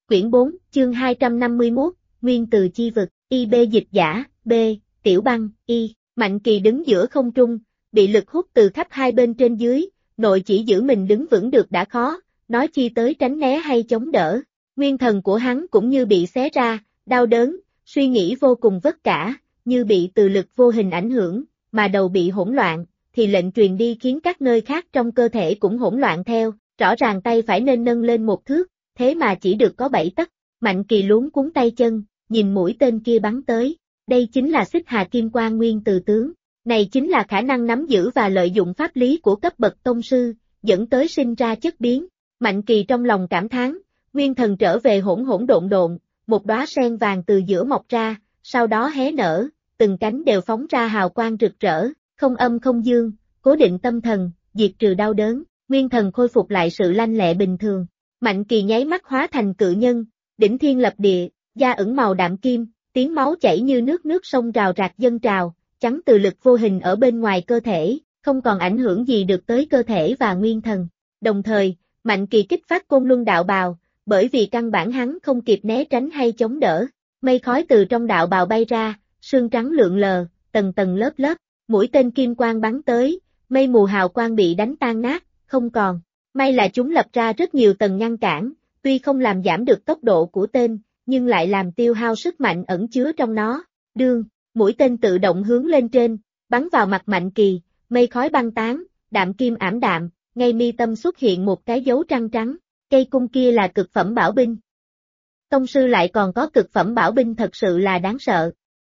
Quyển 4, chương 251, Nguyên từ chi vực, IB dịch giả, B, Tiểu Băng, Y, Mạnh Kỳ đứng giữa không trung, bị lực hút từ khắp hai bên trên dưới, nội chỉ giữ mình đứng vững được đã khó, nói chi tới tránh né hay chống đỡ. Nguyên thần của hắn cũng như bị xé ra, đau đớn, suy nghĩ vô cùng vất vả, như bị từ lực vô hình ảnh hưởng, mà đầu bị hỗn loạn, thì lệnh truyền đi khiến các nơi khác trong cơ thể cũng hỗn loạn theo, rõ ràng tay phải nên nâng lên một thước, thế mà chỉ được có 7 tấc. Mạnh Kỳ luống cuống tay chân, nhìn mũi tên kia bắn tới, đây chính là Xích Hà Kim Quang Nguyên Từ tướng, này chính là khả năng nắm giữ và lợi dụng pháp lý của cấp bậc tông sư, dẫn tới sinh ra chất biến. Mạnh Kỳ trong lòng cảm thán, nguyên thần trở về hỗn hỗn độn độn, một đóa sen vàng từ giữa mọc ra, sau đó hé nở, từng cánh đều phóng ra hào quang rực rỡ, không âm không dương, cố định tâm thần, diệt trừ đau đớn, nguyên thần khôi phục lại sự lanh lẹ bình thường. Mạnh Kỳ nháy mắt hóa thành cự nhân, đỉnh thiên lập địa, da ửng màu đạm kim, tiếng máu chảy như nước sông rào rạc dâng trào, chắn từ lực vô hình ở bên ngoài cơ thể, không còn ảnh hưởng gì được tới cơ thể và nguyên thần. Đồng thời, Mạnh Kỳ kích phát Côn Luân đạo bào, bởi vì căn bản hắn không kịp né tránh hay chống đỡ, mây khói từ trong đạo bào bay ra, sương trắng lượn lờ, tầng tầng lớp lớp, mũi tên kim quang bắn tới, mây mù hào quang bị đánh tan nát, không còn. May là chúng lập ra rất nhiều tầng ngăn cản, tuy không làm giảm được tốc độ của tên, nhưng lại làm tiêu hao sức mạnh ẩn chứa trong nó. Đương, mũi tên tự động hướng lên trên, bắn vào mặt Mạnh Kỳ, mây khói băng tán, đạm kim ảm đạm, ngay mi tâm xuất hiện một cái dấu trăng trắng, cây cung kia là cực phẩm bảo binh. Tông sư lại còn có cực phẩm bảo binh thật sự là đáng sợ.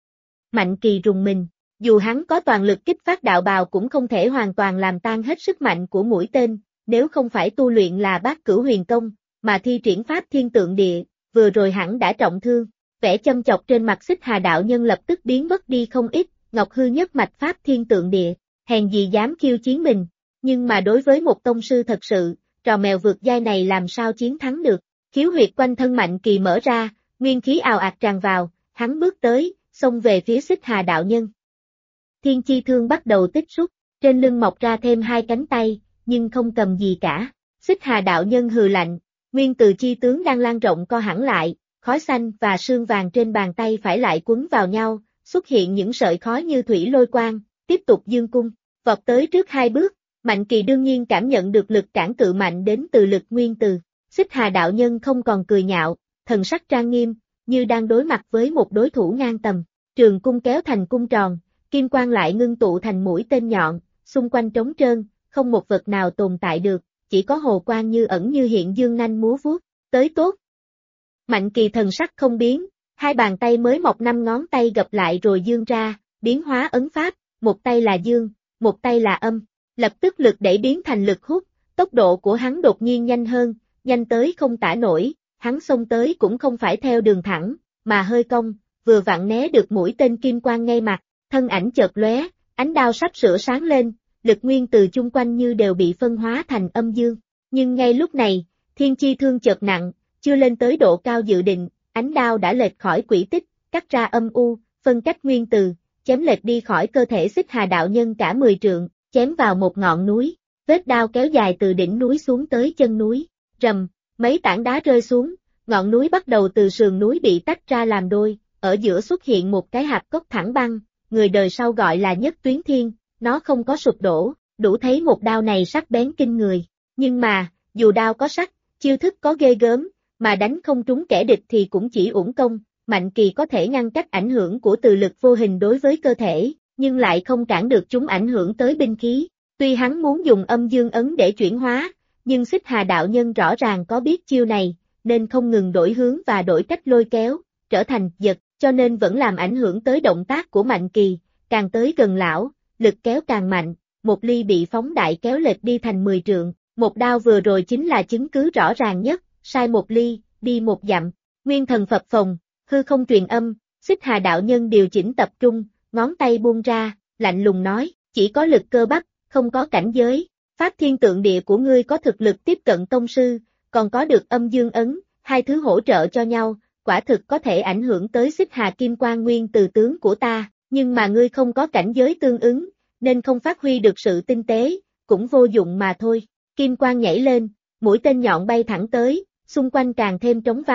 Mạnh Kỳ rùng mình, dù hắn có toàn lực kích phát đạo bào cũng không thể hoàn toàn làm tan hết sức mạnh của mũi tên. Nếu không phải tu luyện là Bát Cửu Huyền Công, mà thi triển pháp thiên tượng địa, vừa rồi hẳn đã trọng thương. Vẻ châm chọc trên mặt Xích Hà đạo nhân lập tức biến mất đi không ít, Ngọc Hư nhất mạch pháp thiên tượng địa, hèn gì dám khiêu chiến mình. Nhưng mà đối với một tông sư thật sự, trò mèo vượt giai này làm sao chiến thắng được. Khiếu huyệt quanh thân Mạnh Kỳ mở ra, nguyên khí ào ạt tràn vào, hắn bước tới, xông về phía Xích Hà đạo nhân. Thiên chi thương bắt đầu tích xuất, trên lưng mọc ra thêm 2 cánh tay, nhưng không cầm gì cả. Xích Hà đạo nhân hừ lạnh, nguyên từ chi tướng đang lan rộng co hẳn lại, khói xanh và sương vàng trên bàn tay phải lại quấn vào nhau, xuất hiện những sợi khói như thủy lôi quang, tiếp tục dương cung, vọt tới trước 2 bước. Mạnh Kỳ đương nhiên cảm nhận được lực cản cự mạnh đến từ lực nguyên từ. Xích Hà đạo nhân không còn cười nhạo, thần sắc trang nghiêm, như đang đối mặt với một đối thủ ngang tầm. Trường cung kéo thành cung tròn, kim quang lại ngưng tụ thành mũi tên nhọn, xung quanh trống trơn, không một vật nào tồn tại được, chỉ có hồ quang như ẩn như hiện dương nanh múa vuốt, tới tốt. Mạnh Kỳ thần sắc không biến, 2 bàn tay mới mọc 5 ngón tay gập lại rồi dương ra, biến hóa ấn pháp, một tay là dương, một tay là âm, lập tức lực đẩy biến thành lực hút, tốc độ của hắn đột nhiên nhanh hơn, nhanh tới không tả nổi, hắn xông tới cũng không phải theo đường thẳng, mà hơi cong, vừa vặn né được mũi tên kim quang ngay mặt, thân ảnh chợt lóe, ánh đao sắp sửa sáng lên. Lực nguyên từ chung quanh như đều bị phân hóa thành âm dương. Nhưng ngay lúc này, thiên chi thương chợt nặng, chưa lên tới độ cao dự định, ánh đao đã lệch khỏi quỹ tích, cắt ra âm u, phân cách nguyên từ, chém lệch đi khỏi cơ thể Xích Hà đạo nhân cả 10 trượng, chém vào một ngọn núi. Vết đao kéo dài từ đỉnh núi xuống tới chân núi. Rầm, mấy tảng đá rơi xuống, ngọn núi bắt đầu từ sườn núi bị tách ra làm đôi, ở giữa xuất hiện một cái hạp cốc thẳng băng, người đời sau gọi là Nhất Tuyến Thiên. Nó không có sụp đổ, đủ thấy một đao này sắc bén kinh người. Nhưng mà, dù đao có sắc, chiêu thức có ghê gớm, mà đánh không trúng kẻ địch thì cũng chỉ uổng công. Mạnh Kỳ có thể ngăn cách ảnh hưởng của từ lực vô hình đối với cơ thể, nhưng lại không cản được chúng ảnh hưởng tới binh khí. Tuy hắn muốn dùng âm dương ấn để chuyển hóa, nhưng Xích Hà đạo nhân rõ ràng có biết chiêu này, nên không ngừng đổi hướng và đổi cách lôi kéo, trở thành giật, cho nên vẫn làm ảnh hưởng tới động tác của Mạnh Kỳ, càng tới gần lão. Lực kéo càng mạnh, một ly bị phóng đại kéo lệch đi thành 10 trượng, một đao vừa rồi chính là chứng cứ rõ ràng nhất, sai một ly, đi một dặm, nguyên thần phập phồng, hư không truyền âm, Xích Hà đạo nhân điều chỉnh tập trung, ngón tay buông ra, lạnh lùng nói, chỉ có lực cơ bắp, không có cảnh giới, pháp thiên tượng địa của ngươi có thực lực tiếp cận tông sư, còn có được âm dương ấn, 2 thứ hỗ trợ cho nhau, quả thực có thể ảnh hưởng tới Xích Hà Kim Quang Nguyên từ tướng của ta. Nhưng mà ngươi không có cảnh giới tương ứng, nên không phát huy được sự tinh tế, cũng vô dụng mà thôi. Kim quang nhảy lên, mũi tên nhọn bay thẳng tới, xung quanh càng thêm trống vắng,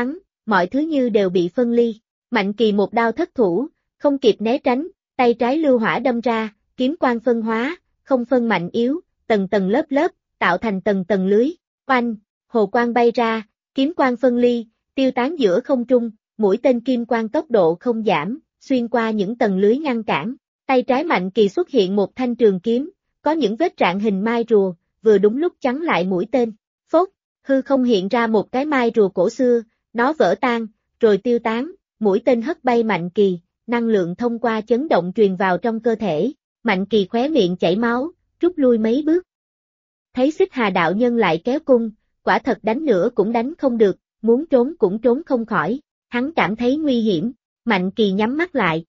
mọi thứ như đều bị phân ly. Mạnh Kỳ một đao thất thủ, không kịp né tránh, tay trái lưu hỏa đâm ra, kiếm quang phân hóa, không phân mạnh yếu, tầng tầng lớp lớp, tạo thành tầng tầng lưới. Oanh, hồ quang bay ra, kiếm quang phân ly, tiêu tán giữa không trung, mũi tên kim quang tốc độ không giảm, xuyên qua những tầng lưới ngăn cản. Tay trái Mạnh Kỳ xuất hiện một thanh trường kiếm, có những vết rạn hình mai rùa, vừa đúng lúc chắn lại mũi tên. Phốt, hư không hiện ra một cái mai rùa cổ xưa, nó vỡ tan, rồi tiêu tán, mũi tên hất bay Mạnh Kỳ, năng lượng thông qua chấn động truyền vào trong cơ thể. Mạnh Kỳ khóe miệng chảy máu, rút lui mấy bước. Thấy Xích Hà đạo nhân lại kéo cung, quả thật đánh nữa cũng đánh không được, muốn trốn cũng trốn không khỏi, hắn cảm thấy nguy hiểm, Mạnh Kỳ nhắm mắt lại.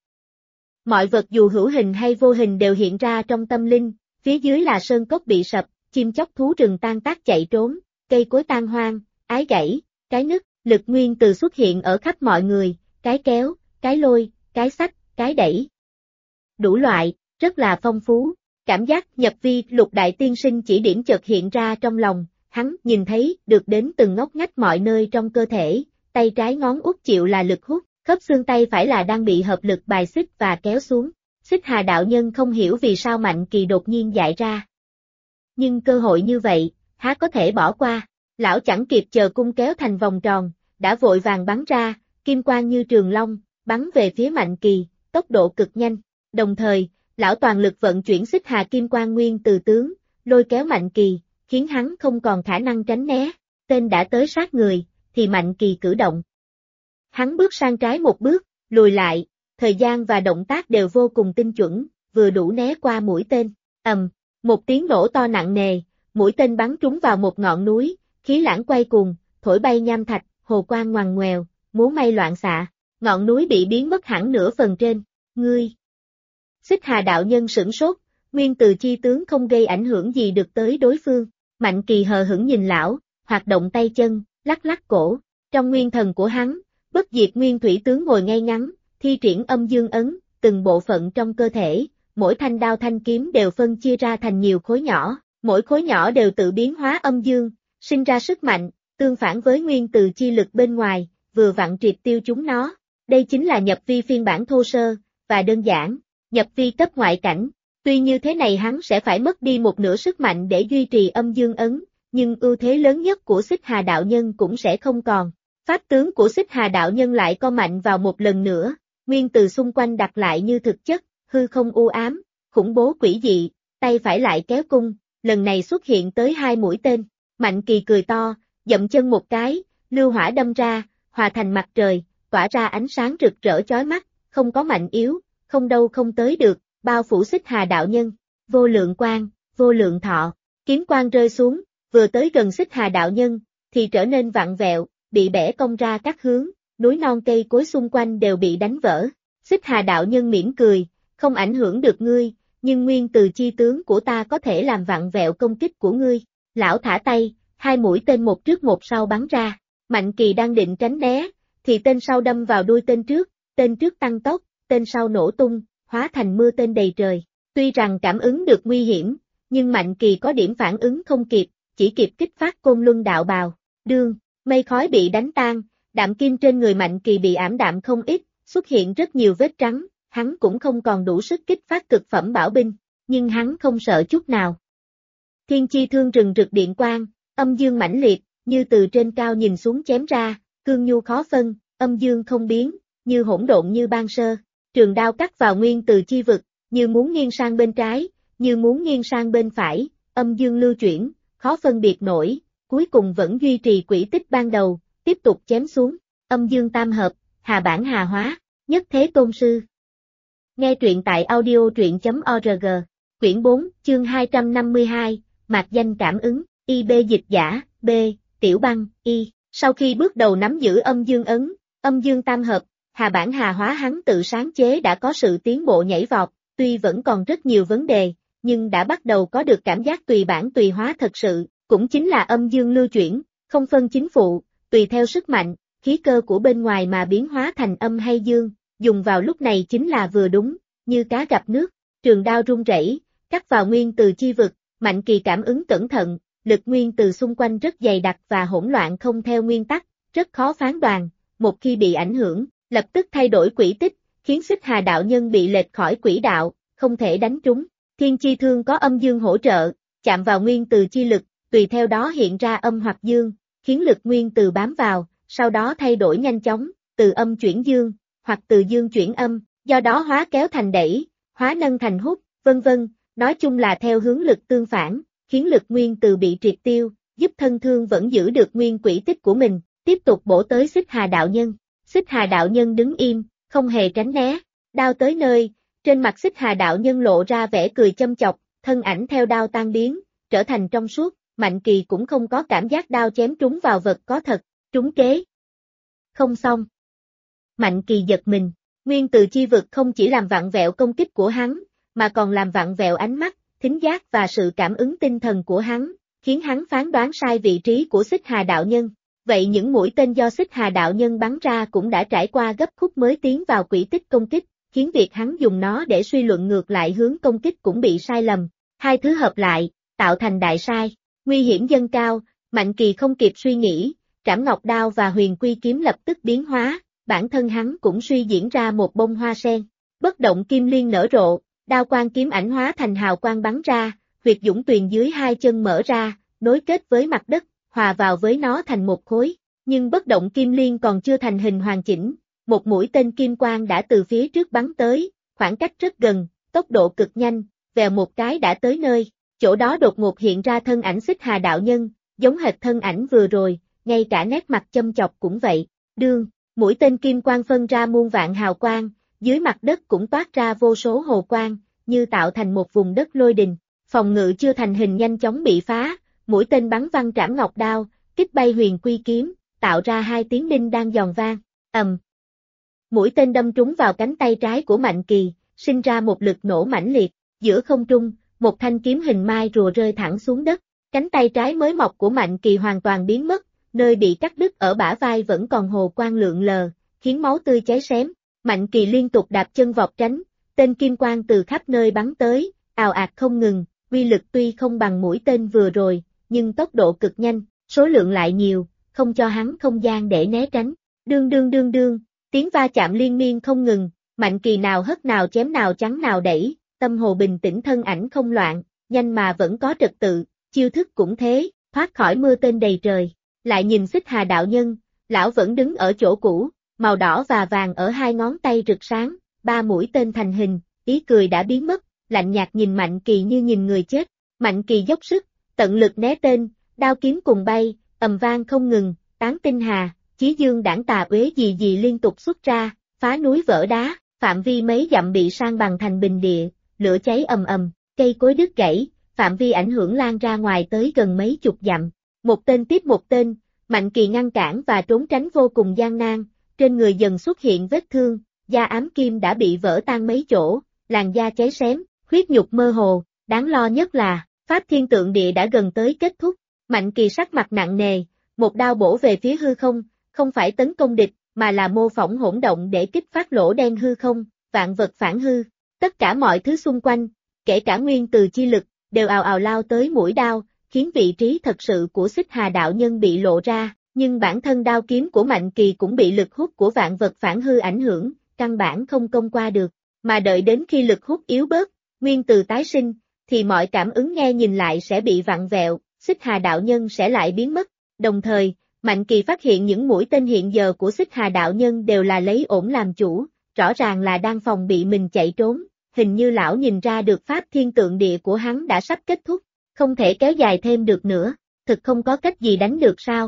Mọi vật dù hữu hình hay vô hình đều hiện ra trong tâm linh, phía dưới là sơn cốc bị sập, chim chóc thú rừng tan tác chạy trốn, cây cối tan hoang, ái gãy, cái nứt, lực nguyên từ xuất hiện ở khắp mọi người, cái kéo, cái lôi, cái xách, cái đẩy. Đủ loại, rất là phong phú, cảm giác nhập vi Lục đại tiên sinh chỉ điểm chợt hiện ra trong lòng, hắn nhìn thấy được đến từng ngóc ngách mọi nơi trong cơ thể, tay trái ngón út chịu là lực hút, khớp xương tay phải là đang bị hợp lực bài xích và kéo xuống. Xích Hà đạo nhân không hiểu vì sao Mạnh Kỳ đột nhiên dại ra. Nhưng cơ hội như vậy, há có thể bỏ qua, lão chẳng kịp chờ cung kéo thành vòng tròn, đã vội vàng bắn ra, kim quang như trường long, bắn về phía Mạnh Kỳ, tốc độ cực nhanh, đồng thời, lão toàn lực vận chuyển Xích Hà kim quang nguyên từ tướng, lôi kéo Mạnh Kỳ, khiến hắn không còn khả năng tránh né, tên đã tới sát người, thì Mạnh Kỳ cử động. Hắn bước sang trái một bước, lùi lại, thời gian và động tác đều vô cùng tinh chuẩn, vừa đủ né qua mũi tên, một tiếng nổ to nặng nề, mũi tên bắn trúng vào một ngọn núi, khí lãng quay cuồng, thổi bay nham thạch, hồ quang ngoằn ngoèo, múa may loạn xạ, ngọn núi bị biến mất hẳn nửa phần trên, ngươi. Xích Hà đạo nhân sửng sốt, nguyên từ chi tướng không gây ảnh hưởng gì được tới đối phương, Mạnh Kỳ hờ hững nhìn lão, hoạt động tay chân, lắc lắc cổ, trong nguyên thần của hắn, bất diệt nguyên thủy tướng ngồi ngay ngắn, thi triển âm dương ấn, từng bộ phận trong cơ thể, mỗi thanh đao thanh kiếm đều phân chia ra thành nhiều khối nhỏ, mỗi khối nhỏ đều tự biến hóa âm dương, sinh ra sức mạnh, tương phản với nguyên từ chi lực bên ngoài, vừa vặn triệt tiêu chúng nó. Đây chính là nhập vi phiên bản thô sơ, và đơn giản, nhập vi cấp ngoại cảnh. Tuy như thế này hắn sẽ phải mất đi một nửa sức mạnh để duy trì âm dương ấn, nhưng ưu thế lớn nhất của Xích Hà đạo nhân cũng sẽ không còn. Pháp tướng của Xích Hà đạo nhân lại co mạnh vào một lần nữa, nguyên từ xung quanh đặt lại như thực chất, hư không u ám, khủng bố quỷ dị, tay phải lại kéo cung, lần này xuất hiện tới 2 mũi tên. Mạnh Kỳ cười to, dậm chân một cái, lưu hỏa đâm ra, hòa thành mặt trời, tỏa ra ánh sáng rực rỡ chói mắt, không có mạnh yếu, không đâu không tới được, bao phủ Xích Hà đạo nhân. Vô lượng quang, vô lượng thọ, kiếm quang rơi xuống, vừa tới gần Xích Hà đạo nhân, thì trở nên vặn vẹo, bị bẻ cong ra các hướng, núi non cây cối xung quanh đều bị đánh vỡ. Xích Hà đạo nhân mỉm cười, không ảnh hưởng được ngươi, nhưng nguyên từ chi tướng của ta có thể làm vặn vẹo công kích của ngươi. Lão thả tay, 2 mũi tên một trước một sau bắn ra, Mạnh Kỳ đang định tránh né, thì tên sau đâm vào đuôi tên trước tăng tốc, tên sau nổ tung, hóa thành mưa tên đầy trời. Tuy rằng cảm ứng được nguy hiểm, nhưng Mạnh Kỳ có điểm phản ứng không kịp, chỉ kịp kích phát Côn Luân đạo bào, đương, mây khói bị đánh tan, đạm kim trên người Mạnh Kỳ bị ảm đạm không ít, xuất hiện rất nhiều vết trắng, hắn cũng không còn đủ sức kích phát cực phẩm bảo binh, nhưng hắn không sợ chút nào. Thiên chi thương rừng rực điện quang, âm dương mãnh liệt, như từ trên cao nhìn xuống chém ra, cương nhu khó phân, âm dương không biến, như hỗn độn như ban sơ, trường đao cắt vào nguyên từ chi vực, như muốn nghiêng sang bên trái, như muốn nghiêng sang bên phải, âm dương lưu chuyển, khó phân biệt nổi, cuối cùng vẫn duy trì quỹ tích ban đầu, tiếp tục chém xuống, âm dương tam hợp, hà bản hà hóa, nhất thế tôn sư. Nghe truyện tại audio.truyện.org, quyển 4, chương 252, mạc danh cảm ứng, IB dịch giả, B, Tiểu Băng, Y. Sau khi bước đầu nắm giữ âm dương ấn, âm dương tam hợp, hà bản hà hóa hắn tự sáng chế đã có sự tiến bộ nhảy vọt, tuy vẫn còn rất nhiều vấn đề, nhưng đã bắt đầu có được cảm giác tùy bản tùy hóa thật sự, cũng chính là âm dương lưu chuyển, không phân chính phụ, tùy theo sức mạnh, khí cơ của bên ngoài mà biến hóa thành âm hay dương, dùng vào lúc này chính là vừa đúng, như cá gặp nước, trường đao rung rẩy, cắt vào nguyên từ chi vực, Mạnh Kỳ cảm ứng cẩn thận, lực nguyên từ xung quanh rất dày đặc và hỗn loạn không theo nguyên tắc, rất khó phán đoán, một khi bị ảnh hưởng, lập tức thay đổi quỹ tích, khiến Xích Hà đạo nhân bị lệch khỏi quỹ đạo, không thể đánh trúng. Thiên chi thương có âm dương hỗ trợ, chạm vào nguyên từ chi lực, tùy theo đó hiện ra âm hoặc dương, khiến lực nguyên từ bám vào, sau đó thay đổi nhanh chóng, từ âm chuyển dương, hoặc từ dương chuyển âm, do đó hóa kéo thành đẩy, hóa nâng thành hút, vân vân, nói chung là theo hướng lực tương phản, khiến lực nguyên từ bị triệt tiêu, giúp thân thương vẫn giữ được nguyên quỹ tích của mình, tiếp tục bổ tới Xích Hà đạo nhân. Xích Hà đạo nhân đứng im, không hề tránh né, đao tới nơi, trên mặt Xích Hà đạo nhân lộ ra vẻ cười châm chọc, thân ảnh theo đao tan biến, trở thành trong suốt, Mạnh Kỳ cũng không có cảm giác đao chém trúng vào vật có thật, trúng kế. Không xong. Mạnh Kỳ giật mình, nguyên từ chi vực không chỉ làm vặn vẹo công kích của hắn, mà còn làm vặn vẹo ánh mắt, thính giác và sự cảm ứng tinh thần của hắn, khiến hắn phán đoán sai vị trí của Xích Hà đạo nhân. Vậy những mũi tên do Xích Hà đạo nhân bắn ra cũng đã trải qua gấp khúc mới tiến vào quỹ tích công kích, khiến việc hắn dùng nó để suy luận ngược lại hướng công kích cũng bị sai lầm. Hai thứ hợp lại, tạo thành đại sai, nguy hiểm dâng cao, Mạnh Kỳ không kịp suy nghĩ, Trảm Ngọc Đao và Huyền Quy Kiếm lập tức biến hóa, bản thân hắn cũng suy diễn ra một bông hoa sen. Bất động kim liên nở rộ, đao quang kiếm ảnh hóa thành hào quang bắn ra, huyệt dũng tuyền dưới hai chân mở ra, nối kết với mặt đất, hòa vào với nó thành một khối. Nhưng bất động kim liên còn chưa thành hình hoàn chỉnh, một mũi tên kim quang đã từ phía trước bắn tới, khoảng cách rất gần, tốc độ cực nhanh, vèo một cái đã tới nơi, chỗ đó đột ngột hiện ra thân ảnh Xích Hà đạo nhân, giống hệt thân ảnh vừa rồi, ngay cả nét mặt châm chọc cũng vậy. Đương, mũi tên kim quang phân ra muôn vạn hào quang, dưới mặt đất cũng toát ra vô số hồ quang, như tạo thành một vùng đất lôi đình. Phòng ngự chưa thành hình nhanh chóng bị phá, mũi tên bắn văng Trảm Ngọc Đao, kích bay Huyền Quy Kiếm, tạo ra hai tiếng đinh đang giòn vang. Mũi tên đâm trúng vào cánh tay trái của Mạnh Kỳ, sinh ra một lực nổ mãnh liệt, giữa không trung, một thanh kiếm hình mai rùa rơi thẳng xuống đất. Cánh tay trái mới mọc của Mạnh Kỳ hoàn toàn biến mất, nơi bị cắt đứt ở bả vai vẫn còn hồ quang lượn lờ, khiến máu tươi cháy xém. Mạnh Kỳ liên tục đạp chân vọt tránh, tên kim quang từ khắp nơi bắn tới, ào ạt không ngừng, uy lực tuy không bằng mũi tên vừa rồi, nhưng tốc độ cực nhanh, số lượng lại nhiều, không cho hắn không gian để né tránh. Đương đương đương đương, tiếng va chạm liên miên không ngừng, Mạnh Kỳ nào hất nào chém nào chắn nào đẩy, tâm hồ bình tĩnh thân ảnh không loạn, nhanh mà vẫn có trật tự, chiêu thức cũng thế, thoát khỏi mưa tên đầy trời. Lại nhìn Xích Hà đạo nhân, lão vẫn đứng ở chỗ cũ, màu đỏ và vàng ở hai ngón tay rực sáng, ba mũi tên thành hình, ý cười đã biến mất, lạnh nhạt nhìn Mạnh Kỳ như nhìn người chết. Mạnh Kỳ dốc sức, tận lực né tên, đao kiếm cùng bay, ầm vang không ngừng, Tán Tinh Hà, Chí Dương Đảng Tà Uế gì gì liên tục xuất ra, phá núi vỡ đá, phạm vi mấy dặm bị san bằng thành bình địa, lửa cháy ầm ầm, cây cối đứt gãy, phạm vi ảnh hưởng lan ra ngoài tới gần mấy chục dặm. Một tên tiếp một tên, Mạnh Kỳ ngăn cản và trốn tránh vô cùng gian nan, trên người dần xuất hiện vết thương, da ám kim đã bị vỡ tan mấy chỗ, làn da cháy xém, huyết nhục mơ hồ, đáng lo nhất là, Pháp Thiên Tượng Địa đã gần tới kết thúc. Mạnh Kỳ sắc mặt nặng nề, một đao bổ về phía hư không, không phải tấn công địch, mà là mô phỏng hỗn động để kích phát lỗ đen hư không, vạn vật phản hư. Tất cả mọi thứ xung quanh, kể cả nguyên từ chi lực, đều ào ào lao tới mũi đao, khiến vị trí thật sự của Xích Hà đạo nhân bị lộ ra, nhưng bản thân đao kiếm của Mạnh Kỳ cũng bị lực hút của vạn vật phản hư ảnh hưởng, căn bản không công qua được, mà đợi đến khi lực hút yếu bớt, nguyên từ tái sinh, thì mọi cảm ứng nghe nhìn lại sẽ bị vặn vẹo, Xích Hà đạo nhân sẽ lại biến mất. Đồng thời, Mạnh Kỳ phát hiện những mũi tên hiện giờ của Xích Hà đạo nhân đều là lấy ổn làm chủ, rõ ràng là đang phòng bị mình chạy trốn, hình như lão nhìn ra được Pháp Thiên Tượng Địa của hắn đã sắp kết thúc, không thể kéo dài thêm được nữa, thực không có cách gì đánh được sao?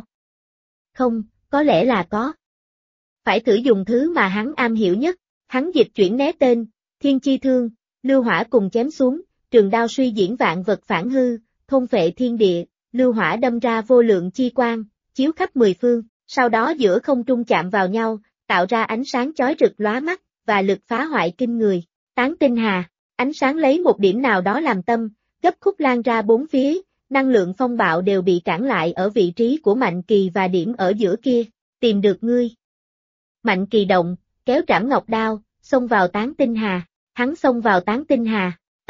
Không, có lẽ là có. Phải thử dùng thứ mà hắn am hiểu nhất, hắn dịch chuyển né tên, thiên chi thương, lưu hỏa cùng chém xuống, trường đao suy diễn vạn vật phản hư, thôn phệ thiên địa, lưu hỏa đâm ra vô lượng chi quang, chiếu khắp mười phương, sau đó giữa không trung chạm vào nhau, tạo ra ánh sáng chói rực lóa mắt, và lực phá hoại kinh người. Tán Tinh Hà, ánh sáng lấy một điểm nào đó làm tâm, gấp khúc lan ra bốn phía, năng lượng phong bạo đều bị cản lại ở vị trí của Mạnh Kỳ và điểm ở giữa kia, tìm được ngươi. Mạnh Kỳ động, kéo Trảm Ngọc Đao, xông vào Tán Tinh Hà, hắn xông vào Tán Tinh Hà,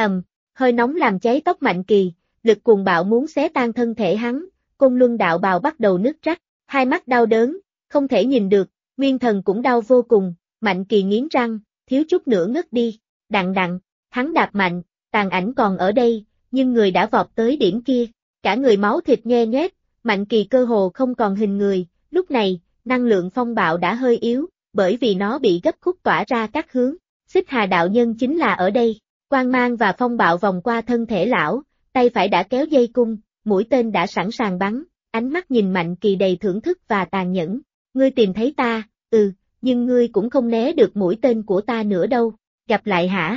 hơi nóng làm cháy tóc Mạnh Kỳ, lực cuồng bạo muốn xé tan thân thể hắn, Côn Luân đạo bào bắt đầu nứt rách, hai mắt đau đớn, không thể nhìn được, Nguyên Thần cũng đau vô cùng, Mạnh Kỳ nghiến răng, thiếu chút nữa ngất đi, đặng đặng, hắn đạp mạnh, tàn ảnh còn ở đây, nhưng người đã vọt tới điểm kia, cả người máu thịt nhe nhoét, Mạnh Kỳ cơ hồ không còn hình người, lúc này, năng lượng phong bạo đã hơi yếu, bởi vì nó bị gấp khúc tỏa ra các hướng, Xích Hà đạo nhân chính là ở đây, quang mang và phong bạo vòng qua thân thể lão, tay phải đã kéo dây cung, mũi tên đã sẵn sàng bắn, ánh mắt nhìn Mạnh Kỳ đầy thưởng thức và tàn nhẫn, ngươi tìm thấy ta, nhưng ngươi cũng không né được mũi tên của ta nữa đâu, gặp lại hả?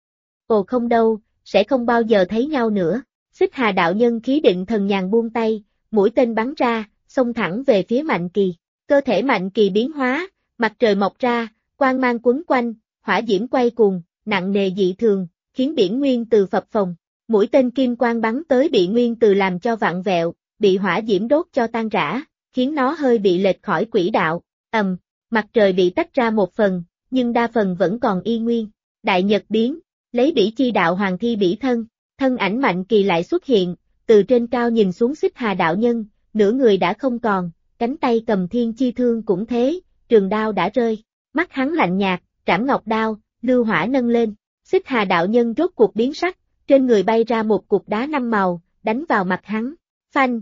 Ồ không đâu, sẽ không bao giờ thấy nhau nữa, Xích Hà đạo nhân khí định thần nhàn buông tay, mũi tên bắn ra, xông thẳng về phía Mạnh Kỳ, cơ thể Mạnh Kỳ biến hóa, mặt trời mọc ra, quang mang quấn quanh, hỏa diễm quay cuồng, nặng nề dị thường, khiến biển nguyên từ phập phồng, mũi tên kim quang bắn tới bị nguyên từ làm cho vặn vẹo, bị hỏa diễm đốt cho tan rã, khiến nó hơi bị lệch khỏi quỹ đạo, mặt trời bị tách ra một phần, nhưng đa phần vẫn còn y nguyên, đại nhật biến, lấy bỉ chi đạo hoàng thi bỉ thân, thân ảnh Mạnh Kỳ lại xuất hiện, từ trên cao nhìn xuống Xích Hà đạo nhân, nửa người đã không còn, cánh tay cầm thiên chi thương cũng thế, trường đao đã rơi, mắt hắn lạnh nhạt, trảm ngọc đao, lưu hỏa nâng lên, Xích Hà đạo nhân rốt cuộc biến sắc, trên người bay ra một cục đá năm màu, đánh vào mặt hắn, phanh.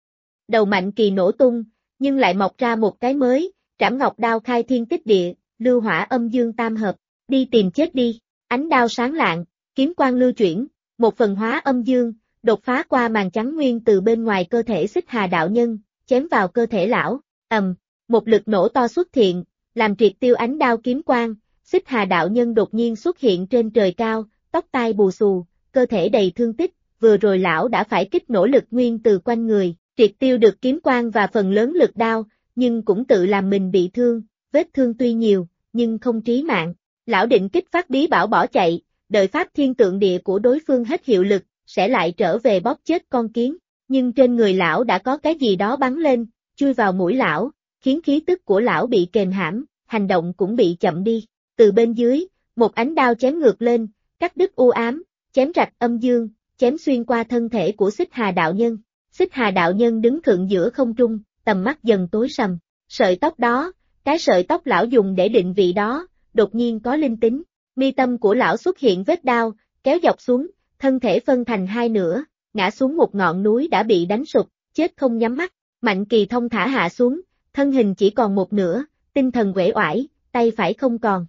Đầu Mạnh Kỳ nổ tung, nhưng lại mọc ra một cái mới, trảm ngọc đao khai thiên tích địa, lưu hỏa âm dương tam hợp, đi tìm chết đi, ánh đao sáng lạng, kiếm quang lưu chuyển, một phần hóa âm dương, đột phá qua màn trắng nguyên từ bên ngoài cơ thể Xích Hà đạo nhân, chém vào cơ thể lão, một lực nổ to xuất hiện, làm triệt tiêu ánh đao kiếm quang, Xích Hà đạo nhân đột nhiên xuất hiện trên trời cao, tóc tai bù xù, cơ thể đầy thương tích, vừa rồi lão đã phải kích nỗ lực nguyên từ quanh người, triệt tiêu được kiếm quang và phần lớn lực đao, nhưng cũng tự làm mình bị thương, vết thương tuy nhiều, nhưng không trí mạng. Lão định kích phát bí bảo bỏ chạy, đợi pháp thiên tượng địa của đối phương hết hiệu lực, sẽ lại trở về bóp chết con kiến, nhưng trên người lão đã có cái gì đó bắn lên, chui vào mũi lão, khiến khí tức của lão bị kềm hãm, hành động cũng bị chậm đi. Từ bên dưới, một ánh đao chém ngược lên, cắt đứt u ám, chém rạch âm dương, chém xuyên qua thân thể của Xích Hà đạo nhân. Xích Hà đạo nhân đứng khựng giữa không trung, tầm mắt dần tối sầm. Sợi tóc đó, cái sợi tóc lão dùng để định vị đó, đột nhiên có linh tính. Mi tâm của lão xuất hiện vết đao, kéo dọc xuống, thân thể phân thành hai nửa, ngã xuống một ngọn núi đã bị đánh sụp, chết không nhắm mắt. Mạnh Kỳ thông thả hạ xuống, thân hình chỉ còn một nửa, tinh thần uể oải, tay phải không còn.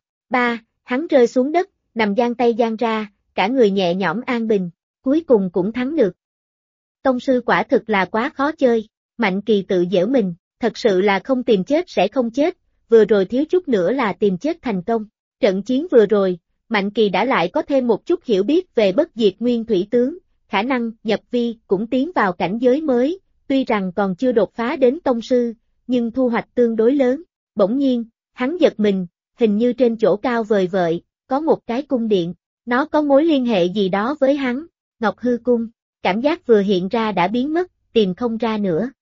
Hắn rơi xuống đất, nằm giang tay giang ra, cả người nhẹ nhõm an bình, cuối cùng cũng thắng được. Tông sư quả thực là quá khó chơi, Mạnh Kỳ tự giễu mình, thật sự là không tìm chết sẽ không chết, vừa rồi thiếu chút nữa là tìm chết thành công. Trận chiến vừa rồi, Mạnh Kỳ đã lại có thêm một chút hiểu biết về bất diệt nguyên thủy tướng, khả năng nhập vi cũng tiến vào cảnh giới mới, tuy rằng còn chưa đột phá đến tông sư, nhưng thu hoạch tương đối lớn. Bỗng nhiên, hắn giật mình, hình như trên chỗ cao vời vợi, có một cái cung điện, nó có mối liên hệ gì đó với hắn, Ngọc Hư Cung, cảm giác vừa hiện ra đã biến mất, tìm không ra nữa.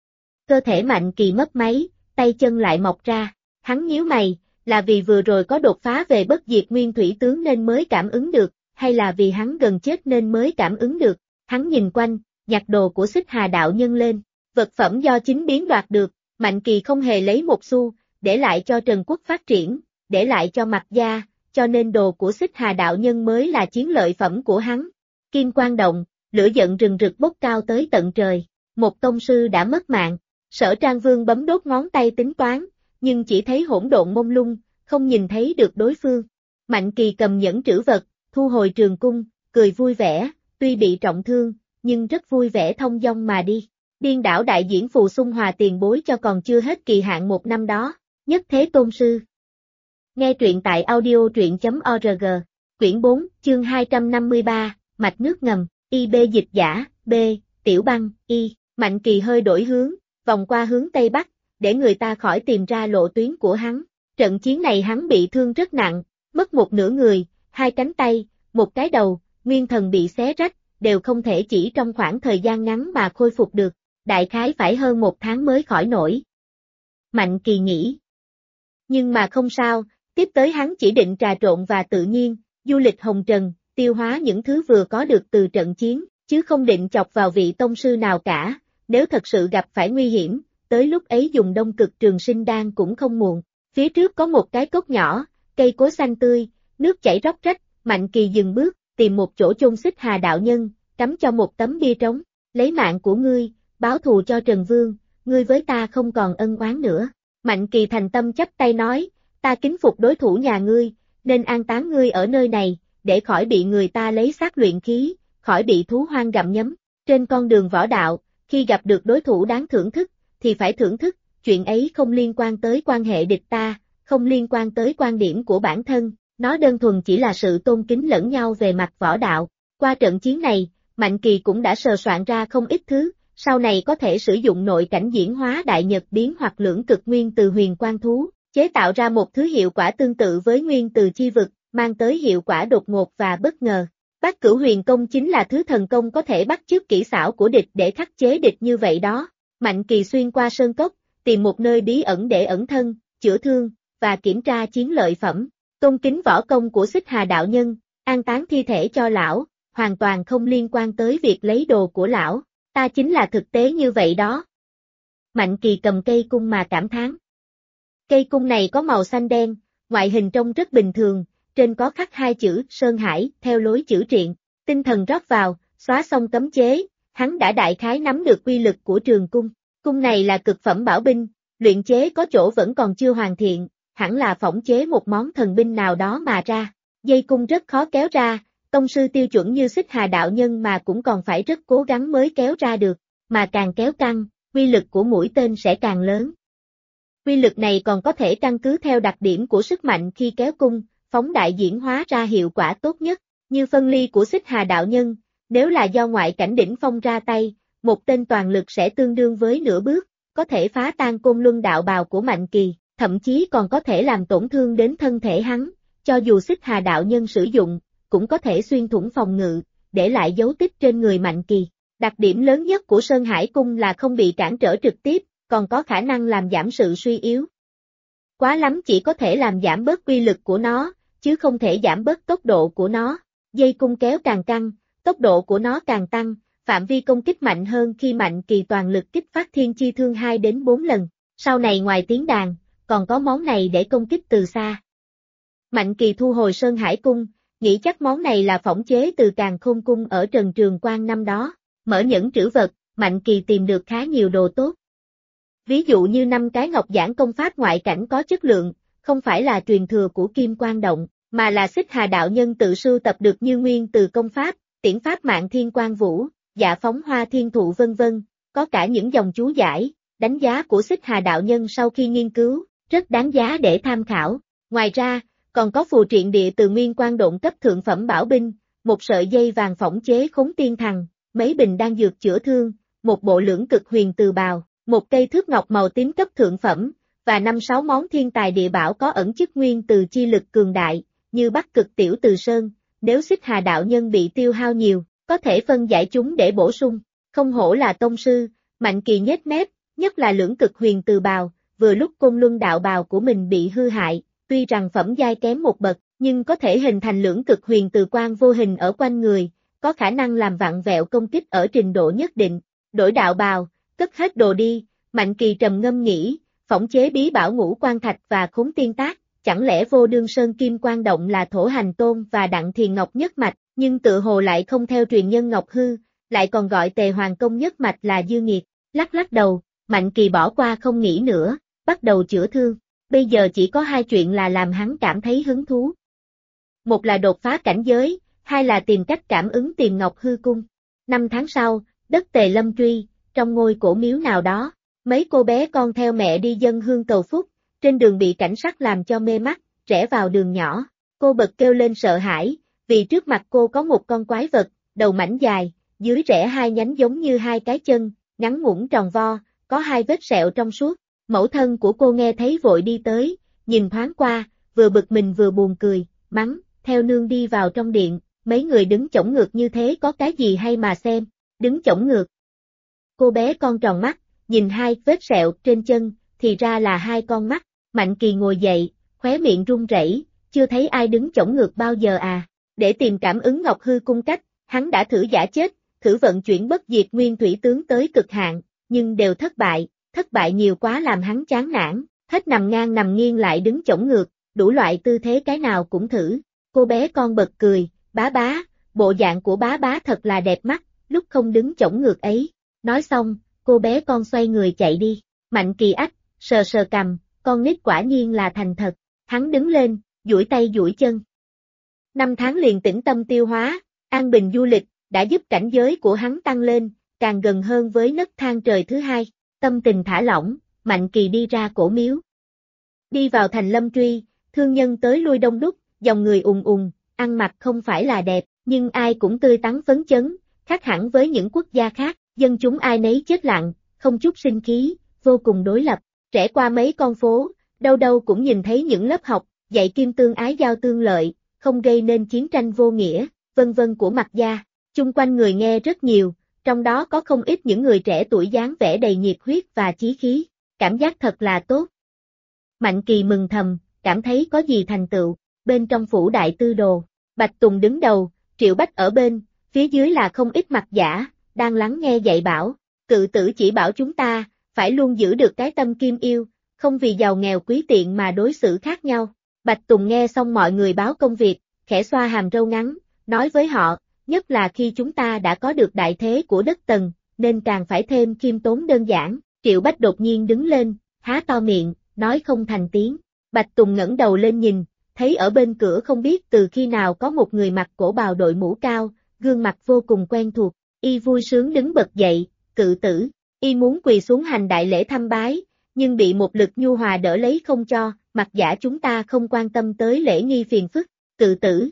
Cơ thể Mạnh Kỳ mất máy, tay chân lại mọc ra, hắn nhíu mày, là vì vừa rồi có đột phá về bất diệt nguyên thủy tướng nên mới cảm ứng được, hay là vì hắn gần chết nên mới cảm ứng được, hắn nhìn quanh, nhặt đồ của Xích Hà đạo nhân lên, vật phẩm do chính biến đoạt được, Mạnh Kỳ không hề lấy một xu, để lại cho Trần Quốc phát triển, để lại cho Mạc Gia, cho nên đồ của Xích Hà đạo nhân mới là chiến lợi phẩm của hắn. Kim quang động, lửa giận rừng rực bốc cao tới tận trời, một tông sư đã mất mạng, Sở Trang Vương bấm đốt ngón tay tính toán, nhưng chỉ thấy hỗn độn mông lung, không nhìn thấy được đối phương. Mạnh Kỳ cầm nhẫn trữ vật, thu hồi trường cung, cười vui vẻ, tuy bị trọng thương, nhưng rất vui vẻ thông dong mà đi. Điên đảo đại diễn phù sung hòa tiền bối cho còn chưa hết kỳ hạn một năm đó, nhất thế tôn sư. Nghe truyện tại audio truyện.org, quyển 4, chương 253, mạch nước ngầm, IB dịch giả, B, tiểu băng, Y, Mạnh Kỳ hơi đổi hướng, vòng qua hướng Tây Bắc, để người ta khỏi tìm ra lộ tuyến của hắn. Trận chiến này hắn bị thương rất nặng, mất một nửa người, hai cánh tay, một cái đầu, nguyên thần bị xé rách, đều không thể chỉ trong khoảng thời gian ngắn mà khôi phục được, đại khái phải hơn một tháng mới khỏi nổi. Mạnh Kỳ nghĩ. Nhưng mà không sao, tiếp tới hắn chỉ định trà trộn và tự nhiên, du lịch hồng trần, tiêu hóa những thứ vừa có được từ trận chiến, chứ không định chọc vào vị tông sư nào cả, nếu thật sự gặp phải nguy hiểm, tới lúc ấy dùng Đông Cực Trường Sinh Đan cũng không muộn. Phía trước có một cái cốc nhỏ, cây cối xanh tươi, nước chảy róc rách, Mạnh Kỳ dừng bước, tìm một chỗ chôn Xích Hà đạo nhân, cắm cho một tấm bia trống, lấy mạng của ngươi, báo thù cho Trần Vương, ngươi với ta không còn ân oán nữa. Mạnh Kỳ thành tâm chắp tay nói, ta kính phục đối thủ nhà ngươi, nên an táng ngươi ở nơi này, để khỏi bị người ta lấy xác luyện khí, khỏi bị thú hoang gặm nhấm. Trên con đường võ đạo, khi gặp được đối thủ đáng thưởng thức, thì phải thưởng thức, chuyện ấy không liên quan tới quan hệ địch ta, không liên quan tới quan điểm của bản thân, nó đơn thuần chỉ là sự tôn kính lẫn nhau về mặt võ đạo. Qua trận chiến này, Mạnh Kỳ cũng đã sờ soạn ra không ít thứ, sau này có thể sử dụng nội cảnh diễn hóa đại nhật biến hoặc lưỡng cực nguyên từ huyền quang thú, chế tạo ra một thứ hiệu quả tương tự với nguyên từ chi vực, mang tới hiệu quả đột ngột và bất ngờ. Bát Cửu Huyền Công chính là thứ thần công có thể bắt chước kỹ xảo của địch để khắc chế địch như vậy đó. Mạnh Kỳ xuyên qua sơn cốc, tìm một nơi bí ẩn để ẩn thân, chữa thương, và kiểm tra chiến lợi phẩm. Tôn kính võ công của Xích Hà đạo nhân, an táng thi thể cho lão, hoàn toàn không liên quan tới việc lấy đồ của lão, ta chính là thực tế như vậy đó. Mạnh Kỳ cầm cây cung mà cảm thán. Cây cung này có màu xanh đen, ngoại hình trông rất bình thường, trên có khắc hai chữ Sơn Hải theo lối chữ triện, tinh thần rót vào, xóa xong cấm chế, hắn đã đại khái nắm được quy lực của trường cung. Cung này là cực phẩm bảo binh, luyện chế có chỗ vẫn còn chưa hoàn thiện, hẳn là phỏng chế một món thần binh nào đó mà ra. Dây cung rất khó kéo ra, tông sư tiêu chuẩn như Xích Hà đạo nhân mà cũng còn phải rất cố gắng mới kéo ra được, mà càng kéo căng, quy lực của mũi tên sẽ càng lớn. Quy lực này còn có thể căn cứ theo đặc điểm của sức mạnh khi kéo cung, phóng đại diễn hóa ra hiệu quả tốt nhất, như phân ly của Xích Hà đạo nhân, nếu là do ngoại cảnh đỉnh phong ra tay, một tên toàn lực sẽ tương đương với nửa bước, có thể phá tan côn luân đạo bào của Mạnh Kỳ, thậm chí còn có thể làm tổn thương đến thân thể hắn, cho dù Xích Hà đạo nhân sử dụng, cũng có thể xuyên thủng phòng ngự, để lại dấu tích trên người Mạnh Kỳ. Đặc điểm lớn nhất của Sơn Hải cung là không bị cản trở trực tiếp, còn có khả năng làm giảm sự suy yếu. Quá lắm chỉ có thể làm giảm bớt quy lực của nó, chứ không thể giảm bớt tốc độ của nó. Dây cung kéo càng căng, tốc độ của nó càng tăng, phạm vi công kích mạnh hơn khi Mạnh Kỳ toàn lực kích phát thiên chi thương 2 đến 4 lần. Sau này ngoài tiếng đàn, còn có món này để công kích từ xa. Mạnh Kỳ thu hồi Sơn Hải cung, nghĩ chắc món này là phỏng chế từ Càn Khôn cung ở Trần Trường Quang năm đó. Mở nhẫn trữ vật, Mạnh Kỳ tìm được khá nhiều đồ tốt. Ví dụ như 5 cái ngọc giản công pháp ngoại cảnh có chất lượng, không phải là truyền thừa của Kim Quang Động, mà là Xích Hà đạo nhân tự sưu tập được như nguyên từ công pháp, tiễn pháp Mạng Thiên Quang Vũ, Dạ Phóng Hoa Thiên Thụ vân vân, có cả những dòng chú giải, đánh giá của Xích Hà đạo nhân sau khi nghiên cứu, rất đáng giá để tham khảo. Ngoài ra, còn có phù triện địa từ Nguyên Quang Độn cấp thượng phẩm bảo binh, một sợi dây vàng phỏng chế Khốn Tiên Thằng, mấy bình đan dược chữa thương, một bộ lưỡng cực huyền từ bào, một cây thước ngọc màu tím cấp thượng phẩm, và 5-6 món thiên tài địa bảo có ẩn chức nguyên từ chi lực cường đại, như Bắc Cực Tiểu Từ Sơn, nếu Xích Hà đạo nhân bị tiêu hao nhiều, có thể phân giải chúng để bổ sung. Không hổ là tông sư, Mạnh Kỳ nhếch mép, nhất là lưỡng cực huyền từ bào, vừa lúc côn luân đạo bào của mình bị hư hại, tuy rằng phẩm giai kém một bậc, nhưng có thể hình thành lưỡng cực huyền từ quang vô hình ở quanh người, có khả năng làm vặn vẹo công kích ở trình độ nhất định. Đổi đạo bào, cất hết đồ đi, Mạnh Kỳ trầm ngâm nghĩ, phỏng chế bí bảo Ngũ Quan Thạch và Khốn Tiên Tác, chẳng lẽ Vô Đương Sơn Kim Quang Động là Thổ Hành Tôn và Đặng Thiền Ngọc nhất mạch, nhưng tự hồ lại không theo truyền nhân Ngọc Hư, lại còn gọi Tề Hoàng Công nhất mạch là dư nghiệt. Lắc lắc đầu, Mạnh Kỳ bỏ qua không nghĩ nữa, bắt đầu chữa thương. Bây giờ chỉ có 2 chuyện là làm hắn cảm thấy hứng thú. Một là đột phá cảnh giới, 2 là tìm cách cảm ứng Tiền Ngọc Hư cung. 5 tháng sau, đất Tề Lâm Truy, trong ngôi cổ miếu nào đó, mấy cô bé con theo mẹ đi dâng hương cầu phúc, trên đường bị cảnh sát làm cho mê mắt, rẽ vào đường nhỏ. Cô bật kêu lên sợ hãi, vì trước mặt cô có một con quái vật, đầu mảnh dài, dưới rẽ 2 nhánh giống như 2 cái chân, ngắn ngủn tròn vo, có 2 vết sẹo trong suốt. Mẫu thân của cô nghe thấy vội đi tới, nhìn thoáng qua, vừa bực mình vừa buồn cười, mắng, theo nương đi vào trong điện, mấy người đứng chổng ngược như thế có cái gì hay mà xem, đứng chổng ngược. Cô bé con tròn mắt, nhìn 2 vết sẹo trên chân, thì ra là 2 con mắt. Mạnh Kỳ ngồi dậy, khóe miệng run rẩy, chưa thấy ai đứng chổng ngược bao giờ à. Để tìm cảm ứng Ngọc Hư cung cách, hắn đã thử giả chết, thử vận chuyển bất diệt nguyên thủy tướng tới cực hạn, nhưng đều thất bại, thất bại nhiều quá làm hắn chán nản, hết nằm ngang nằm nghiêng lại đứng chổng ngược, đủ loại tư thế cái nào cũng thử. Cô bé con bật cười, bá bá, bộ dạng của bá bá thật là đẹp mắt, lúc không đứng chổng ngược ấy. Nói xong, cô bé con xoay người chạy đi. Mạnh Kỳ ách, sờ sờ cằm, con nít quả nhiên là thành thật. Hắn đứng lên, duỗi tay duỗi chân. 5 tháng liền tĩnh tâm tiêu hóa, an bình du lịch, đã giúp cảnh giới của hắn tăng lên, càng gần hơn với nấc thang trời thứ hai. Tâm tình thả lỏng, Mạnh Kỳ đi ra cổ miếu. Đi vào thành Lâm Truy, thương nhân tới lui đông đúc, dòng người ùn ùn, ăn mặc không phải là đẹp, nhưng ai cũng tươi tắn phấn chấn, khác hẳn với những quốc gia khác, dân chúng ai nấy chết lặng, không chút sinh khí, vô cùng đối lập. Trải qua mấy con phố, đâu đâu cũng nhìn thấy những lớp học, dạy kim tương ái giao tương lợi, không gây nên chiến tranh vô nghĩa, vân vân của Mạc gia. Chung quanh người nghe rất nhiều, trong đó có không ít những người trẻ tuổi dáng vẻ đầy nhiệt huyết và chí khí, cảm giác thật là tốt. Mạnh Kỳ mừng thầm, cảm thấy có gì thành tựu. Bên trong phủ đại tư đồ, Bạch Tùng đứng đầu, Triệu Bách ở bên, phía dưới là không ít Mạc giả, đang lắng nghe dạy bảo. Cự tử chỉ bảo chúng ta, phải luôn giữ được cái tâm kim yêu, không vì giàu nghèo quý tiện mà đối xử khác nhau. Bạch Tùng nghe xong mọi người báo công việc, khẽ xoa hàm râu ngắn, nói với họ, nhất là khi chúng ta đã có được đại thế của đất Tần, nên càng phải thêm khiêm tốn đơn giản. Triệu Bách đột nhiên đứng lên, há to miệng, nói không thành tiếng. Bạch Tùng ngẩng đầu lên nhìn, thấy ở bên cửa không biết từ khi nào có một người mặc cổ bào đội mũ cao, gương mặt vô cùng quen thuộc. Y vui sướng đứng bật dậy, cự tử. Y muốn quỳ xuống hành đại lễ thăm bái, nhưng bị một lực nhu hòa đỡ lấy không cho. Mạc giả chúng ta không quan tâm tới lễ nghi phiền phức. Cự tử.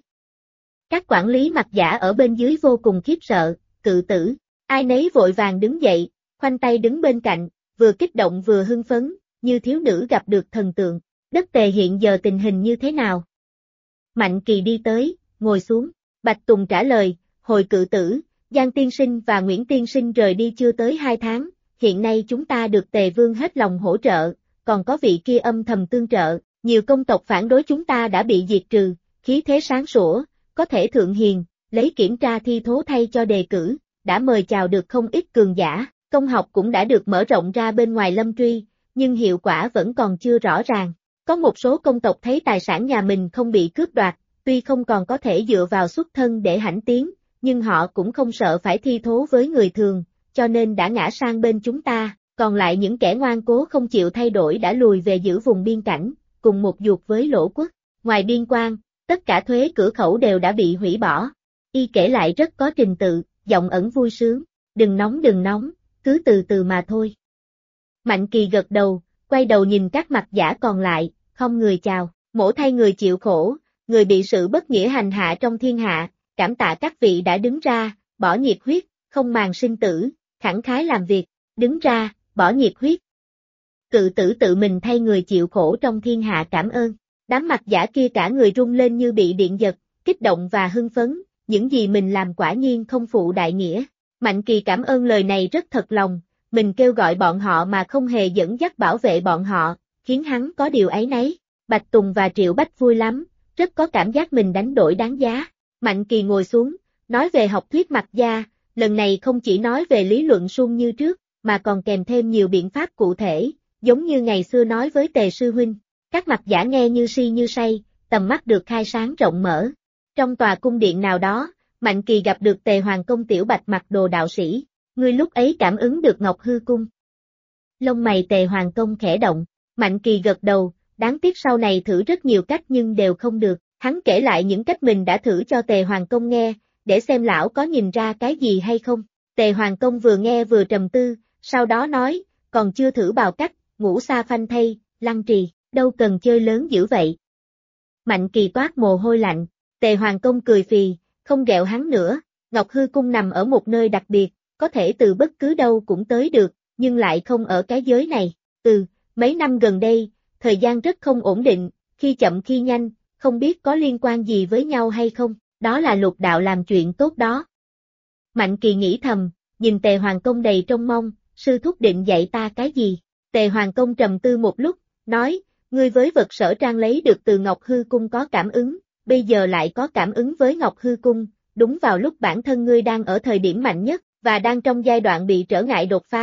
Các quản lý Mạc giả ở bên dưới vô cùng khiếp sợ. Cự tử. Ai nấy vội vàng đứng dậy, khoanh tay đứng bên cạnh, vừa kích động vừa hưng phấn, như thiếu nữ gặp được thần tượng. Đất Tề hiện giờ tình hình như thế nào? Mạnh Kỳ đi tới, ngồi xuống. Bạch Tùng trả lời, hồi cự tử, Giang tiên sinh và Nguyễn tiên sinh rời đi chưa tới 2 tháng, hiện nay chúng ta được Tề Vương hết lòng hỗ trợ, còn có vị kia âm thầm tương trợ, nhiều công tộc phản đối chúng ta đã bị diệt trừ, khí thế sáng sủa, có thể thượng hiền, lấy kiểm tra thi thố thay cho đề cử, đã mời chào được không ít cường giả, công học cũng đã được mở rộng ra bên ngoài Lâm Truy, nhưng hiệu quả vẫn còn chưa rõ ràng. Có một số công tộc thấy tài sản nhà mình không bị cướp đoạt, tuy không còn có thể dựa vào xuất thân để hãnh tiến, nhưng họ cũng không sợ phải thi thố với người thường, cho nên đã ngã sang bên chúng ta, còn lại những kẻ ngoan cố không chịu thay đổi đã lùi về giữ vùng biên cảnh, cùng một ruột với Lỗ quốc. Ngoài biên quan, tất cả thuế cửa khẩu đều đã bị hủy bỏ. Y kể lại rất có trình tự, giọng ẩn vui sướng, đừng nóng, cứ từ từ mà thôi. Mạnh Kỳ gật đầu, quay đầu nhìn các Mạc giả còn lại, không người chào, mổ thay người chịu khổ, người bị sự bất nghĩa hành hạ trong thiên hạ, cảm tạ các vị đã đứng ra, bỏ nhiệt huyết, không màng sinh tử, khẳng khái làm việc, đứng ra, bỏ nhiệt huyết. Cự tử tự mình thay người chịu khổ trong thiên hạ cảm ơn. Đám Mạc giả kia cả người rung lên như bị điện giật, kích động và hưng phấn, những gì mình làm quả nhiên không phụ đại nghĩa. Mạnh Kỳ cảm ơn lời này rất thật lòng, mình kêu gọi bọn họ mà không hề dẫn dắt bảo vệ bọn họ, khiến hắn có điều áy náy. Bạch Tùng và Triệu Bách vui lắm, rất có cảm giác mình đánh đổi đáng giá. Mạnh Kỳ ngồi xuống, nói về học thuyết Mạc gia, lần này không chỉ nói về lý luận suông như trước, mà còn kèm thêm nhiều biện pháp cụ thể, giống như ngày xưa nói với Tề sư huynh. Các Mạc giả nghe như si như say, tầm mắt được khai sáng rộng mở. Trong tòa cung điện nào đó, Mạnh Kỳ gặp được Tề Hoàng công Tiểu Bạch mặc đồ đạo sĩ, ngươi lúc ấy cảm ứng được Ngọc Hư cung. Lông mày Tề Hoàng công khẽ động, Mạnh Kỳ gật đầu, đáng tiếc sau này thử rất nhiều cách nhưng đều không được, hắn kể lại những cách mình đã thử cho Tề Hoàng công nghe, để xem lão có nhìn ra cái gì hay không. Tề Hoàng công vừa nghe vừa trầm tư, sau đó nói, còn chưa thử bào cách, ngủ xa phanh thay, Lăng Trì, đâu cần chơi lớn dữ vậy. Mạnh Kỳ toát mồ hôi lạnh, Tề Hoàng công cười phì, không ghẹo hắn nữa, Ngọc Hư cung nằm ở một nơi đặc biệt, có thể từ bất cứ đâu cũng tới được, nhưng lại không ở cái giới này. Mấy năm gần đây, thời gian rất không ổn định, khi chậm khi nhanh, không biết có liên quan gì với nhau hay không, đó là lục đạo làm chuyện tốt đó. Mạnh Kỳ nghĩ thầm, nhìn Tề Hoàng công đầy trông mong, sư thúc định dạy ta cái gì? Tề Hoàng công trầm tư một lúc, nói, ngươi với vật sở trang lấy được từ Ngọc Hư cung có cảm ứng, bây giờ lại có cảm ứng với Ngọc Hư cung, đúng vào lúc bản thân ngươi đang ở thời điểm mạnh nhất, và đang trong giai đoạn bị trở ngại đột phá,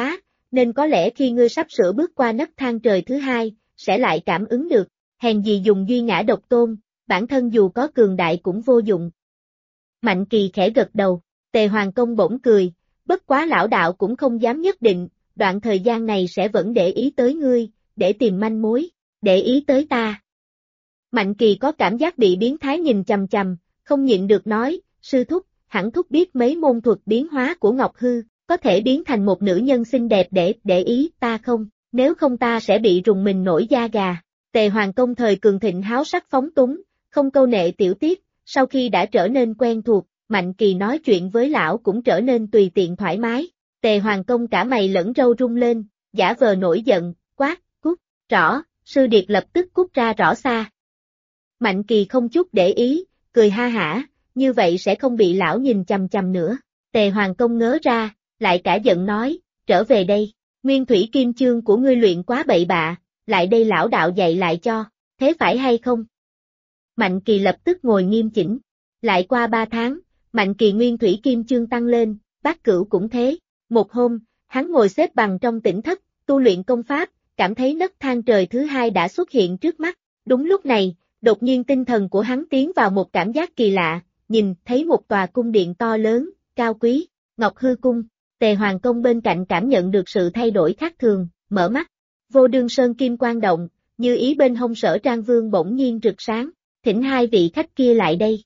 nên có lẽ khi ngươi sắp sửa bước qua nấc thang trời thứ hai, sẽ lại cảm ứng được, hèn gì dùng duy ngã độc tôn, bản thân dù có cường đại cũng vô dụng. Mạnh Kỳ khẽ gật đầu, Tề Hoàng Công bỗng cười, bất quá lão đạo cũng không dám nhất định, đoạn thời gian này sẽ vẫn để ý tới ngươi, để tìm manh mối, để ý tới ta. Mạnh Kỳ có cảm giác bị biến thái nhìn chằm chằm, không nhịn được nói, sư thúc, hẳn thúc biết mấy môn thuật biến hóa của Ngọc Hư, có thể biến thành một nữ nhân xinh đẹp để ý ta không, nếu không ta sẽ bị rùng mình nổi da gà. Tề Hoàng Công thời cường thịnh háo sắc phóng túng, không câu nệ tiểu tiết, sau khi đã trở nên quen thuộc, Mạnh Kỳ nói chuyện với lão cũng trở nên tùy tiện thoải mái. Tề Hoàng Công cả mày lẫn râu rung lên, giả vờ nổi giận, quát, cút, rõ, sư điệt lập tức cút ra rõ xa. Mạnh Kỳ không chút để ý, cười ha hả, như vậy sẽ không bị lão nhìn chằm chằm nữa. Tề Hoàng Công ngớ ra, lại cả giận nói, trở về đây, nguyên thủy kim chương của ngươi luyện quá bậy bạ, lại đây lão đạo dạy lại cho, thế phải hay không? Mạnh Kỳ lập tức ngồi nghiêm chỉnh, lại qua 3 tháng, Mạnh Kỳ nguyên thủy kim chương tăng lên, Bát Cửu cũng thế. Một hôm, hắn ngồi xếp bằng trong tỉnh thất, tu luyện công pháp, cảm thấy nấc thang trời thứ hai đã xuất hiện trước mắt. Đúng lúc này, đột nhiên tinh thần của hắn tiến vào một cảm giác kỳ lạ, nhìn thấy một tòa cung điện to lớn, cao quý, Ngọc Hư Cung. Tề Hoàng Công bên cạnh cảm nhận được sự thay đổi khác thường, mở mắt. Vô Đương Sơn kim quang động, như ý bên hông Sở Trang Vương bỗng nhiên rực sáng, thỉnh hai vị khách kia lại đây.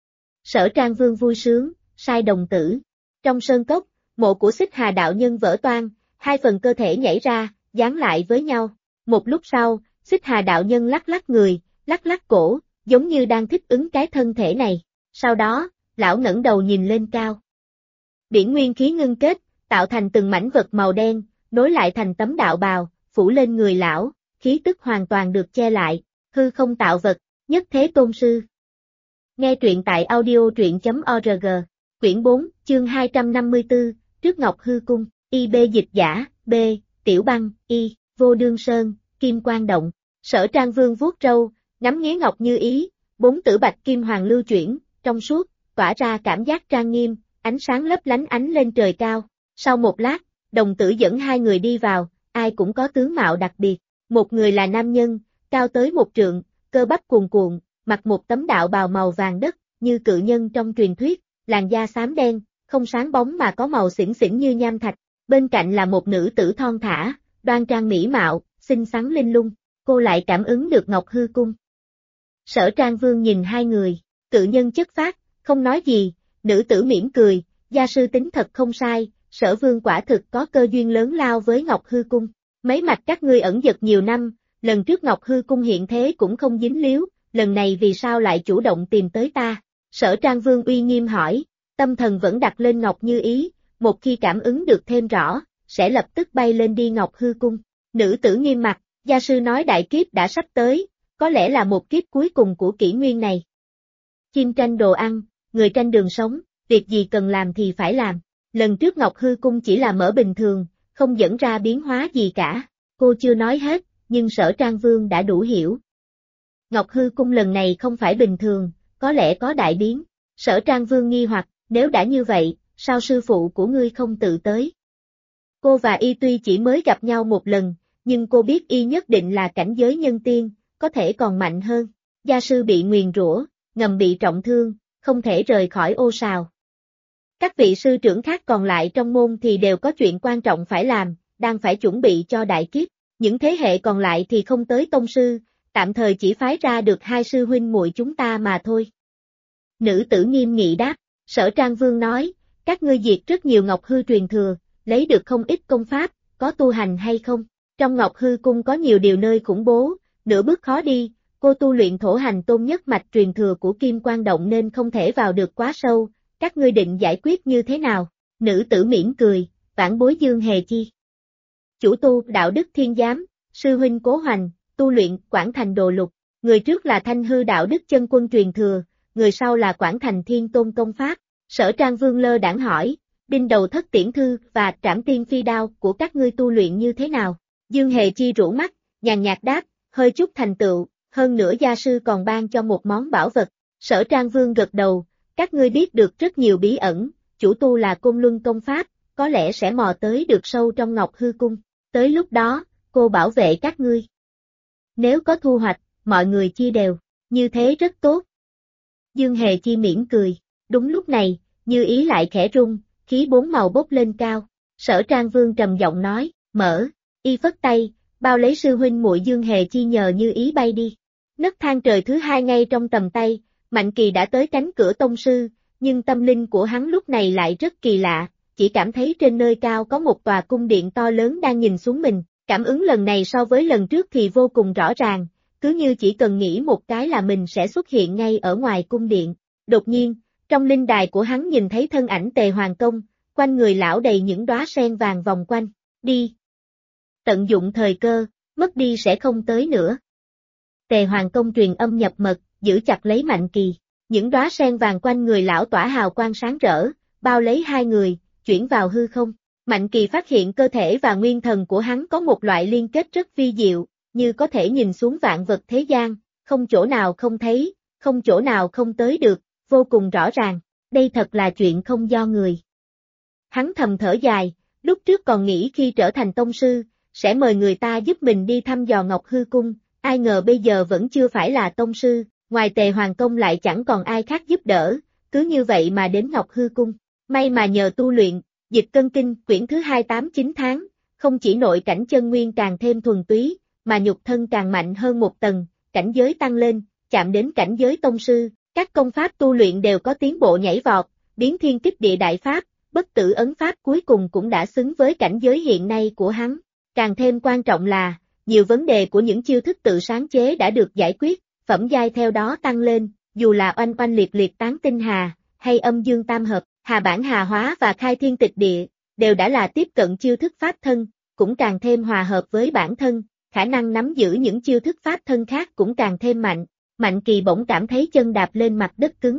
Sở Trang Vương vui sướng, sai đồng tử. Trong sơn cốc, mộ của Xích Hà đạo nhân vỡ toang, hai phần cơ thể nhảy ra, dán lại với nhau. Một lúc sau, Xích Hà đạo nhân lắc lắc người, lắc lắc cổ, giống như đang thích ứng cái thân thể này. Sau đó, lão ngẩng đầu nhìn lên cao. Điển nguyên khí ngưng kết, tạo thành từng mảnh vật màu đen, nối lại thành tấm đạo bào, phủ lên người lão, khí tức hoàn toàn được che lại, hư không tạo vật, nhất thế tôn sư. Nghe truyện tại audio.org, quyển 4, chương 254, trước Ngọc Hư Cung, IB dịch giả, B, Tiểu Băng, I, Vô Đương Sơn, Kim Quang Động. Sở Trang Vương vuốt râu, ngắm nghía ngọc như ý, 4 tử bạch kim hoàng lưu chuyển, trong suốt, tỏa ra cảm giác trang nghiêm, ánh sáng lấp lánh ánh lên trời cao. Sau một lát, đồng tử dẫn hai người đi vào, ai cũng có tướng mạo đặc biệt. Một người là nam nhân, cao tới 1 trượng, cơ bắp cuồn cuộn, mặc một tấm đạo bào màu vàng đất, như cự nhân trong truyền thuyết, làn da xám đen, không sáng bóng mà có màu xỉn xỉn như nham thạch. Bên cạnh là một nữ tử thon thả, đoan trang mỹ mạo, xinh xắn linh lung. Cô lại cảm ứng được Ngọc Hư Cung. Sở Trang Vương nhìn hai người, cự nhân chất phác, không nói gì, nữ tử mỉm cười, gia sư tính thật không sai, Sở Vương quả thực có cơ duyên lớn lao với Ngọc Hư Cung. Mấy mạch các ngươi ẩn dật nhiều năm, lần trước Ngọc Hư Cung hiện thế cũng không dính líu, lần này vì sao lại chủ động tìm tới ta? Sở Trang Vương uy nghiêm hỏi, tâm thần vẫn đặt lên Ngọc Như Ý, một khi cảm ứng được thêm rõ, sẽ lập tức bay lên đi Ngọc Hư Cung. Nữ tử nghiêm mặt, gia sư nói đại kiếp đã sắp tới, có lẽ là một kiếp cuối cùng của kỷ nguyên này. Chim tranh đồ ăn, người tranh đường sống, việc gì cần làm thì phải làm. Lần trước Ngọc Hư Cung chỉ là mở bình thường, không dẫn ra biến hóa gì cả. Cô chưa nói hết, nhưng Sở Trang Vương đã đủ hiểu. Ngọc Hư Cung lần này không phải bình thường, có lẽ có đại biến. Sở Trang Vương nghi hoặc, nếu đã như vậy, sao sư phụ của ngươi không tự tới? Cô và y tuy chỉ mới gặp nhau một lần, nhưng cô biết y nhất định là cảnh giới nhân tiên, có thể còn mạnh hơn. Gia sư bị nguyền rủa, ngầm bị trọng thương, không thể rời khỏi ô sào. Các vị sư trưởng khác còn lại trong môn thì đều có chuyện quan trọng phải làm, đang phải chuẩn bị cho đại kiếp. Những thế hệ còn lại thì không tới tông sư, tạm thời chỉ phái ra được 2 sư huynh muội chúng ta mà thôi. Nữ tử nghiêm nghị đáp, Sở Trang Vương nói, các ngươi diệt rất nhiều Ngọc Hư truyền thừa, lấy được không ít công pháp, có tu hành hay không? Trong Ngọc Hư Cung có nhiều điều nơi khủng bố, nửa bước khó đi, cô tu luyện thổ hành tôn nhất mạch truyền thừa của Kim Quang Động nên không thể vào được quá sâu, các ngươi định giải quyết như thế nào? Nữ tử mỉm cười, vãn bối Dương Hề Chi. Chủ tu đạo đức thiên giám, sư huynh Cố Hoành, tu luyện Quảng Thành Đồ Lục, người trước là Thanh Hư đạo đức chân quân truyền thừa, người sau là Quảng Thành Thiên Tôn công pháp. Sở Trang Vương lơ đãng hỏi, Đinh Đầu Thất Tiễn Thư và Trảm Tiên Phi Đao của các ngươi tu luyện như thế nào? Dương Hề Chi rũ mắt, nhàn nhạt đáp, hơi chút thành tựu, hơn nữa gia sư còn ban cho một món bảo vật. Sở Trang Vương gật đầu, các ngươi biết được rất nhiều bí ẩn, chủ tu là Côn Luân công pháp, có lẽ sẽ mò tới được sâu trong Ngọc Hư Cung. Tới lúc đó, cô bảo vệ các ngươi. Nếu có thu hoạch, mọi người chia đều, như thế rất tốt. Dương Hề Chi mỉm cười. Đúng lúc này, Như Ý lại khẽ rung, khí bốn màu bốc lên cao. Sở Trang Vương trầm giọng nói, mở, y phất tay, bao lấy sư huynh muội Dương Hề Chi nhờ Như Ý bay đi. Nấc thang trời thứ hai ngay trong tầm tay, Mạnh Kỳ đã tới cánh cửa tông sư, nhưng tâm linh của hắn lúc này lại rất kỳ lạ, chỉ cảm thấy trên nơi cao có một tòa cung điện to lớn đang nhìn xuống mình. Cảm ứng lần này so với lần trước thì vô cùng rõ ràng, cứ như chỉ cần nghĩ một cái là mình sẽ xuất hiện ngay ở ngoài cung điện. Đột nhiên, trong linh đài của hắn nhìn thấy thân ảnh Tề Hoàng Công, quanh người lão đầy những đóa sen vàng vòng quanh. Đi! Tận dụng thời cơ, mất đi sẽ không tới nữa. Tề Hoàng Công truyền âm nhập mật, giữ chặt lấy Mạnh Kỳ. Những đóa sen vàng quanh người lão tỏa hào quang sáng rỡ, bao lấy hai người, chuyển vào hư không. Mạnh Kỳ phát hiện cơ thể và nguyên thần của hắn có một loại liên kết rất vi diệu, như có thể nhìn xuống vạn vật thế gian, không chỗ nào không thấy, không chỗ nào không tới được, vô cùng rõ ràng. Đây thật là chuyện không do người. Hắn thầm thở dài, lúc trước còn nghĩ khi trở thành tông sư, sẽ mời người ta giúp mình đi thăm dò Ngọc Hư Cung, ai ngờ bây giờ vẫn chưa phải là tông sư, ngoài Tề Hoàng Công lại chẳng còn ai khác giúp đỡ, cứ như vậy mà đến Ngọc Hư Cung. May mà nhờ tu luyện, Dịch Cân Kinh quyển thứ 2 8-9 tháng, không chỉ nội cảnh chân nguyên càng thêm thuần túy, mà nhục thân càng mạnh hơn một tầng, cảnh giới tăng lên, chạm đến cảnh giới tông sư, các công pháp tu luyện đều có tiến bộ nhảy vọt, biến thiên kích địa đại pháp, bất tử ấn pháp cuối cùng cũng đã xứng với cảnh giới hiện nay của hắn. Càng thêm quan trọng là, nhiều vấn đề của những chiêu thức tự sáng chế đã được giải quyết, phẩm giai theo đó tăng lên, dù là oanh oanh liệt liệt tán tinh hà, hay âm dương tam hợp, hà bản hà hóa và khai thiên tịch địa, đều đã là tiếp cận chiêu thức pháp thân, cũng càng thêm hòa hợp với bản thân, khả năng nắm giữ những chiêu thức pháp thân khác cũng càng thêm mạnh. Mạnh Kỳ bỗng cảm thấy chân đạp lên mặt đất cứng.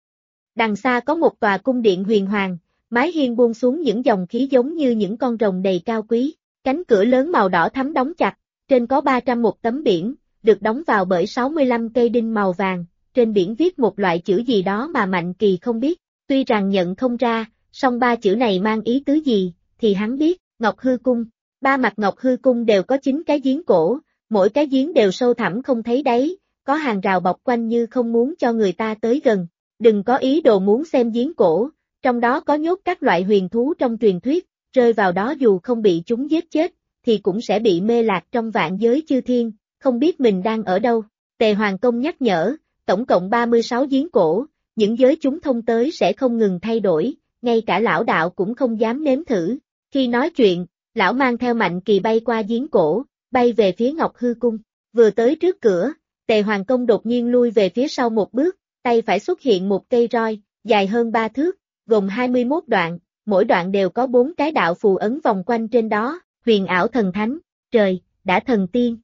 Đằng xa có một tòa cung điện huyền hoàng, mái hiên buông xuống những dòng khí giống như những con rồng đầy cao quý, cánh cửa lớn màu đỏ thắm đóng chặt, trên có 301 tấm biển, được đóng vào bởi 65 cây đinh màu vàng, trên biển viết một loại chữ gì đó mà Mạnh Kỳ không biết, tuy rằng nhận không ra, song ba chữ này mang ý tứ gì, thì hắn biết, Ngọc Hư Cung. Ba mặt Ngọc Hư Cung đều có 9 cái giếng cổ, mỗi cái giếng đều sâu thẳm không thấy đáy, có hàng rào bọc quanh như không muốn cho người ta tới gần. Đừng có ý đồ muốn xem giếng cổ, trong đó có nhốt các loại huyền thú trong truyền thuyết, rơi vào đó dù không bị chúng giết chết, thì cũng sẽ bị mê lạc trong vạn giới chư thiên, không biết mình đang ở đâu. Tề Hoàng Công nhắc nhở, tổng cộng 36 giếng cổ, những giới chúng thông tới sẽ không ngừng thay đổi, ngay cả lão đạo cũng không dám nếm thử. Khi nói chuyện, lão mang theo Mạnh Kỳ bay qua giếng cổ, bay về phía Ngọc Hư Cung. Vừa tới trước cửa, Tề Hoàng Công đột nhiên lui về phía sau một bước, tay phải xuất hiện một cây roi, dài hơn 3 thước, gồm 21 đoạn, mỗi đoạn đều có 4 cái đạo phù ấn vòng quanh trên đó, huyền ảo thần thánh, trời, đã thần tiên.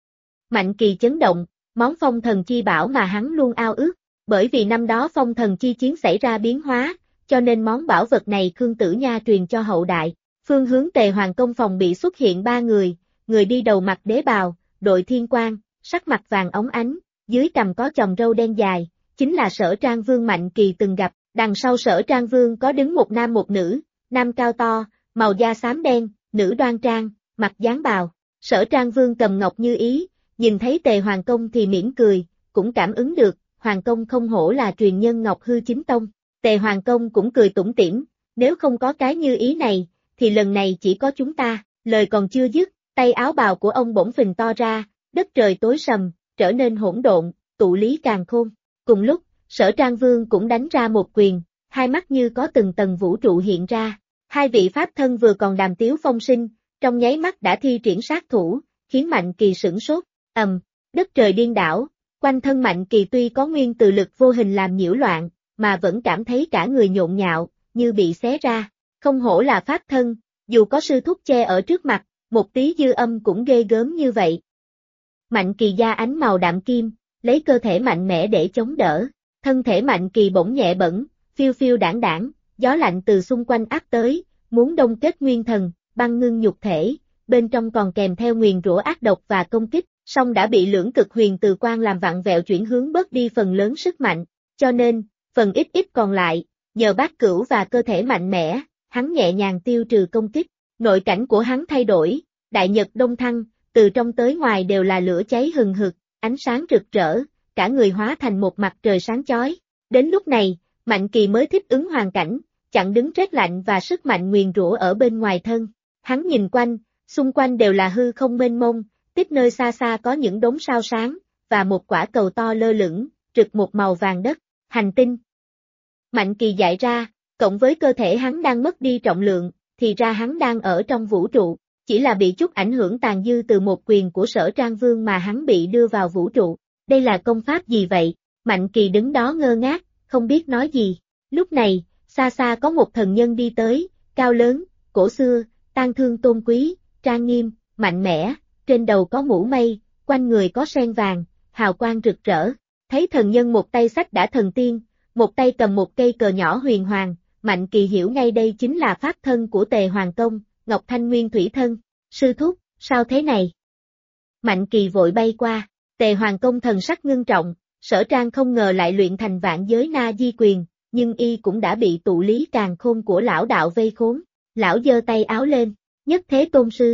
Mạnh Kỳ chấn động, món phong thần chi bảo mà hắn luôn ao ước, bởi vì năm đó phong thần chi chiến xảy ra biến hóa, cho nên món bảo vật này Khương Tử Nha truyền cho hậu đại. Phương hướng Tề Hoàng Công phòng bị xuất hiện 3 người, người đi đầu mặc đế bào, đội thiên quang, sắc mặt vàng óng ánh, dưới cằm có chòm râu đen dài, chính là Sở Trang Vương Mạnh Kỳ từng gặp. Đằng sau Sở Trang Vương có đứng một nam một nữ, nam cao to, màu da xám đen, nữ đoan trang, mặc dáng bào. Sở Trang Vương cầm ngọc như ý, nhìn thấy Tề Hoàng Công thì mỉm cười, cũng cảm ứng được, Hoàng Công không hổ là truyền nhân Ngọc Hư Chính Tông. Tề Hoàng Công cũng cười tủm tỉm, nếu không có cái như ý này, thì lần này chỉ có chúng ta. Lời còn chưa dứt, tay áo bào của ông bỗng phình to ra, đất trời tối sầm, trở nên hỗn độn, tụ lý càn khôn. Cùng lúc, Sở Trang Vương cũng đánh ra một quyền, hai mắt như có từng tầng vũ trụ hiện ra. Hai vị pháp thân vừa còn đàm tiếu phong sinh, trong nháy mắt đã thi triển sát thủ, khiến Mạnh Kỳ sửng sốt. Đất trời điên đảo, quanh thân Mạnh Kỳ tuy có nguyên từ lực vô hình làm nhiễu loạn, mà vẫn cảm thấy cả người nhộn nhạo, như bị xé ra. Không hổ là pháp thân, dù có sư thúc che ở trước mặt, một tí dư âm cũng ghê gớm như vậy. Mạnh Kỳ da ánh màu đạm kim, lấy cơ thể mạnh mẽ để chống đỡ. Thân thể Mạnh Kỳ bỗng nhẹ bẫng, phiêu phiêu đảng đảng, gió lạnh từ xung quanh áp tới, muốn đông kết nguyên thần, băng ngưng nhục thể, bên trong còn kèm theo nguyền rủa ác độc và công kích, song đã bị lưỡng cực huyền từ quan làm vặn vẹo chuyển hướng bớt đi phần lớn sức mạnh, cho nên, phần ít ít còn lại, nhờ bát cửu và cơ thể mạnh mẽ, hắn nhẹ nhàng tiêu trừ công kích, nội cảnh của hắn thay đổi, đại nhật đông thăng, từ trong tới ngoài đều là lửa cháy hừng hực, ánh sáng rực rỡ, cả người hóa thành một mặt trời sáng chói. Đến lúc này, Mạnh Kỳ mới thích ứng hoàn cảnh, chặn đứng rét lạnh và sức mạnh nguyền rủa ở bên ngoài thân. Hắn nhìn quanh, xung quanh đều là hư không mênh mông, tích nơi xa xa có những đống sao sáng, và một quả cầu to lơ lửng, rực một màu vàng đất, hành tinh. Mạnh Kỳ dại ra, cộng với cơ thể hắn đang mất đi trọng lượng, thì ra hắn đang ở trong vũ trụ, chỉ là bị chút ảnh hưởng tàn dư từ một quyền của Sở Trang Vương mà hắn bị đưa vào vũ trụ. Đây là công pháp gì vậy? Mạnh Kỳ đứng đó ngơ ngác, không biết nói gì. Lúc này, xa xa có một thần nhân đi tới, cao lớn, cổ xưa, tang thương tôn quý, trang nghiêm, mạnh mẽ, trên đầu có mũ mây, quanh người có sen vàng, hào quang rực rỡ. Thấy thần nhân một tay xách đã thần tiên, một tay cầm một cây cờ nhỏ huyền hoàng, Mạnh Kỳ hiểu ngay đây chính là pháp thân của Tề Hoàng Công, Ngọc Thanh Nguyên Thủy Thân. Sư thúc, sao thế này? Mạnh Kỳ vội bay qua, Tề Hoàng Công thần sắc ngưng trọng, Sở Trang không ngờ lại luyện thành vạn giới na di quyền, nhưng y cũng đã bị tụ lý càn khôn của lão đạo vây khốn. Lão giơ tay áo lên, nhất thế tôn sư.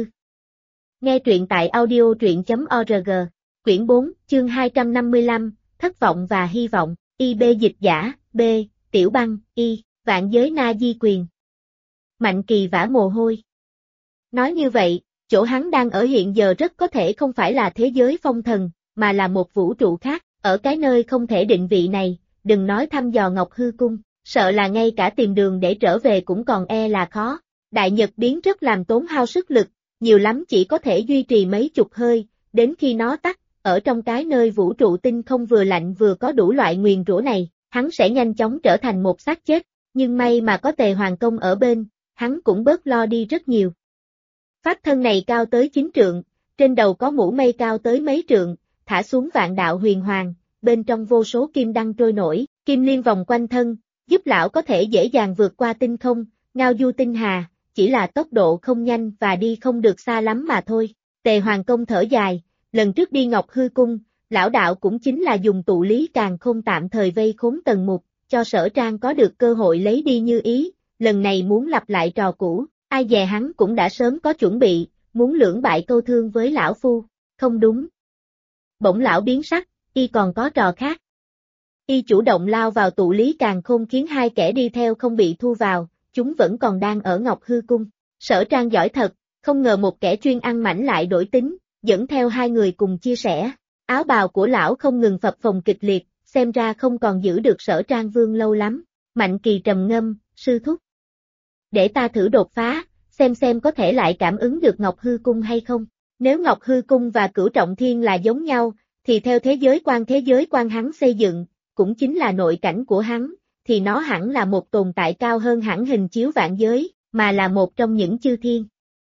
Nghe truyện tại audio.org, quyển 4, chương 255, thất vọng và hy vọng, IB dịch giả, B, Tiểu Băng, Y, vạn giới na di quyền. Mạnh Kỳ vã mồ hôi. Nói như vậy, chỗ hắn đang ở hiện giờ rất có thể không phải là thế giới phong thần, mà là một vũ trụ khác, ở cái nơi không thể định vị này, đừng nói thăm dò Ngọc Hư Cung, sợ là ngay cả tìm đường để trở về cũng còn e là khó. Đại nhật biến rất làm tốn hao sức lực, nhiều lắm chỉ có thể duy trì mấy chục hơi, đến khi nó tắt, ở trong cái nơi vũ trụ tinh không vừa lạnh vừa có đủ loại nguyền rủa này, hắn sẽ nhanh chóng trở thành một xác chết, nhưng may mà có Tề Hoàng Công ở bên, hắn cũng bớt lo đi rất nhiều. Pháp thân này cao tới 9 trượng, trên đầu có mũ mây cao tới mấy trượng, thả xuống vạn đạo huyền hoàng, bên trong vô số kim đăng trôi nổi, kim liên vòng quanh thân, giúp lão có thể dễ dàng vượt qua tinh không, ngao du tinh hà, chỉ là tốc độ không nhanh và đi không được xa lắm mà thôi. Tề Hoàng Công thở dài, lần trước đi Ngọc Hư Cung, lão đạo cũng chính là dùng tụ lý càn khôn tạm thời vây khốn Tần Mục, cho Sở Trang có được cơ hội lấy đi như ý, lần này muốn lặp lại trò cũ, ai dè hắn cũng đã sớm có chuẩn bị, muốn lưỡng bại câu thương với lão phu, không đúng. Bỗng lão biến sắc, y còn có trò khác. Y chủ động lao vào tụ lý càn khôn khiến hai kẻ đi theo không bị thu vào, chúng vẫn còn đang ở Ngọc Hư Cung. Sở Trang giỏi thật, không ngờ một kẻ chuyên ăn mảnh lại đổi tính, dẫn theo hai người cùng chia sẻ. Áo bào của lão không ngừng phập phồng kịch liệt, xem ra không còn giữ được Sở Trang Vương lâu lắm. Mạnh Kỳ trầm ngâm, sư thúc. Để ta thử đột phá, xem có thể lại cảm ứng được Ngọc Hư Cung hay không. Nếu Ngọc Hư Cung và Cửu Trọng Thiên là giống nhau, thì theo thế giới quan hắn xây dựng, cũng chính là nội cảnh của hắn, thì nó hẳn là một tồn tại cao hơn hẳn hình chiếu vạn giới, mà là một trong những chư thiên.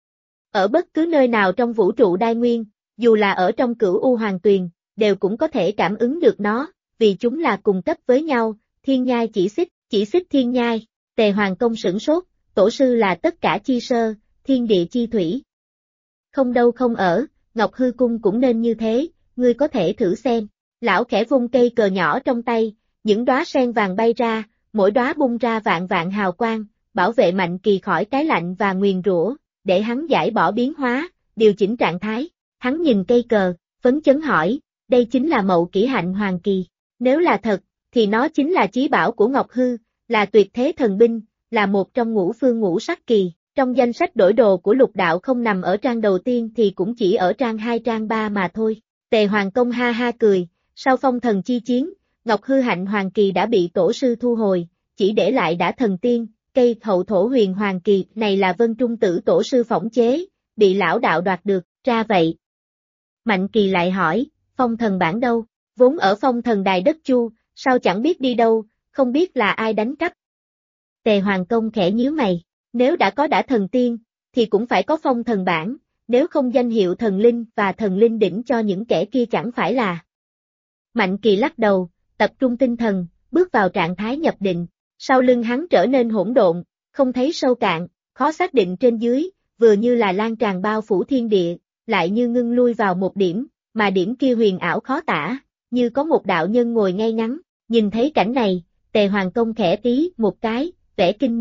Ở bất cứ nơi nào trong vũ trụ đai nguyên, dù là ở trong Cửu U Hoàng Tuyền, đều cũng có thể cảm ứng được nó, vì chúng là cùng cấp với nhau, thiên nhai chỉ xích thiên nhai. Tề Hoàng Công sửng sốt, tổ sư là tất cả chi sơ, thiên địa chi thủy. Không đâu không ở, Ngọc Hư Cung cũng nên như thế, ngươi có thể thử xem. Lão khẽ vung cây cờ nhỏ trong tay, những đóa sen vàng bay ra, mỗi đóa bung ra vạn vạn hào quang, bảo vệ Mạnh Kỳ khỏi cái lạnh và nguyền rủa, để hắn giải bỏ biến hóa, điều chỉnh trạng thái. Hắn nhìn cây cờ, phấn chấn hỏi, đây chính là Mậu Kỷ Hạnh Hoàng Kỳ. Nếu là thật, thì nó chính là chí bảo của Ngọc Hư, là tuyệt thế thần binh, là một trong ngũ phương ngũ sắc kỳ. Trong danh sách đổi đồ của lục đạo không nằm ở trang đầu tiên thì cũng chỉ ở trang 2 trang 3 mà thôi. Tề Hoàng Công ha ha cười, sau phong thần chi chiến, Ngọc Hư Hạnh Hoàng Kỳ đã bị tổ sư thu hồi, chỉ để lại đã thần tiên, cây hậu thổ huyền Hoàng Kỳ này là Vân Trung Tử tổ sư phỏng chế, bị lão đạo đoạt được, ra vậy. Mạnh Kỳ lại hỏi, phong thần bản đâu, vốn ở phong thần đài đất Chu, sao chẳng biết đi đâu, không biết là ai đánh cắp. Tề Hoàng Công khẽ nhíu mày, nếu đã có đã thần tiên, thì cũng phải có phong thần bản, nếu không danh hiệu thần linh và thần linh đỉnh cho những kẻ kia chẳng phải là. Mạnh Kỳ lắc đầu, tập trung tinh thần, bước vào trạng thái nhập định, sau lưng hắn trở nên hỗn độn, không thấy sâu cạn, khó xác định trên dưới, vừa như là lan tràn bao phủ thiên địa, lại như ngưng lui vào một điểm, mà điểm kia huyền ảo khó tả, như có một đạo nhân ngồi ngay ngắn, nhìn thấy cảnh này, Tề Hoàng Công khẽ tí một cái, vẻ kinh nghi,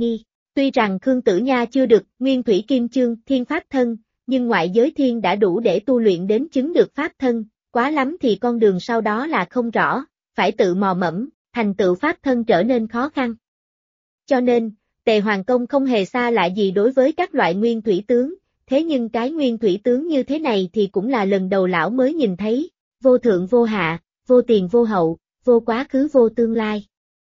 Tuy rằng Khương Tử Nha chưa được Nguyên Thủy Kim Chương Thiên Pháp Thân, nhưng ngoại giới thiên đã đủ để tu luyện đến chứng được Pháp Thân, quá lắm thì con đường sau đó là không rõ, phải tự mò mẫm, thành tựu Pháp Thân trở nên khó khăn. Cho nên, Tề Hoàng Công không hề xa lạ gì đối với các loại nguyên thủy tướng, thế nhưng cái nguyên thủy tướng như thế này thì cũng là lần đầu lão mới nhìn thấy, vô thượng vô hạ, vô tiền vô hậu, vô quá khứ vô tương lai.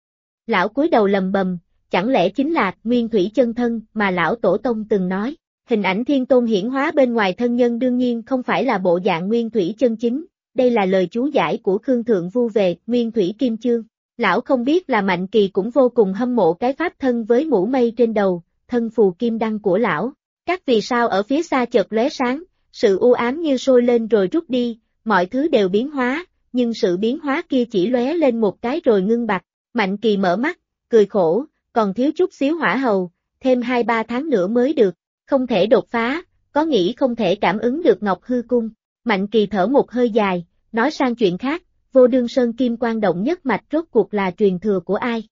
Lão cúi đầu lầm bầm, chẳng lẽ chính là nguyên thủy chân thân mà lão tổ tông từng nói, hình ảnh thiên tôn hiển hóa bên ngoài thân nhân đương nhiên không phải là bộ dạng nguyên thủy chân chính, đây là lời chú giải của Khương Thượng Vu về Nguyên Thủy Kim Chương. Lão không biết là Mạnh Kỳ cũng vô cùng hâm mộ cái pháp thân với mũ mây trên đầu, thân phù kim đăng của lão. Các vì sao ở phía xa chợt lóe sáng, sự u ám như sôi lên rồi rút đi, mọi thứ đều biến hóa, nhưng sự biến hóa kia chỉ lóe lên một cái rồi ngưng bặt. Mạnh Kỳ mở mắt, cười khổ, còn thiếu chút xíu hỏa hầu, thêm 2-3 tháng nữa mới được, không thể đột phá, có nghĩ không thể cảm ứng được Ngọc Hư Cung. Mạnh Kỳ thở một hơi dài, nói sang chuyện khác. Vô Đương Sơn Kim Quan Động nhất mạch rốt cuộc là truyền thừa của ai?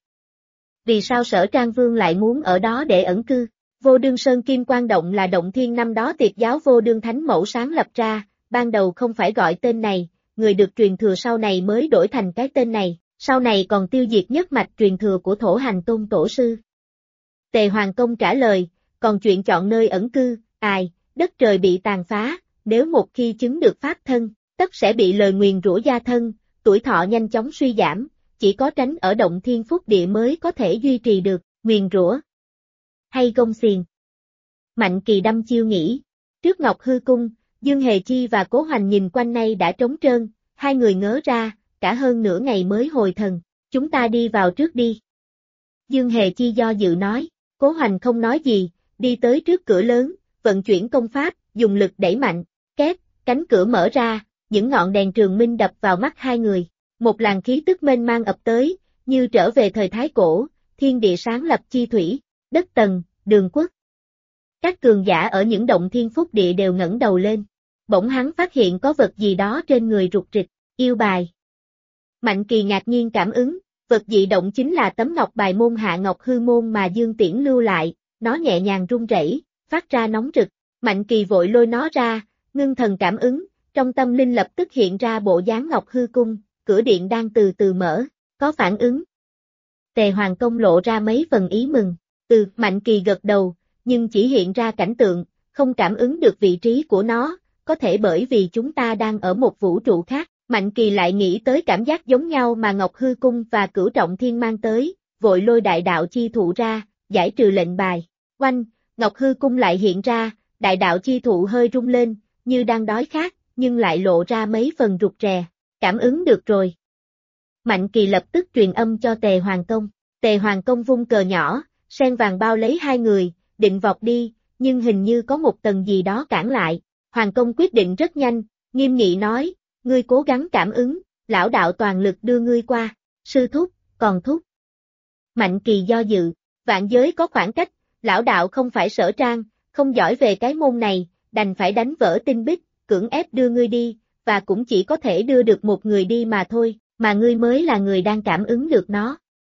Vì sao Sở Trang Vương lại muốn ở đó để ẩn cư? Vô Đương Sơn Kim Quan Động là động thiên năm đó Tiệt giáo Vô Đương Thánh Mẫu sáng lập ra, ban đầu không phải gọi tên này, người được truyền thừa sau này mới đổi thành cái tên này, sau này còn tiêu diệt nhất mạch truyền thừa của Thổ Hành Tôn Tổ Sư. Tề Hoàng Công trả lời, còn chuyện chọn nơi ẩn cư, đất trời bị tàn phá, nếu một khi chứng được pháp thân, tất sẽ bị lời nguyền rủa gia thân, tuổi thọ nhanh chóng suy giảm, chỉ có tránh ở động thiên phúc địa mới có thể duy trì được, nguyền rủa hay gông xiềng. Mạnh Kỳ đăm chiêu nghĩ, trước Ngọc Hư Cung, Dương Hề Chi và Cố Hoành nhìn quanh nay đã trống trơn, hai người ngớ ra, cả hơn nửa ngày mới hồi thần, chúng ta đi vào trước đi. Dương Hề Chi do dự nói, Cố Hoành không nói gì, đi tới trước cửa lớn, vận chuyển công pháp, dùng lực đẩy mạnh, két, cánh cửa mở ra. Những ngọn đèn trường minh đập vào mắt hai người, một làn khí tức mênh mang ập tới, như trở về thời Thái Cổ, thiên địa sáng lập chi thủy, đất Tần, Đường Quốc. Các cường giả ở những động thiên phúc địa đều ngẩng đầu lên, bỗng hắn phát hiện có vật gì đó trên người rục rịch, yêu bài. Mạnh Kỳ ngạc nhiên cảm ứng, vật dị động chính là tấm ngọc bài môn Hạ Ngọc Hư Môn mà Dương Tiễn lưu lại, nó nhẹ nhàng rung rẩy, phát ra nóng rực, Mạnh Kỳ vội lôi nó ra, ngưng thần cảm ứng. Trong tâm linh lập tức hiện ra bộ dáng Ngọc Hư Cung, cửa điện đang từ từ mở, có phản ứng. Tề Hoàng Công lộ ra mấy phần ý mừng, Mạnh Kỳ gật đầu, nhưng chỉ hiện ra cảnh tượng, không cảm ứng được vị trí của nó, có thể bởi vì chúng ta đang ở một vũ trụ khác. Mạnh Kỳ lại nghĩ tới cảm giác giống nhau mà Ngọc Hư Cung và Cửu Trọng Thiên mang tới, vội lôi đại đạo chi thụ ra, giải trừ lệnh bài. Oanh, Ngọc Hư Cung lại hiện ra, đại đạo chi thụ hơi rung lên, như đang đói khát. Nhưng lại lộ ra mấy phần rụt rè, cảm ứng được rồi. Mạnh Kỳ lập tức truyền âm cho Tề Hoàng Công, Tề Hoàng Công vung cờ nhỏ, sen vàng bao lấy hai người, định vọt đi, nhưng hình như có một tầng gì đó cản lại, Hoàng Công quyết định rất nhanh, nghiêm nghị nói, ngươi cố gắng cảm ứng, lão đạo toàn lực đưa ngươi qua, sư thúc, còn thúc. Mạnh Kỳ do dự, vạn giới có khoảng cách, lão đạo không phải Sở Trang, không giỏi về cái môn này, đành phải đánh vỡ tinh bích. Cưỡng ép đưa ngươi đi, và cũng chỉ có thể đưa được một người đi mà thôi, mà ngươi mới là người đang cảm ứng được nó.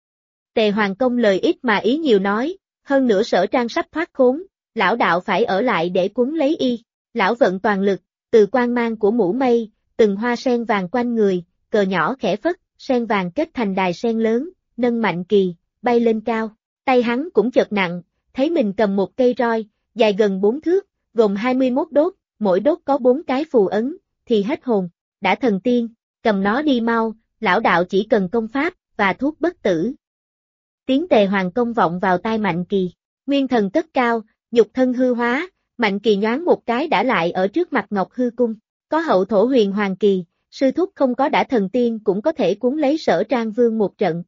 Tề Hoàng Công lời ít mà ý nhiều nói, hơn nữa Sở Trang sắp thoát khốn, lão đạo phải ở lại để cuốn lấy y, lão vận toàn lực, từ quang mang của mũ mây, từng hoa sen vàng quanh người, cờ nhỏ khẽ phất, sen vàng kết thành đài sen lớn, nâng Mạnh Kỳ, bay lên cao, tay hắn cũng chợt nặng, thấy mình cầm một cây roi, dài gần 4 thước, gồm 21 đốt. Mỗi đốt có 4 cái phù ấn, thì hết hồn, đã thần tiên, cầm nó đi mau, lão đạo chỉ cần công pháp, và thuốc bất tử. Tiếng Tề Hoàng Công vọng vào tai Mạnh Kỳ, nguyên thần cất cao, nhục thân hư hóa, Mạnh Kỳ nhoáng một cái đã lại ở trước mặt Ngọc Hư Cung, có hậu thổ huyền hoàng kỳ, sư thúc không có đã thần tiên cũng có thể cuốn lấy Sở Trang Vương một trận.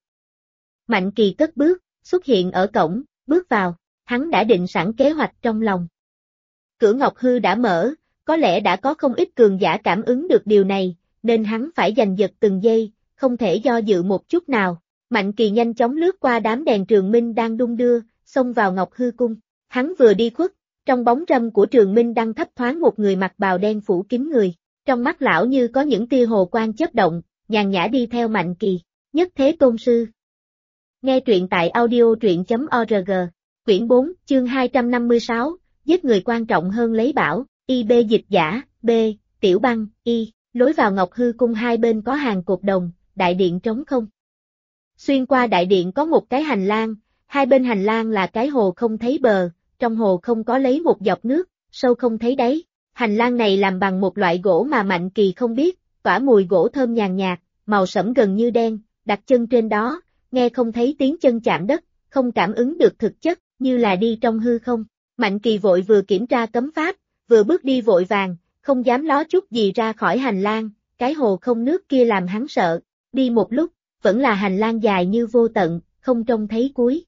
Mạnh Kỳ cất bước, xuất hiện ở cổng, bước vào, hắn đã định sẵn kế hoạch trong lòng. Cửa Ngọc Hư đã mở, có lẽ đã có không ít cường giả cảm ứng được điều này, nên hắn phải giành giật từng giây, không thể do dự một chút nào. Mạnh Kỳ nhanh chóng lướt qua đám đèn trường minh đang đung đưa, xông vào Ngọc Hư Cung. Hắn vừa đi khuất, trong bóng râm của trường minh đang thấp thoáng một người mặc bào đen phủ kín người. Trong mắt lão như có những tia hồ quang chớp động, nhàn nhã đi theo Mạnh Kỳ. Nhất Thế Tôn Sư. Nghe truyện tại audio truyện.org. Quyển 4, chương 256, giết người quan trọng hơn lấy bảo, IB dịch giả, B, Tiểu Băng, Y, lối vào Ngọc Hư Cung hai bên có hàng cột đồng, đại điện trống không. Xuyên qua đại điện có một cái hành lang, hai bên hành lang là cái hồ không thấy bờ, trong hồ không có lấy một giọt nước, sâu không thấy đáy. Hành lang này làm bằng một loại gỗ mà Mạnh Kỳ không biết, tỏa mùi gỗ thơm nhàn nhạt, màu sẫm gần như đen, đặt chân trên đó, nghe không thấy tiếng chân chạm đất, không cảm ứng được thực chất, như là đi trong hư không. Mạnh Kỳ vội vừa kiểm tra cấm pháp, vừa bước đi vội vàng, không dám ló chút gì ra khỏi hành lang, cái hồ không nước kia làm hắn sợ. Đi một lúc, vẫn là hành lang dài như vô tận, không trông thấy cuối.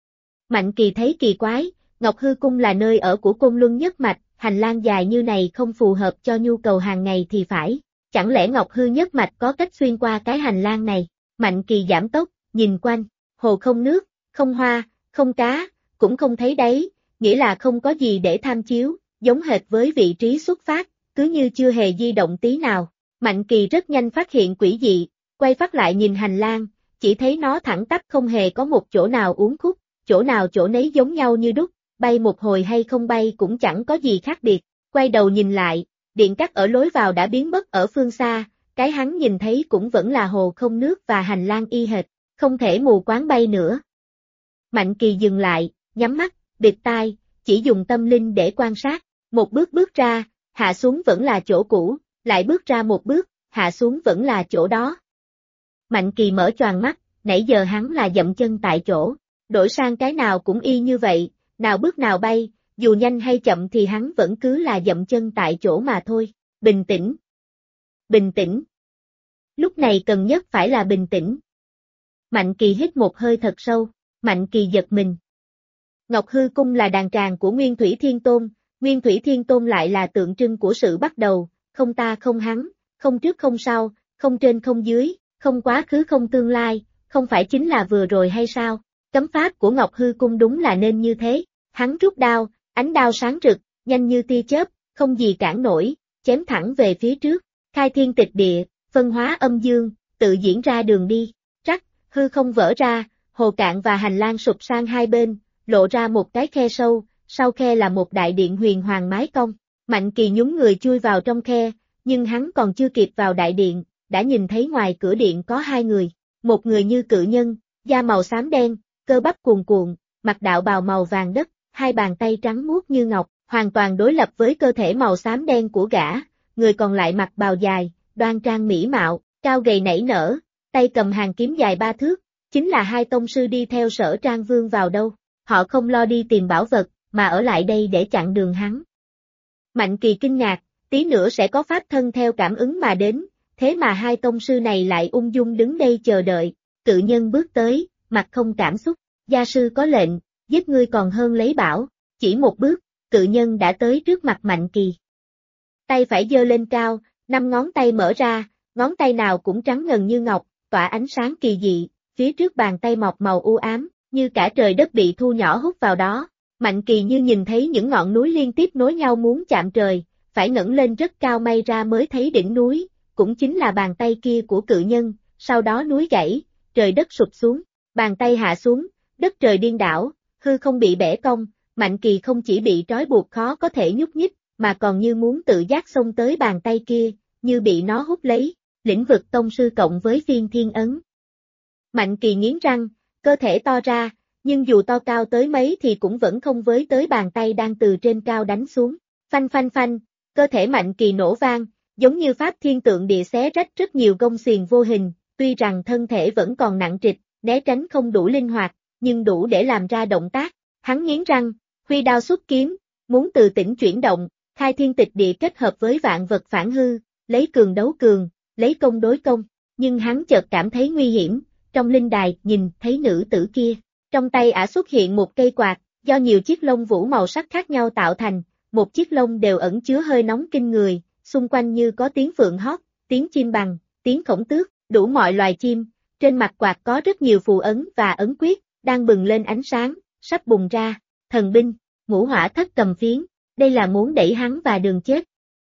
Mạnh Kỳ thấy kỳ quái, Ngọc Hư Cung là nơi ở của Côn Luân nhất mạch, hành lang dài như này không phù hợp cho nhu cầu hàng ngày thì phải. Chẳng lẽ Ngọc Hư nhất mạch có cách xuyên qua cái hành lang này? Mạnh Kỳ giảm tốc, nhìn quanh, hồ không nước, không hoa, không cá, cũng không thấy đáy, nghĩa là không có gì để tham chiếu, giống hệt với vị trí xuất phát, cứ như chưa hề di động tí nào. Mạnh Kỳ rất nhanh phát hiện quỷ dị, quay phát lại nhìn hành lang, chỉ thấy nó thẳng tắp không hề có một chỗ nào uốn khúc, chỗ nào chỗ nấy giống nhau như đúc, bay một hồi hay không bay cũng chẳng có gì khác biệt. Quay đầu nhìn lại, điện cắt ở lối vào đã biến mất ở phương xa, cái hắn nhìn thấy cũng vẫn là hồ không nước và hành lang y hệt, không thể mù quáng bay nữa. Mạnh Kỳ dừng lại, nhắm mắt, bịt tai, chỉ dùng tâm linh để quan sát, một bước bước ra, hạ xuống vẫn là chỗ cũ, lại bước ra một bước, hạ xuống vẫn là chỗ đó. Mạnh Kỳ mở choàng mắt, nãy giờ hắn là dậm chân tại chỗ, đổi sang cái nào cũng y như vậy, nào bước nào bay, dù nhanh hay chậm thì hắn vẫn cứ là dậm chân tại chỗ mà thôi. Bình tĩnh. Bình tĩnh. Lúc này cần nhất phải là bình tĩnh. Mạnh Kỳ hít một hơi thật sâu, Mạnh Kỳ giật mình. Ngọc Hư Cung là đàn tràng của Nguyên Thủy Thiên Tôn, Nguyên Thủy Thiên Tôn lại là tượng trưng của sự bắt đầu, không ta không hắn, không trước không sau, không trên không dưới, không quá khứ không tương lai, không phải chính là vừa rồi hay sao? Cấm pháp của Ngọc Hư Cung đúng là nên như thế. Hắn rút đao, ánh đao sáng rực, nhanh như tia chớp, không gì cản nổi, chém thẳng về phía trước, khai thiên tịch địa, phân hóa âm dương, tự diễn ra đường đi. Rắc, hư không vỡ ra, hồ cạn và hành lang sụp sang hai bên, lộ ra một cái khe sâu, sau khe là một đại điện huyền hoàng mái cong. Mạnh Kỳ nhúng người chui vào trong khe, nhưng hắn còn chưa kịp vào đại điện, đã nhìn thấy ngoài cửa điện có hai người, một người như cự nhân, da màu xám đen, cơ bắp cuồn cuộn, mặc đạo bào màu vàng đất, hai bàn tay trắng muốt như ngọc, hoàn toàn đối lập với cơ thể màu xám đen của gã, người còn lại mặc bào dài, đoan trang mỹ mạo, cao gầy nảy nở, tay cầm hàng kiếm dài 3 thước, chính là hai tông sư đi theo Sở Trang Vương vào đâu, họ không lo đi tìm bảo vật, mà ở lại đây để chặn đường hắn. Mạnh Kỳ kinh ngạc, tí nữa sẽ có pháp thân theo cảm ứng mà đến, thế mà hai tông sư này lại ung dung đứng đây chờ đợi. Cự nhân bước tới, mặt không cảm xúc, gia sư có lệnh, giết ngươi còn hơn lấy bảo, chỉ một bước, cự nhân đã tới trước mặt Mạnh Kỳ. Tay phải giơ lên cao, 5 ngón tay mở ra, ngón tay nào cũng trắng ngần như ngọc, tỏa ánh sáng kỳ dị, phía trước bàn tay mọc màu u ám, như cả trời đất bị thu nhỏ hút vào đó. Mạnh Kỳ như nhìn thấy những ngọn núi liên tiếp nối nhau muốn chạm trời, phải ngẩng lên rất cao may ra mới thấy đỉnh núi, cũng chính là bàn tay kia của cự nhân, sau đó núi gãy, trời đất sụp xuống, bàn tay hạ xuống, đất trời điên đảo, hư không bị bẻ cong, Mạnh Kỳ không chỉ bị trói buộc khó có thể nhúc nhích, mà còn như muốn tự giác xông tới bàn tay kia, như bị nó hút lấy, lĩnh vực tông sư cộng với phiên thiên ấn. Mạnh Kỳ nghiến răng, cơ thể to ra, nhưng dù to cao tới mấy thì cũng vẫn không với tới bàn tay đang từ trên cao đánh xuống. Phanh phanh phanh, cơ thể Mạnh Kỳ nổ vang, giống như pháp thiên tượng địa xé rách rất nhiều gông xiềng vô hình, tuy rằng thân thể vẫn còn nặng trịch, né tránh không đủ linh hoạt, nhưng đủ để làm ra động tác. Hắn nghiến răng, huy đao xuất kiếm, muốn từ tỉnh chuyển động, khai thiên tịch địa kết hợp với vạn vật phản hư, lấy cường đấu cường, lấy công đối công, nhưng hắn chợt cảm thấy nguy hiểm, trong linh đài nhìn thấy nữ tử kia, trong tay ả xuất hiện một cây quạt, do nhiều chiếc lông vũ màu sắc khác nhau tạo thành, một chiếc lông đều ẩn chứa hơi nóng kinh người, xung quanh như có tiếng phượng hót, tiếng chim bằng, tiếng khổng tước, đủ mọi loài chim, trên mặt quạt có rất nhiều phù ấn và ấn quyết, đang bừng lên ánh sáng, sắp bùng ra, thần binh, ngũ hỏa thất cầm phiến, đây là muốn đẩy hắn vào đường chết.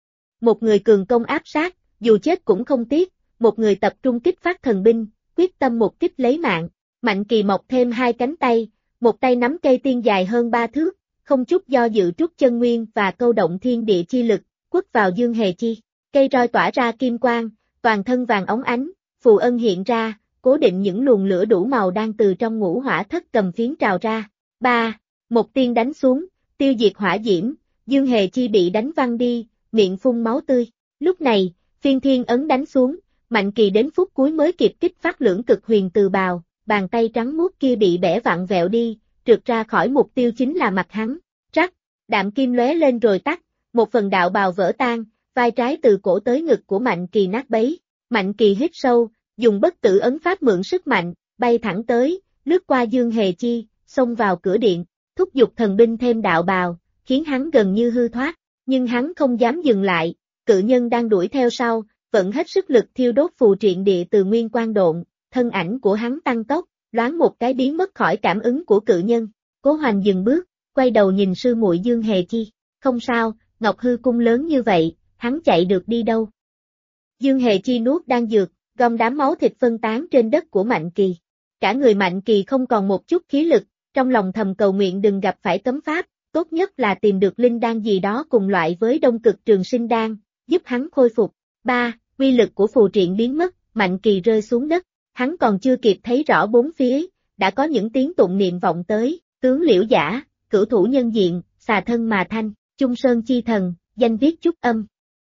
Một người cường công áp sát, dù chết cũng không tiếc, một người tập trung kích phát thần binh, quyết tâm một kích lấy mạng. Mạnh Kỳ mọc thêm hai cánh tay, một tay nắm cây tiên dài hơn 3 thước, không chút do dự trút chân nguyên và câu động thiên địa chi lực, quất vào Dương Hề Chi. Cây roi tỏa ra kim quang, toàn thân vàng óng ánh, phù ân hiện ra, cố định những luồng lửa đủ màu đang từ trong ngũ hỏa thất cầm phiến trào ra. 3. Một tiên đánh xuống, tiêu diệt hỏa diễm, Dương Hề Chi bị đánh văng đi, miệng phun máu tươi. Lúc này, phiên thiên ấn đánh xuống, Mạnh Kỳ đến phút cuối mới kịp kích phát lưỡng cực huyền từ bào, bàn tay trắng muốt kia bị bẻ vặn vẹo đi, trượt ra khỏi mục tiêu chính là mặt hắn. Rắc, đạm kim lóe lên rồi tắt, một phần đạo bào vỡ tan, vai trái từ cổ tới ngực của Mạnh Kỳ nát bấy. Mạnh Kỳ hít sâu, dùng bất tử ấn pháp mượn sức mạnh, bay thẳng tới, lướt qua Dương Hề Chi, xông vào cửa điện, thúc giục thần binh thêm đạo bào, khiến hắn gần như hư thoát, nhưng hắn không dám dừng lại, cự nhân đang đuổi theo sau, vận hết sức lực thiêu đốt phù triện địa từ nguyên quang độn, thân ảnh của hắn tăng tốc, loáng một cái biến mất khỏi cảm ứng của cự nhân. Cố Hoành dừng bước, quay đầu nhìn sư muội Dương Hề Chi, không sao, Ngọc Hư cung lớn như vậy, hắn chạy được đi đâu. Dương Hề Chi nuốt đan dược, gom đám máu thịt phân tán trên đất của Mạnh Kỳ. Cả người Mạnh Kỳ không còn một chút khí lực, trong lòng thầm cầu nguyện đừng gặp phải cấm pháp, tốt nhất là tìm được linh đan gì đó cùng loại với Đông Cực Trường Sinh đan, giúp hắn khôi phục. 3. Uy lực của phù triện biến mất, Mạnh Kỳ rơi xuống đất, hắn còn chưa kịp thấy rõ bốn phía, đã có những tiếng tụng niệm vọng tới, tướng Liễu Giả, cửu thủ nhân diện, xà thân mà thanh, Trung Sơn chi thần, danh viết chúc âm.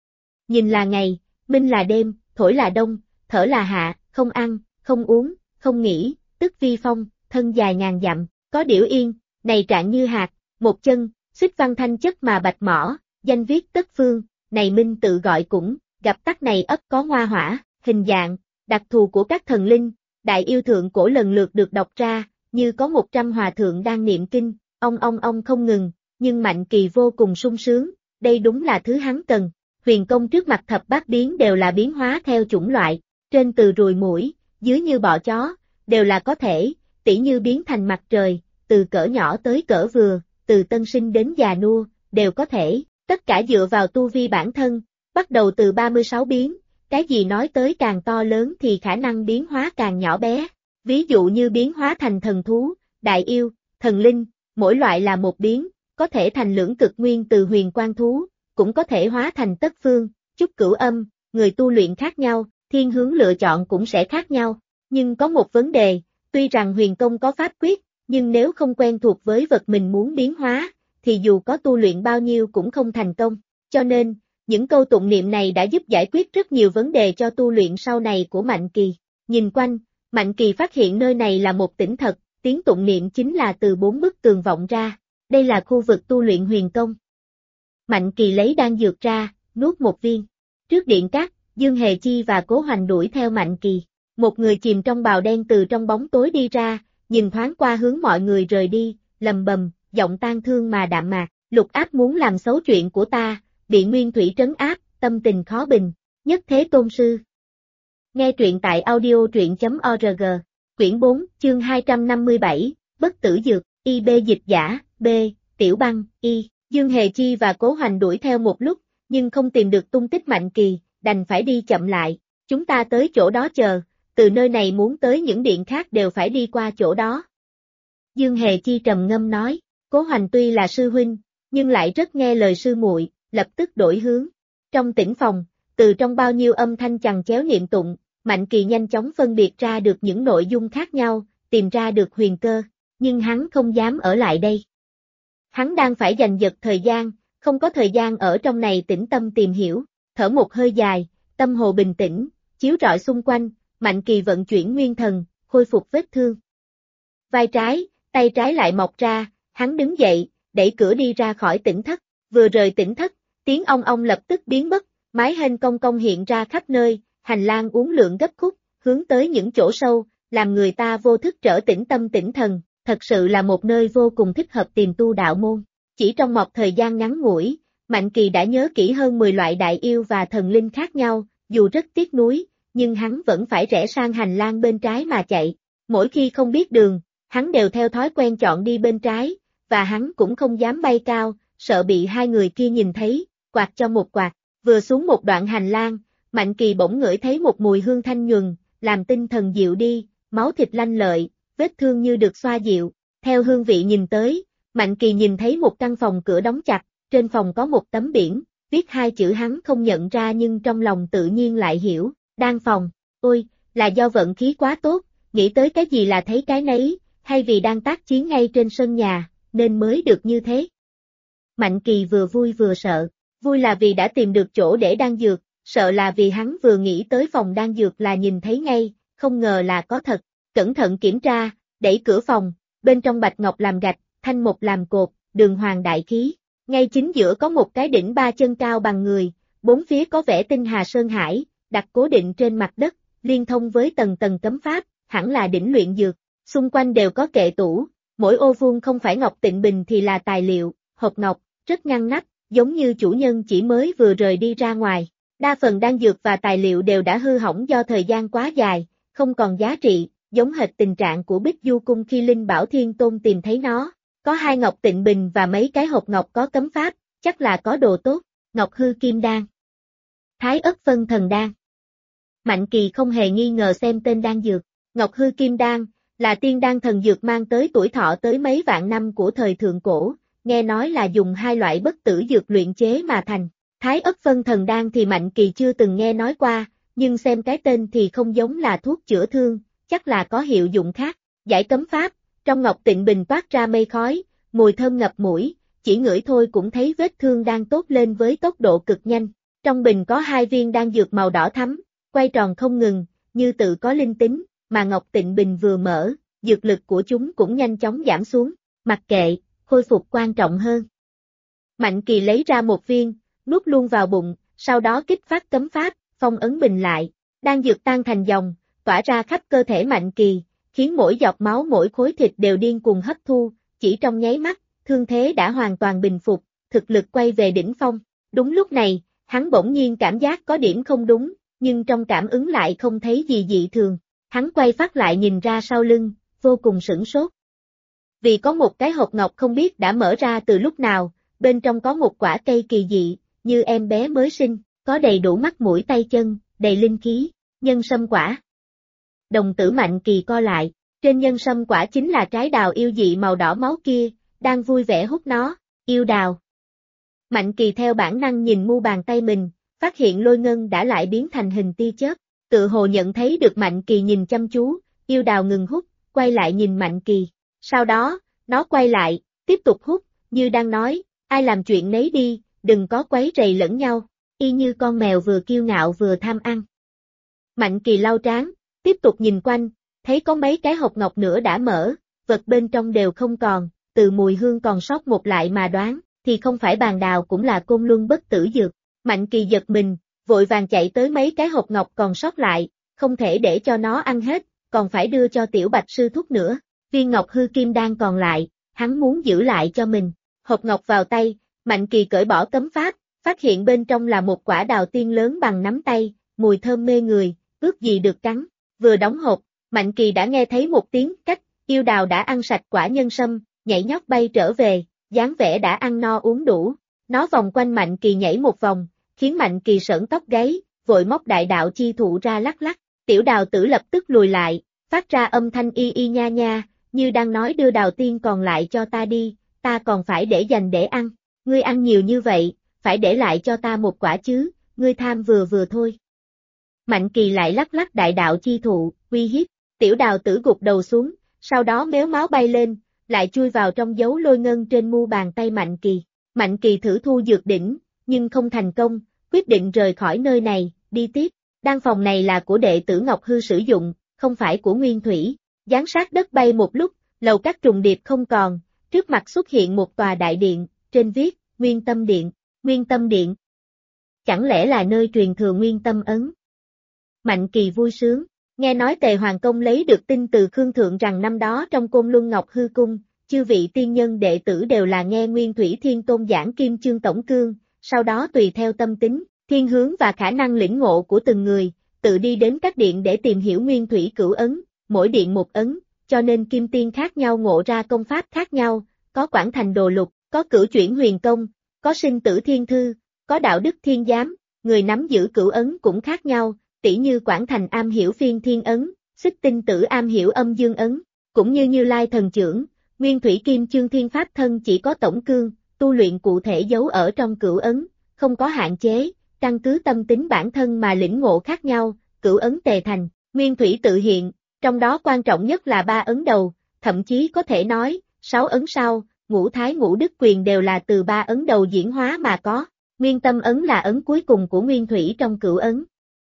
Nhìn là ngày, minh là đêm, thổi là đông, thở là hạ, không ăn, không uống, không nghỉ, tức vi phong, thân dài ngàn dặm, có điểu yên, này trạng như hạt, một chân, xích văn thanh chất mà bạch mỏ, danh viết tất phương, này minh tự gọi cũng, gặp tắc này ấp có hoa hỏa, hình dạng, đặc thù của các thần linh, đại yêu thượng cổ lần lượt được đọc ra, như có 100 hòa thượng đang niệm kinh, ông không ngừng, nhưng Mạnh Kỳ vô cùng sung sướng, đây đúng là thứ hắn cần. Huyền công trước mặt thập bát biến đều là biến hóa theo chủng loại, trên từ ruồi muỗi, dưới như bọ chó, đều là có thể, tỉ như biến thành mặt trời, từ cỡ nhỏ tới cỡ vừa, từ tân sinh đến già nua, đều có thể, tất cả dựa vào tu vi bản thân, bắt đầu từ 36 biến, cái gì nói tới càng to lớn thì khả năng biến hóa càng nhỏ bé, ví dụ như biến hóa thành thần thú, đại yêu, thần linh, mỗi loại là một biến, có thể thành lưỡng cực nguyên từ huyền quang thú, cũng có thể hóa thành tất phương, chúc cửu âm, người tu luyện khác nhau, thiên hướng lựa chọn cũng sẽ khác nhau, nhưng có một vấn đề, tuy rằng huyền công có pháp quyết, nhưng nếu không quen thuộc với vật mình muốn biến hóa, thì dù có tu luyện bao nhiêu cũng không thành công, cho nên, những câu tụng niệm này đã giúp giải quyết rất nhiều vấn đề cho tu luyện sau này của Mạnh Kỳ. Nhìn quanh, Mạnh Kỳ phát hiện nơi này là một tỉnh thật, tiếng tụng niệm chính là từ 4 bức tường vọng ra, đây là khu vực tu luyện huyền công. Mạnh Kỳ lấy đan dược ra, nuốt một viên. Trước điện cát, Dương Hề Chi và Cố Hoành đuổi theo Mạnh Kỳ. Một người chìm trong bào đen từ trong bóng tối đi ra, nhìn thoáng qua hướng mọi người rời đi, lầm bầm, giọng tan thương mà đạm mạc. Lục Áp muốn làm xấu chuyện của ta, bị Nguyên Thủy trấn áp, tâm tình khó bình. Nhất Thế Tôn Sư. Nghe truyện tại audio.org. Quyển 4, chương 257, Bất tử dược, IB dịch giả, B, Tiểu Băng, Y. Dương Hề Chi và Cố Hoành đuổi theo một lúc, nhưng không tìm được tung tích Mạnh Kỳ, đành phải đi chậm lại. Chúng ta tới chỗ đó chờ, từ nơi này muốn tới những điện khác đều phải đi qua chỗ đó. Dương Hề Chi trầm ngâm nói, Cố Hoành tuy là sư huynh, nhưng lại rất nghe lời sư muội, lập tức đổi hướng. Trong tĩnh phòng, từ trong bao nhiêu âm thanh chằng chéo niệm tụng, Mạnh Kỳ nhanh chóng phân biệt ra được những nội dung khác nhau, tìm ra được huyền cơ, nhưng hắn không dám ở lại đây. Hắn đang phải giành giật thời gian, không có thời gian ở trong này tĩnh tâm tìm hiểu, thở một hơi dài, tâm hồ bình tĩnh, chiếu rọi xung quanh, Mạnh Kỳ vận chuyển nguyên thần, khôi phục vết thương. Vai trái, tay trái lại mọc ra, hắn đứng dậy, đẩy cửa đi ra khỏi tỉnh thất, vừa rời tỉnh thất, tiếng ong lập tức biến mất, mái hên cong cong hiện ra khắp nơi, hành lang uốn lượn gấp khúc, hướng tới những chỗ sâu, làm người ta vô thức trở tĩnh tâm tĩnh thần. Thật sự là một nơi vô cùng thích hợp tìm tu đạo môn. Chỉ trong một thời gian ngắn ngủi, Mạnh Kỳ đã nhớ kỹ hơn 10 loại đại yêu và thần linh khác nhau, dù rất tiếc nuối, nhưng hắn vẫn phải rẽ sang hành lang bên trái mà chạy. Mỗi khi không biết đường, hắn đều theo thói quen chọn đi bên trái, và hắn cũng không dám bay cao, sợ bị hai người kia nhìn thấy, quạt cho một quạt. Vừa xuống một đoạn hành lang, Mạnh Kỳ bỗng ngửi thấy một mùi hương thanh nhuần, làm tinh thần dịu đi, máu thịt lanh lợi. Vết thương như được xoa dịu, Theo hương vị nhìn tới, Mạnh Kỳ nhìn thấy một căn phòng cửa đóng chặt, trên phòng có một tấm biển, viết hai chữ hắn không nhận ra nhưng trong lòng tự nhiên lại hiểu, đan phòng, ôi, là do vận khí quá tốt, nghĩ tới cái gì là thấy cái nấy, hay vì đang tác chiến ngay trên sân nhà, nên mới được như thế. Mạnh Kỳ vừa vui vừa sợ, vui là vì đã tìm được chỗ để đan dược, sợ là vì hắn vừa nghĩ tới phòng đan dược là nhìn thấy ngay, không ngờ là có thật, cẩn thận kiểm tra, đẩy cửa phòng, bên trong bạch ngọc làm gạch, thanh mục làm cột, đường hoàng đại khí, ngay chính giữa có một cái đỉnh 3 chân cao bằng người, bốn phía có vẻ tinh hà sơn hải, đặt cố định trên mặt đất, liên thông với tầng tầng cấm pháp, hẳn là đỉnh luyện dược, xung quanh đều có kệ tủ, mỗi ô vuông không phải ngọc tịnh bình thì là tài liệu, hộp ngọc, rất ngăn nắp, giống như chủ nhân chỉ mới vừa rời đi ra ngoài. Đa phần đan dược và tài liệu đều đã hư hỏng do thời gian quá dài, không còn giá trị, giống hệt tình trạng của Bích Du Cung khi Linh Bảo Thiên Tôn tìm thấy nó. Có 2 ngọc tịnh bình và mấy cái hộp ngọc có cấm pháp, chắc là có đồ tốt, Ngọc Hư Kim Đan. Thái Ất Phân Thần Đan. Mạnh Kỳ không hề nghi ngờ xem tên đan dược, Ngọc Hư Kim Đan, là tiên đan thần dược mang tới tuổi thọ tới mấy vạn năm của thời thượng cổ, nghe nói là dùng 2 loại bất tử dược luyện chế mà thành. Thái Ất Phân Thần Đan thì Mạnh Kỳ chưa từng nghe nói qua, nhưng xem cái tên thì không giống là thuốc chữa thương, chắc là có hiệu dụng khác. Giải cấm pháp, trong ngọc tịnh bình toát ra mây khói, mùi thơm ngập mũi, chỉ ngửi thôi cũng thấy vết thương đang tốt lên với tốc độ cực nhanh. Trong bình có 2 viên đan dược màu đỏ thắm, quay tròn không ngừng, như tự có linh tính, mà ngọc tịnh bình vừa mở, dược lực của chúng cũng nhanh chóng giảm xuống. Mặc kệ, khôi phục quan trọng hơn. Mạnh Kỳ lấy ra một viên, nuốt luôn vào bụng, sau đó kích phát cấm pháp, phong ấn bình lại, đan dược tan thành dòng, tỏa ra khắp cơ thể Mạnh Kỳ, khiến mỗi giọt máu mỗi khối thịt đều điên cuồng hấp thu, chỉ trong nháy mắt, thương thế đã hoàn toàn bình phục, thực lực quay về đỉnh phong. Đúng lúc này, hắn bỗng nhiên cảm giác có điểm không đúng, nhưng trong cảm ứng lại không thấy gì dị thường. Hắn quay phát lại nhìn ra sau lưng, vô cùng sửng sốt. Vì có một cái hộp ngọc không biết đã mở ra từ lúc nào, bên trong có một quả cây kỳ dị, như em bé mới sinh, có đầy đủ mắt mũi tay chân, đầy linh khí, nhân sâm quả. Đồng tử Mạnh Kỳ co lại, trên nhân sâm quả chính là trái đào yêu dị màu đỏ máu kia, đang vui vẻ hút nó, yêu đào. Mạnh Kỳ theo bản năng nhìn mu bàn tay mình, phát hiện lôi ngân đã lại biến thành hình tia chớp, tự hồ nhận thấy được Mạnh Kỳ nhìn chăm chú, yêu đào ngừng hút, quay lại nhìn Mạnh Kỳ. Sau đó, nó quay lại, tiếp tục hút, như đang nói, ai làm chuyện nấy đi, đừng có quấy rầy lẫn nhau, y như con mèo vừa kiêu ngạo vừa tham ăn. Mạnh Kỳ lau trán, tiếp tục nhìn quanh, thấy có mấy cái hộp ngọc nữa đã mở, vật bên trong đều không còn, từ mùi hương còn sót một lại mà đoán, thì không phải bàn đào cũng là côn luân bất tử dược. Mạnh Kỳ giật mình, vội vàng chạy tới mấy cái hộp ngọc còn sót lại, không thể để cho nó ăn hết, còn phải đưa cho Tiểu Bạch sư thúc nữa. Viên ngọc hư kim đan còn lại, hắn muốn giữ lại cho mình. Hộp ngọc vào tay, Mạnh Kỳ cởi bỏ cấm pháp, phát hiện bên trong là một quả đào tiên lớn bằng nắm tay, mùi thơm mê người, ước gì được cắn. Vừa đóng hộp, Mạnh Kỳ đã nghe thấy một tiếng cách, yêu đào đã ăn sạch quả nhân sâm, nhảy nhót bay trở về, dáng vẻ đã ăn no uống đủ. Nó vòng quanh Mạnh Kỳ nhảy một vòng, khiến Mạnh Kỳ sởn tóc gáy, vội móc đại đạo chi thụ ra lắc lắc. Tiểu đào tử lập tức lùi lại, phát ra âm thanh y y nha nha, như đang nói đưa đào tiên còn lại cho ta đi, ta còn phải để dành để ăn. Ngươi ăn nhiều như vậy, phải để lại cho ta một quả chứ, ngươi tham vừa vừa thôi. Mạnh Kỳ lại lắc lắc đại đạo chi thụ, uy hiếp, tiểu đào tử gục đầu xuống, sau đó méo máu bay lên, lại chui vào trong dấu lôi ngân trên mu bàn tay Mạnh Kỳ. Mạnh Kỳ thử thu dược đỉnh, nhưng không thành công, quyết định rời khỏi nơi này, đi tiếp. Đan phòng này là của đệ tử Ngọc Hư sử dụng, không phải của Nguyên Thủy. Giáng sát đất bay một lúc, lầu các trùng điệp không còn, trước mặt xuất hiện một tòa đại điện, trên viết, Nguyên Tâm Điện. Nguyên Tâm Điện. Chẳng lẽ là nơi truyền thừa Nguyên Tâm Ấn? Mạnh Kỳ vui sướng, nghe nói Tề Hoàng Công lấy được tin từ Khương Thượng rằng năm đó trong Côn Luân Ngọc Hư Cung, chư vị tiên nhân đệ tử đều là nghe Nguyên Thủy Thiên Tôn giảng Kim Chương Tổng Cương, sau đó tùy theo tâm tính, thiên hướng và khả năng lĩnh ngộ của từng người, tự đi đến các điện để tìm hiểu Nguyên Thủy Cửu Ấn, mỗi điện một ấn, cho nên kim tiên khác nhau ngộ ra công pháp khác nhau, có Quảng Thành Đồ Lục, có Cửu Chuyển Huyền Công, có Sinh Tử Thiên Thư, có Đạo Đức Thiên Giám, người nắm giữ cửu ấn cũng khác nhau, tỉ như Quảng Thành am hiểu Phiên Thiên Ấn, Xích Tinh Tử am hiểu Âm Dương Ấn, cũng như Như Lai Thần Chưởng, Nguyên thủy kim chương thiên pháp thân chỉ có tổng cương, tu luyện cụ thể giấu ở trong cửu ấn, không có hạn chế, căn cứ tâm tính bản thân mà lĩnh ngộ khác nhau, cửu ấn tề thành, nguyên thủy tự hiện, trong đó quan trọng nhất là 3 ấn đầu, thậm chí có thể nói, 6 ấn sau, ngũ thái ngũ đức quyền đều là từ 3 ấn đầu diễn hóa mà có. Nguyên tâm ấn là ấn cuối cùng của nguyên thủy trong cửu ấn.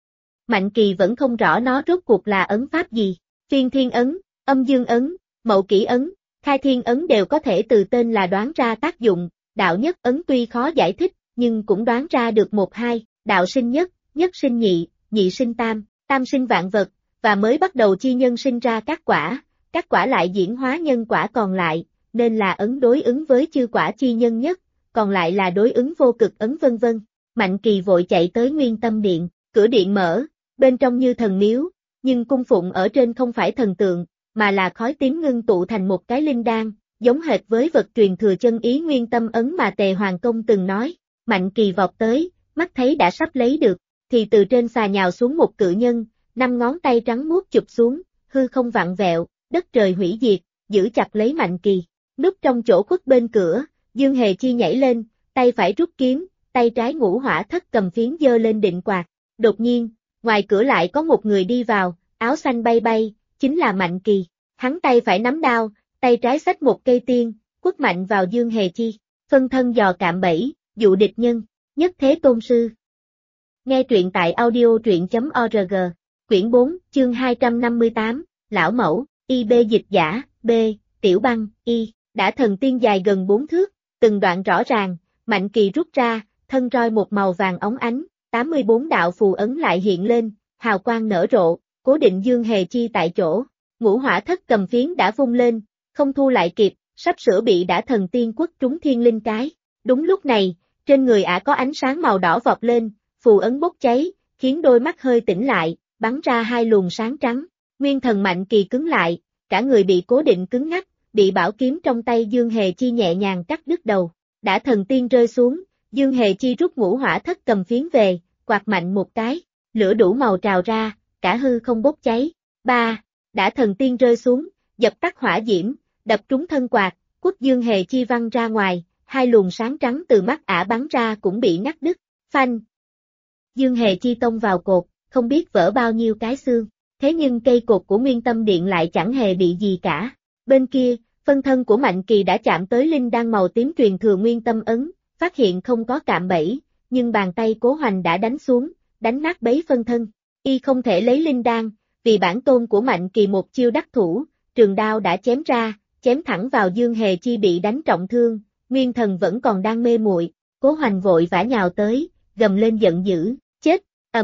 Mạnh Kỳ vẫn không rõ nó rốt cuộc là ấn pháp gì. Phiên thiên ấn, âm dương ấn, mậu kỷ ấn, khai thiên ấn đều có thể từ tên là đoán ra tác dụng, đạo nhất ấn tuy khó giải thích, nhưng cũng đoán ra được một hai, đạo sinh nhất, nhất sinh nhị, nhị sinh tam, tam sinh vạn vật, và mới bắt đầu chi nhân sinh ra các quả lại diễn hóa nhân quả còn lại, nên là ấn đối ứng với chư quả chi nhân nhất, còn lại là đối ứng vô cực ấn vân vân. Mạnh Kỳ vội chạy tới Nguyên Tâm Điện, cửa điện mở, bên trong như thần miếu, nhưng cung phụng ở trên không phải thần tượng, mà là khói tím ngưng tụ thành một cái linh đan, giống hệt với vật truyền thừa chân ý Nguyên Tâm ấn mà Tề Hoàng Công từng nói. Mạnh Kỳ vọt tới, mắt thấy đã sắp lấy được, thì từ trên xà nhào xuống một cự nhân, 5 ngón tay trắng muốt chụp xuống, hư không vặn vẹo, đất trời hủy diệt, giữ chặt lấy Mạnh Kỳ. Núp trong chỗ khuất bên cửa, Dương Hề Chi nhảy lên, tay phải rút kiếm, tay trái ngũ hỏa thất cầm phiến giơ lên định quạt. Đột nhiên, ngoài cửa lại có một người đi vào, áo xanh bay bay, chính là Mạnh Kỳ. Hắn tay phải nắm đao, tay trái xách một cây tiên, quất mạnh vào Dương Hề Chi. Phân thân dò cạm bẫy, dụ địch nhân, nhất thế tôn sư. Nghe truyện tại audio.truyện.org, quyển 4, chương 258, Lão Mẫu, IB dịch giả, B, Tiểu Băng, I, đã thần tiên dài gần 4 thước, từng đoạn rõ ràng, Mạnh Kỳ rút ra, thân roi một màu vàng óng ánh, 84 đạo phù ấn lại hiện lên, hào quang nở rộ, cố định Dương Hề Chi tại chỗ. Ngũ hỏa thất cầm phiến đã vung lên, không thu lại kịp, sắp sửa bị đã thần tiên quất trúng thiên linh cái. Đúng lúc này, trên người ả có ánh sáng màu đỏ vọt lên, phù ấn bốc cháy, khiến đôi mắt hơi tỉnh lại, bắn ra 2 luồng sáng trắng. Nguyên thần Mạnh Kỳ cứng lại, cả người bị cố định cứng ngắc, bị bảo kiếm trong tay Dương Hề Chi nhẹ nhàng cắt đứt đầu. Đã thần tiên rơi xuống, Dương Hề Chi rút ngũ hỏa thất cầm phiến về, quạt mạnh một cái, lửa đủ màu trào ra, cả hư không bốc cháy. 3. Đã thần tiên rơi xuống, dập tắt hỏa diễm, đập trúng thân quạt, quất Dương Hề Chi văng ra ngoài, 2 luồng sáng trắng từ mắt ả bắn ra cũng bị ngắt đứt. Phanh! Dương Hề Chi tông vào cột, không biết vỡ bao nhiêu cái xương. Thế nhưng cây cột của Nguyên Tâm Điện lại chẳng hề bị gì cả. Bên kia, phân thân của Mạnh Kỳ đã chạm tới linh đan màu tím truyền thừa Nguyên Tâm ấn, phát hiện không có cạm bẫy, nhưng bàn tay Cố Hoành đã đánh xuống, đánh nát bấy phân thân. Y không thể lấy linh đan, vì bản tôn của Mạnh Kỳ một chiêu đắc thủ, trường đao đã chém ra, chém thẳng vào Dương Hề Chi bị đánh trọng thương, nguyên thần vẫn còn đang mê muội. Cố Hoành vội vã nhào tới, gầm lên giận dữ, chết,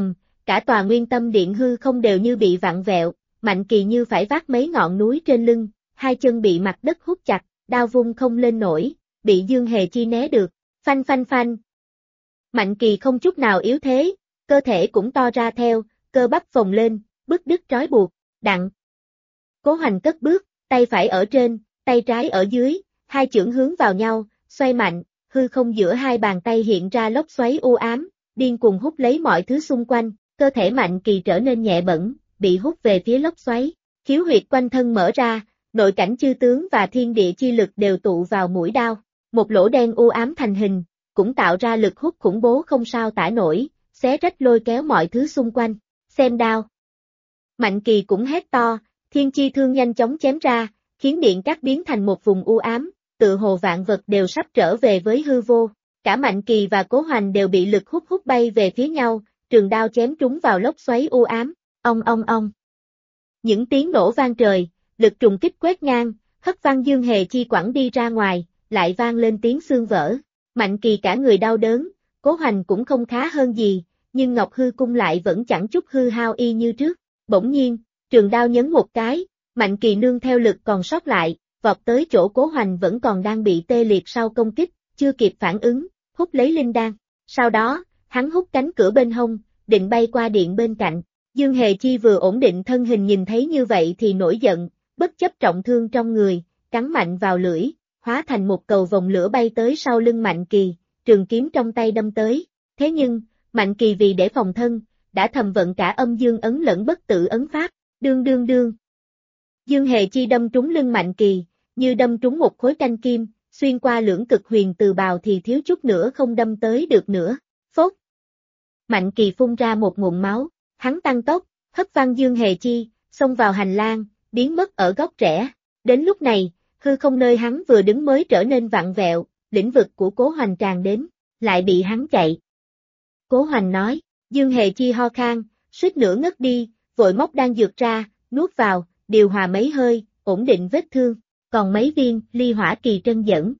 cả tòa Nguyên Tâm Điện hư không đều như bị vặn vẹo, Mạnh Kỳ như phải vác mấy ngọn núi trên lưng, 2 chân bị mặt đất hút chặt, đao vung không lên nổi, bị Dương Hề Chi né được, phanh phanh phanh. Mạnh Kỳ không chút nào yếu thế, cơ thể cũng to ra theo, cơ bắp phồng lên, bứt đứt trói buộc, đặng. Cố Hoành cất bước, tay phải ở trên, tay trái ở dưới, 2 chưởng hướng vào nhau, xoay mạnh, hư không giữa 2 bàn tay hiện ra lốc xoáy u ám, điên cuồng hút lấy mọi thứ xung quanh, cơ thể Mạnh Kỳ trở nên nhẹ bẫng, bị hút về phía lốc xoáy, khiếu huyệt quanh thân mở ra, nội cảnh chư tướng và thiên địa chi lực đều tụ vào mũi đao, một lỗ đen u ám thành hình, cũng tạo ra lực hút khủng bố không sao tả nổi, xé rách lôi kéo mọi thứ xung quanh, xem đao. Mạnh Kỳ cũng hét to, thiên chi thương nhanh chóng chém ra, khiến điện cát biến thành một vùng u ám, tự hồ vạn vật đều sắp trở về với hư vô. Cả Mạnh Kỳ và Cố Hoành đều bị lực hút bay về phía nhau, trường đao chém trúng vào lốc xoáy u ám, ong ong ong. Những tiếng nổ vang trời, lực trùng kích quét ngang, hất văng Dương Hề Chi quẳng đi ra ngoài, lại vang lên tiếng xương vỡ. Mạnh Kỳ cả người đau đớn, Cố Hoành cũng không khá hơn gì, nhưng Ngọc Hư Cung lại vẫn chẳng chút hư hao y như trước. Bỗng nhiên, trường đao nhấn một cái, Mạnh Kỳ nương theo lực còn sót lại, vọt tới chỗ Cố Hoành vẫn còn đang bị tê liệt sau công kích, chưa kịp phản ứng, hút lấy linh đan. Sau đó, hắn hút cánh cửa bên hông, định bay qua điện bên cạnh. Dương Hề Chi vừa ổn định thân hình nhìn thấy như vậy thì nổi giận, bất chấp trọng thương trong người, cắn mạnh vào lưỡi, hóa thành một cầu vòng lửa bay tới sau lưng Mạnh Kỳ, trường kiếm trong tay đâm tới. Thế nhưng, Mạnh Kỳ vì để phòng thân, đã thầm vận cả âm dương ấn lẫn bất tử ấn pháp, đương đương đương. Dương Hề Chi đâm trúng lưng Mạnh Kỳ, như đâm trúng một khối canh kim, xuyên qua lưỡng cực huyền từ bào thì thiếu chút nữa không đâm tới được nữa. Phốt! Mạnh Kỳ phun ra một ngụm máu, hắn tăng tốc, hất văng Dương Hề Chi, xông vào hành lang, biến mất ở góc rẽ. Đến lúc này, hư không nơi hắn vừa đứng mới trở nên vặn vẹo, lĩnh vực của Cố Hoành tràn đến, lại bị hắn chạy. Cố Hoành nói, Dương Hề Chi ho khan, suýt nữa ngất đi, vội móc đan dược ra, nuốt vào, điều hòa mấy hơi, ổn định vết thương, còn mấy viên, ly hỏa kỳ trân dẫn.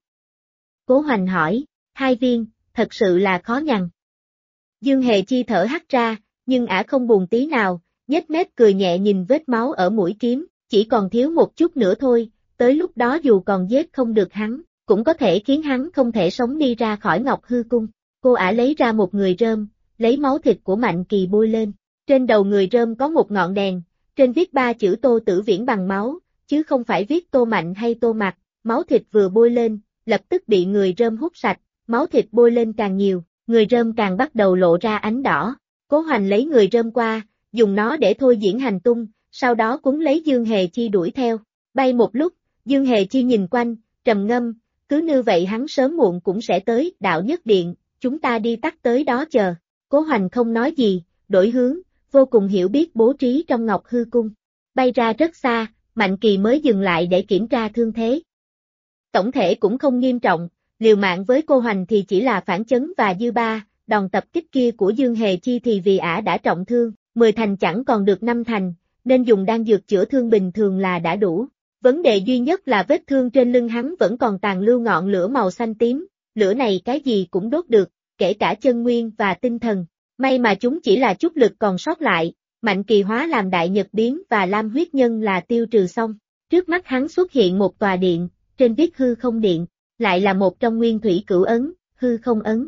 Cố Hoành hỏi, 2 viên, thật sự là khó nhằn. Dương Hề Chi thở hắt ra, nhưng ả không buồn tí nào, nhếch mép cười nhẹ nhìn vết máu ở mũi kiếm, chỉ còn thiếu một chút nữa thôi, tới lúc đó dù còn giết không được hắn, cũng có thể khiến hắn không thể sống đi ra khỏi Ngọc Hư Cung. Cô ả lấy ra một người rơm, lấy máu thịt của Mạnh Kỳ bôi lên. Trên đầu người rơm có một ngọn đèn, trên viết 3 chữ Tô Tử Viễn bằng máu, chứ không phải viết Tô Mạnh hay Tô Mặc. Máu thịt vừa bôi lên, lập tức bị người rơm hút sạch, máu thịt bôi lên càng nhiều, người rơm càng bắt đầu lộ ra ánh đỏ. Cố Hoành lấy người rơm qua, dùng nó để thôi diễn hành tung, sau đó cuốn lấy Dương Hề Chi đuổi theo. Bay một lúc, Dương Hề Chi nhìn quanh, trầm ngâm, cứ như vậy hắn sớm muộn cũng sẽ tới Đạo Nhất Điện, chúng ta đi tắt tới đó chờ. Cố Hoành không nói gì, đổi hướng, vô cùng hiểu biết bố trí trong Ngọc Hư Cung. Bay ra rất xa, Mạnh Kỳ mới dừng lại để kiểm tra thương thế. Tổng thể cũng không nghiêm trọng, liều mạng với cô Hoành thì chỉ là phản chấn và dư ba, đòn tập kích kia của Dương Hề Chi thì vì ả đã trọng thương, 10 thành chẳng còn được 5 thành, nên dùng đan dược chữa thương bình thường là đã đủ. Vấn đề duy nhất là vết thương trên lưng hắn vẫn còn tàn lưu ngọn lửa màu xanh tím, lửa này cái gì cũng đốt được, kể cả chân nguyên và tinh thần. May mà chúng chỉ là chút lực còn sót lại, Mạnh Kỳ hóa làm đại nhật biến và lam huyết nhân là tiêu trừ xong. Trước mắt hắn xuất hiện một tòa điện, trên viết hư không điện, lại là một trong nguyên thủy cửu ấn, hư không ấn.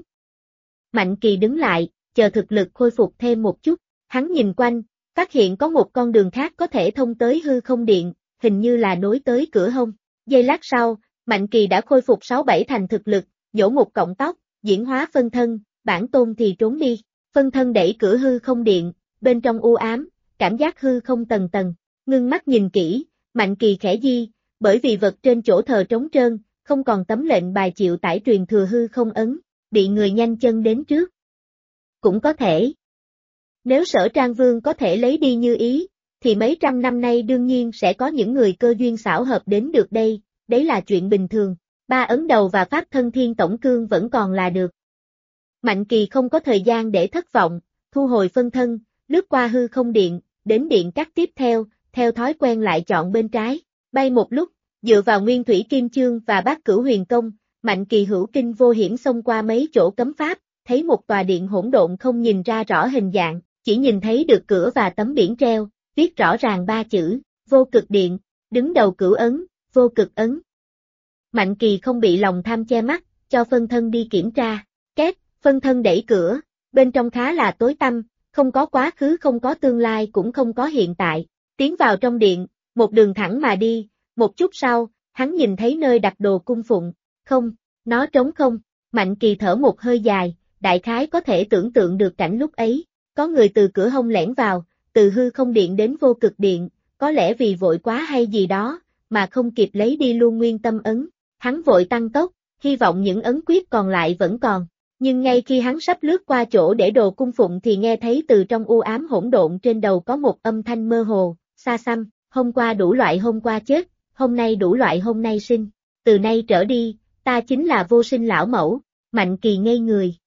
Mạnh Kỳ đứng lại, chờ thực lực khôi phục thêm một chút, hắn nhìn quanh, phát hiện có một con đường khác có thể thông tới hư không điện, hình như là nối tới cửa hông. Giây lát sau, Mạnh Kỳ đã khôi phục 6-7 thành thực lực, nhổ một cọng tóc, diễn hóa phân thân, bản tôn thì trốn đi. Phân thân đẩy cửa hư không điện, bên trong u ám, cảm giác hư không tầng tầng, ngưng mắt nhìn kỹ, Mạnh Kỳ khẽ di, bởi vì vật trên chỗ thờ trống trơn, không còn tấm lệnh bài chịu tải truyền thừa hư không ấn, bị người nhanh chân đến trước. Cũng có thể. Nếu Sở Trang Vương có thể lấy đi như ý, thì mấy trăm năm nay đương nhiên sẽ có những người cơ duyên xảo hợp đến được đây, đấy là chuyện bình thường. 3 ấn đầu và pháp thân thiên tổng cương vẫn còn là được. Mạnh Kỳ không có thời gian để thất vọng, thu hồi phân thân, lướt qua hư không điện, đến điện cắt tiếp theo thói quen lại chọn bên trái, bay một lúc, dựa vào nguyên thủy kim chương và bát cửu huyền công, Mạnh Kỳ hữu kinh vô hiểm xông qua mấy chỗ cấm pháp, thấy một tòa điện hỗn độn không nhìn ra rõ hình dạng, chỉ nhìn thấy được cửa và tấm biển treo, viết rõ ràng 3 chữ, vô cực điện, đứng đầu cửu ấn, vô cực ấn. Mạnh Kỳ không bị lòng tham che mắt, cho phân thân đi kiểm tra, két. Phân thân đẩy cửa, bên trong khá là tối tăm, không có quá khứ không có tương lai cũng không có hiện tại. Tiến vào trong điện, một đường thẳng mà đi, một chút sau, hắn nhìn thấy nơi đặt đồ cung phụng, không, nó trống không. Mạnh Kỳ thở một hơi dài, đại khái có thể tưởng tượng được cảnh lúc ấy, có người từ cửa hông lẻn vào, từ hư không điện đến vô cực điện, có lẽ vì vội quá hay gì đó, mà không kịp lấy đi luôn nguyên tâm ấn. Hắn vội tăng tốc, hy vọng những ấn quyết còn lại vẫn còn. Nhưng ngay khi hắn sắp lướt qua chỗ để đồ cung phụng thì nghe thấy từ trong u ám hỗn độn trên đầu có một âm thanh mơ hồ, xa xăm, hôm qua đủ loại hôm qua chết, hôm nay đủ loại hôm nay sinh, từ nay trở đi, ta chính là vô sinh lão mẫu. Mạnh Kỳ ngây người.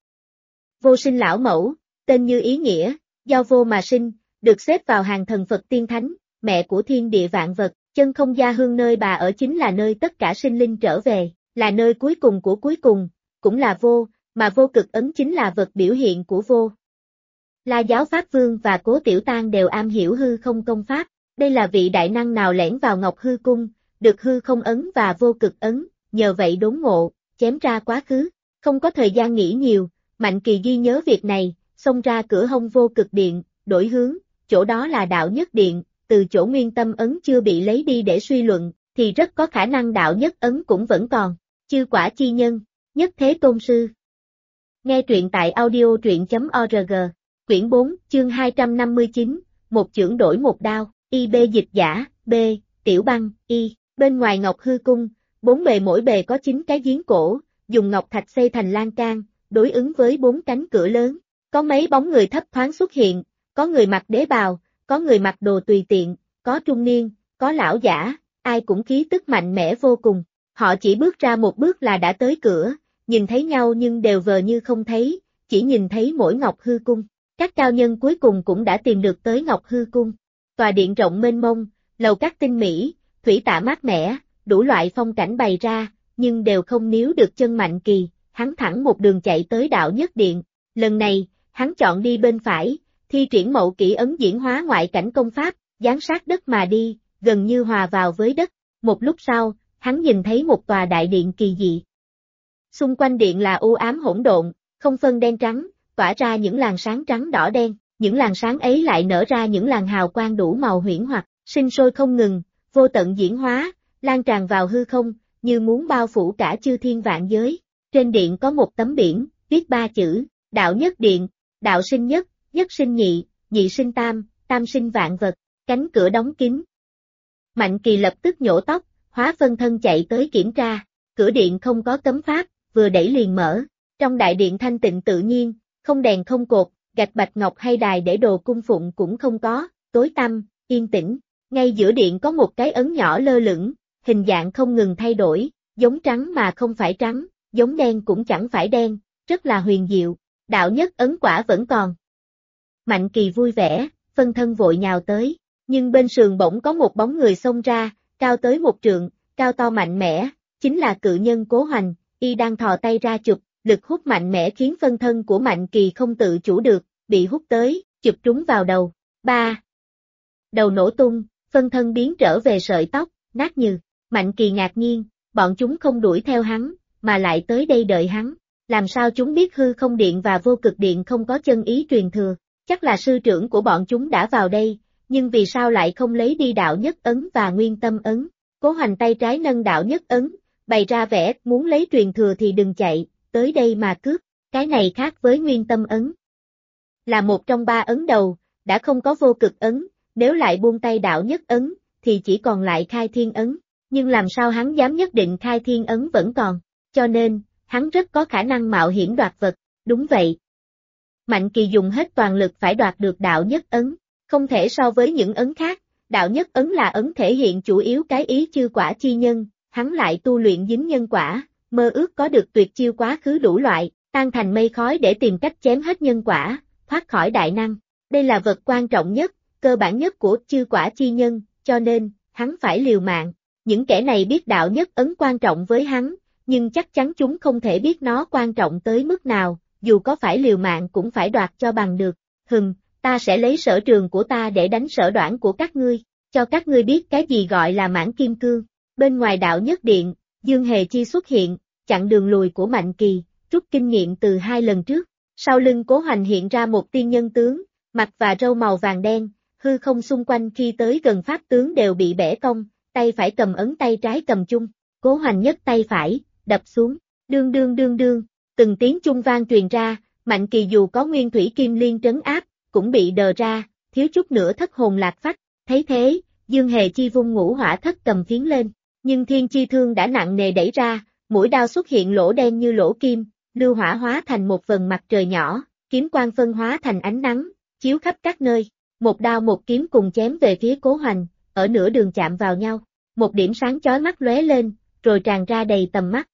Vô sinh lão mẫu, tên như ý nghĩa, do vô mà sinh, được xếp vào hàng thần Phật tiên thánh, mẹ của thiên địa vạn vật, chân không gia hương nơi bà ở chính là nơi tất cả sinh linh trở về, là nơi cuối cùng của cuối cùng, cũng là vô. Mà vô cực ấn chính là vật biểu hiện của vô. La Giáo Pháp Vương và Cố Tiểu Tang đều am hiểu hư không công pháp, đây là vị đại năng nào lẻn vào Ngọc Hư Cung, được hư không ấn và vô cực ấn, nhờ vậy đốn ngộ, chém ra quá khứ, không có thời gian nghĩ nhiều, Mạnh Kỳ ghi nhớ việc này, xông ra cửa hông vô cực điện, đổi hướng, chỗ đó là Đạo Nhất Điện, từ chỗ nguyên tâm ấn chưa bị lấy đi để suy luận, thì rất có khả năng Đạo Nhất ấn cũng vẫn còn, chư quả chi nhân, nhất thế tôn sư. Nghe truyện tại audio.org, quyển 4, chương 259, một chưởng đổi một đao, IB dịch giả, B, Tiểu Băng, Y, Bên ngoài Ngọc Hư Cung, 4 bề mỗi bề có 9 cái giếng cổ, dùng ngọc thạch xây thành lan can, đối ứng với 4 cánh cửa lớn. Có mấy bóng người thấp thoáng xuất hiện, có người mặc đế bào, có người mặc đồ tùy tiện, có trung niên, có lão giả, ai cũng khí tức mạnh mẽ vô cùng. Họ chỉ bước ra một bước là đã tới cửa, nhìn thấy nhau nhưng đều vờ như không thấy, chỉ nhìn thấy mỗi Ngọc Hư Cung. Các cao nhân cuối cùng cũng đã tìm được tới Ngọc Hư Cung. Tòa điện rộng mênh mông, lầu các tinh mỹ, thủy tạ mát mẻ, đủ loại phong cảnh bày ra, nhưng đều không níu được chân Mạnh Kỳ, hắn thẳng một đường chạy tới Đạo Nhất Điện. Lần này, hắn chọn đi bên phải, thi triển Mậu Kỷ ấn diễn hóa ngoại cảnh công pháp, giáng sát đất mà đi, gần như hòa vào với đất. Một lúc sau, hắn nhìn thấy một tòa đại điện kỳ dị. Xung quanh điện là u ám hỗn độn, không phân đen trắng, tỏa ra những làn sáng trắng đỏ đen, những làn sáng ấy lại nở ra những làn hào quang đủ màu huyễn hoặc, sinh sôi không ngừng, vô tận diễn hóa, lan tràn vào hư không, như muốn bao phủ cả chư thiên vạn giới. Trên điện có một tấm biển, viết 3 chữ, Đạo Nhất Điện, đạo sinh nhất, nhất sinh nhị, nhị sinh tam, tam sinh vạn vật, cánh cửa đóng kín. Mạnh Kỳ lập tức nhổ tóc, hóa phân thân chạy tới kiểm tra, cửa điện không có cấm pháp, vừa đẩy liền mở. Trong đại điện thanh tịnh tự nhiên, không đèn không cột, gạch bạch ngọc hay đài để đồ cung phụng cũng không có, tối tăm, yên tĩnh. Ngay giữa điện có một cái ấn nhỏ lơ lửng, hình dạng không ngừng thay đổi, giống trắng mà không phải trắng, giống đen cũng chẳng phải đen, rất là huyền diệu. Đạo nhất ấn quả vẫn còn. Mạnh Kỳ vui vẻ, phân thân vội nhào tới, nhưng bên sườn bỗng có một bóng người xông ra, cao tới 1 trượng, cao to mạnh mẽ, chính là cự nhân Cố Hoành, y đang thò tay ra chụp, lực hút mạnh mẽ khiến phân thân của Mạnh Kỳ không tự chủ được, bị hút tới, chụp trúng vào đầu. 3. Đầu nổ tung, phân thân biến trở về sợi tóc, nát như. Mạnh Kỳ ngạc nhiên, bọn chúng không đuổi theo hắn, mà lại tới đây đợi hắn. Làm sao chúng biết hư không điện và vô cực điện không có chân ý truyền thừa? Chắc là sư trưởng của bọn chúng đã vào đây, nhưng vì sao lại không lấy đi đạo nhất ấn và nguyên tâm ấn? Cố Hoành tay trái nâng đạo nhất ấn, bày ra vẻ muốn lấy truyền thừa thì đừng chạy, tới đây mà cướp. Cái này khác với nguyên tâm ấn. Là một trong 3 ấn đầu, đã không có vô cực ấn, nếu lại buông tay đạo nhất ấn, thì chỉ còn lại khai thiên ấn. Nhưng làm sao hắn dám nhất định khai thiên ấn vẫn còn, cho nên, hắn rất có khả năng mạo hiểm đoạt vật, đúng vậy. Mạnh Kỳ dùng hết toàn lực phải đoạt được đạo nhất ấn, không thể so với những ấn khác, đạo nhất ấn là ấn thể hiện chủ yếu cái ý chư quả chi nhân, hắn lại tu luyện dính nhân quả, mơ ước có được tuyệt chiêu quá khứ đủ loại, tan thành mây khói để tìm cách chém hết nhân quả, thoát khỏi đại năng. Đây là vật quan trọng nhất, cơ bản nhất của chư quả chi nhân, cho nên, hắn phải liều mạng. Những kẻ này biết đạo nhất ấn quan trọng với hắn, nhưng chắc chắn chúng không thể biết nó quan trọng tới mức nào, dù có phải liều mạng cũng phải đoạt cho bằng được. Ta sẽ lấy sở trường của ta để đánh sở đoản của các ngươi, cho các ngươi biết cái gì gọi là mãn kim cương. Bên ngoài đạo nhất điện, Dương Hề Chi xuất hiện, chặn đường lùi của Mạnh Kỳ, rút kinh nghiệm từ 2 lần trước. Sau lưng Cố Hoành hiện ra một tiên nhân tướng, mặt và râu màu vàng đen, hư không xung quanh khi tới gần pháp tướng đều bị bẻ cong, tay phải cầm ấn tay trái cầm chung. Cố Hoành nhấc tay phải, đập xuống, đương đương đương đương, từng tiếng chung vang truyền ra, Mạnh Kỳ dù có nguyên thủy kim liên trấn áp, cũng bị đờ ra, thiếu chút nữa thất hồn lạc phách. Thấy thế, Dương Hề Chi vung ngũ hỏa thất cầm phiến lên, nhưng thiên chi thương đã nặng nề đẩy ra, mũi đao xuất hiện lỗ đen như lỗ kim, lưu hỏa hóa thành một vầng mặt trời nhỏ, kiếm quang phân hóa thành ánh nắng, chiếu khắp các nơi. Một đao một kiếm cùng chém về phía Cố Hoành, ở nửa đường chạm vào nhau, một điểm sáng chói mắt lóe lên, rồi tràn ra đầy tầm mắt.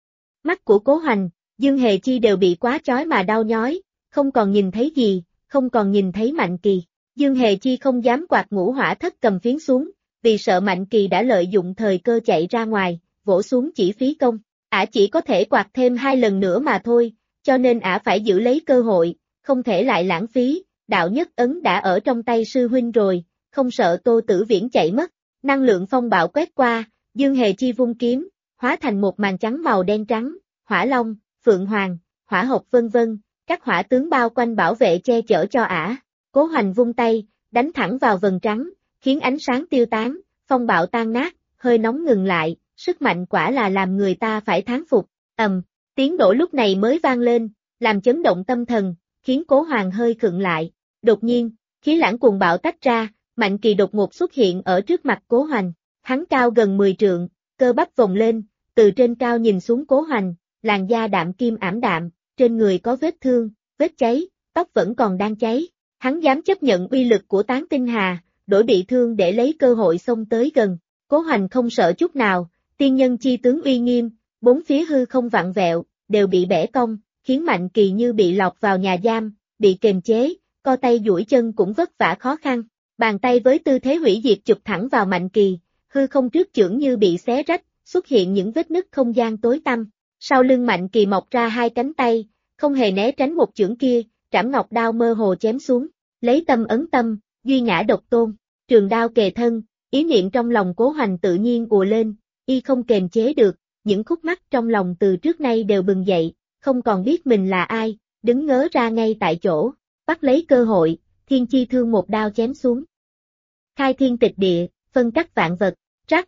Mắt của Cố Hoành, Dương Hề Chi đều bị quá chói mà đau nhói, không còn nhìn thấy gì, không còn nhìn thấy Mạnh Kỳ. Dương Hề Chi không dám quạt ngũ hỏa thất cầm phiến xuống, vì sợ Mạnh Kỳ đã lợi dụng thời cơ chạy ra ngoài, vỗ xuống chỉ phí công. Ả chỉ có thể quạt thêm 2 lần nữa mà thôi, cho nên ả phải giữ lấy cơ hội, không thể lại lãng phí. Đạo nhất ấn đã ở trong tay sư huynh rồi, không sợ Tô Tử Viễn chạy mất. Năng lượng phong bạo quét qua, Dương Hề Chi vung kiếm, hóa thành một màn trắng màu đen trắng, hỏa long, phượng hoàng, hỏa hộc vân vân, các hỏa tướng bao quanh bảo vệ che chở cho ả. Cố Hoành vung tay, đánh thẳng vào vầng trắng, khiến ánh sáng tiêu tán, phong bạo tan nát, hơi nóng ngừng lại, sức mạnh quả là làm người ta phải thán phục. Tiếng nổ lúc này mới vang lên, làm chấn động tâm thần, khiến Cố Hoành hơi khựng lại. Đột nhiên, khí lãng cuồng bạo tách ra, Mạnh Kỳ đột ngột xuất hiện ở trước mặt Cố Hoành. Hắn cao gần 10 trượng, cơ bắp vồng lên, từ trên cao nhìn xuống Cố Hoành, làn da đạm kim ảm đạm, trên người có vết thương, vết cháy, tóc vẫn còn đang cháy. Hắn dám chấp nhận uy lực của Tán Tinh Hà, đổi bị thương để lấy cơ hội xông tới gần. Cố Hoành không sợ chút nào, tiên nhân chi tướng uy nghiêm, bốn phía hư không vặn vẹo, đều bị bẻ cong, khiến Mạnh Kỳ như bị lọt vào nhà giam, bị kềm chế, co tay duỗi chân cũng vất vả khó khăn. Bàn tay với tư thế hủy diệt chụp thẳng vào Mạnh Kỳ, hư không trước chưởng như bị xé rách, xuất hiện những vết nứt không gian tối tăm. Sau lưng Mạnh Kỳ mọc ra hai cánh tay, không hề né tránh một chưởng kia, trảm ngọc đao mơ hồ chém xuống, lấy tâm ấn tâm, duy ngã độc tôn, trường đao kề thân, ý niệm trong lòng Cố Hoành tự nhiên ùa lên, y không kềm chế được, những khúc mắc trong lòng từ trước nay đều bừng dậy, không còn biết mình là ai, đứng ngớ ra ngay tại chỗ, bắt lấy cơ hội, thiên chi thương một đao chém xuống. Khai thiên tịch địa, phân cắt vạn vật, rắc.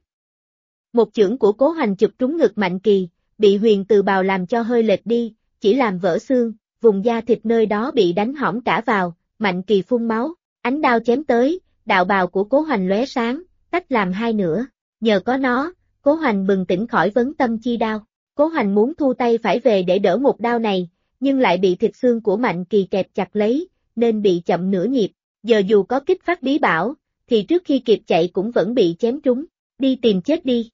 Một chưởng của Cố Hoành chụp trúng ngực Mạnh Kỳ, bị huyền từ bào làm cho hơi lệch đi, chỉ làm vỡ xương, vùng da thịt nơi đó bị đánh hỏng cả vào, Mạnh Kỳ phun máu, ánh đao chém tới, đạo bào của Cố Hoành lóe sáng, tách làm hai nửa, nhờ có nó, Cố Hoành bừng tỉnh khỏi vấn tâm chi đao. Cố Hoành muốn thu tay phải về để đỡ một đao này, nhưng lại bị thịt xương của Mạnh Kỳ kẹp chặt lấy, nên bị chậm nửa nhịp, giờ dù có kích phát bí bảo, thì trước khi kịp chạy cũng vẫn bị chém trúng, đi tìm chết đi.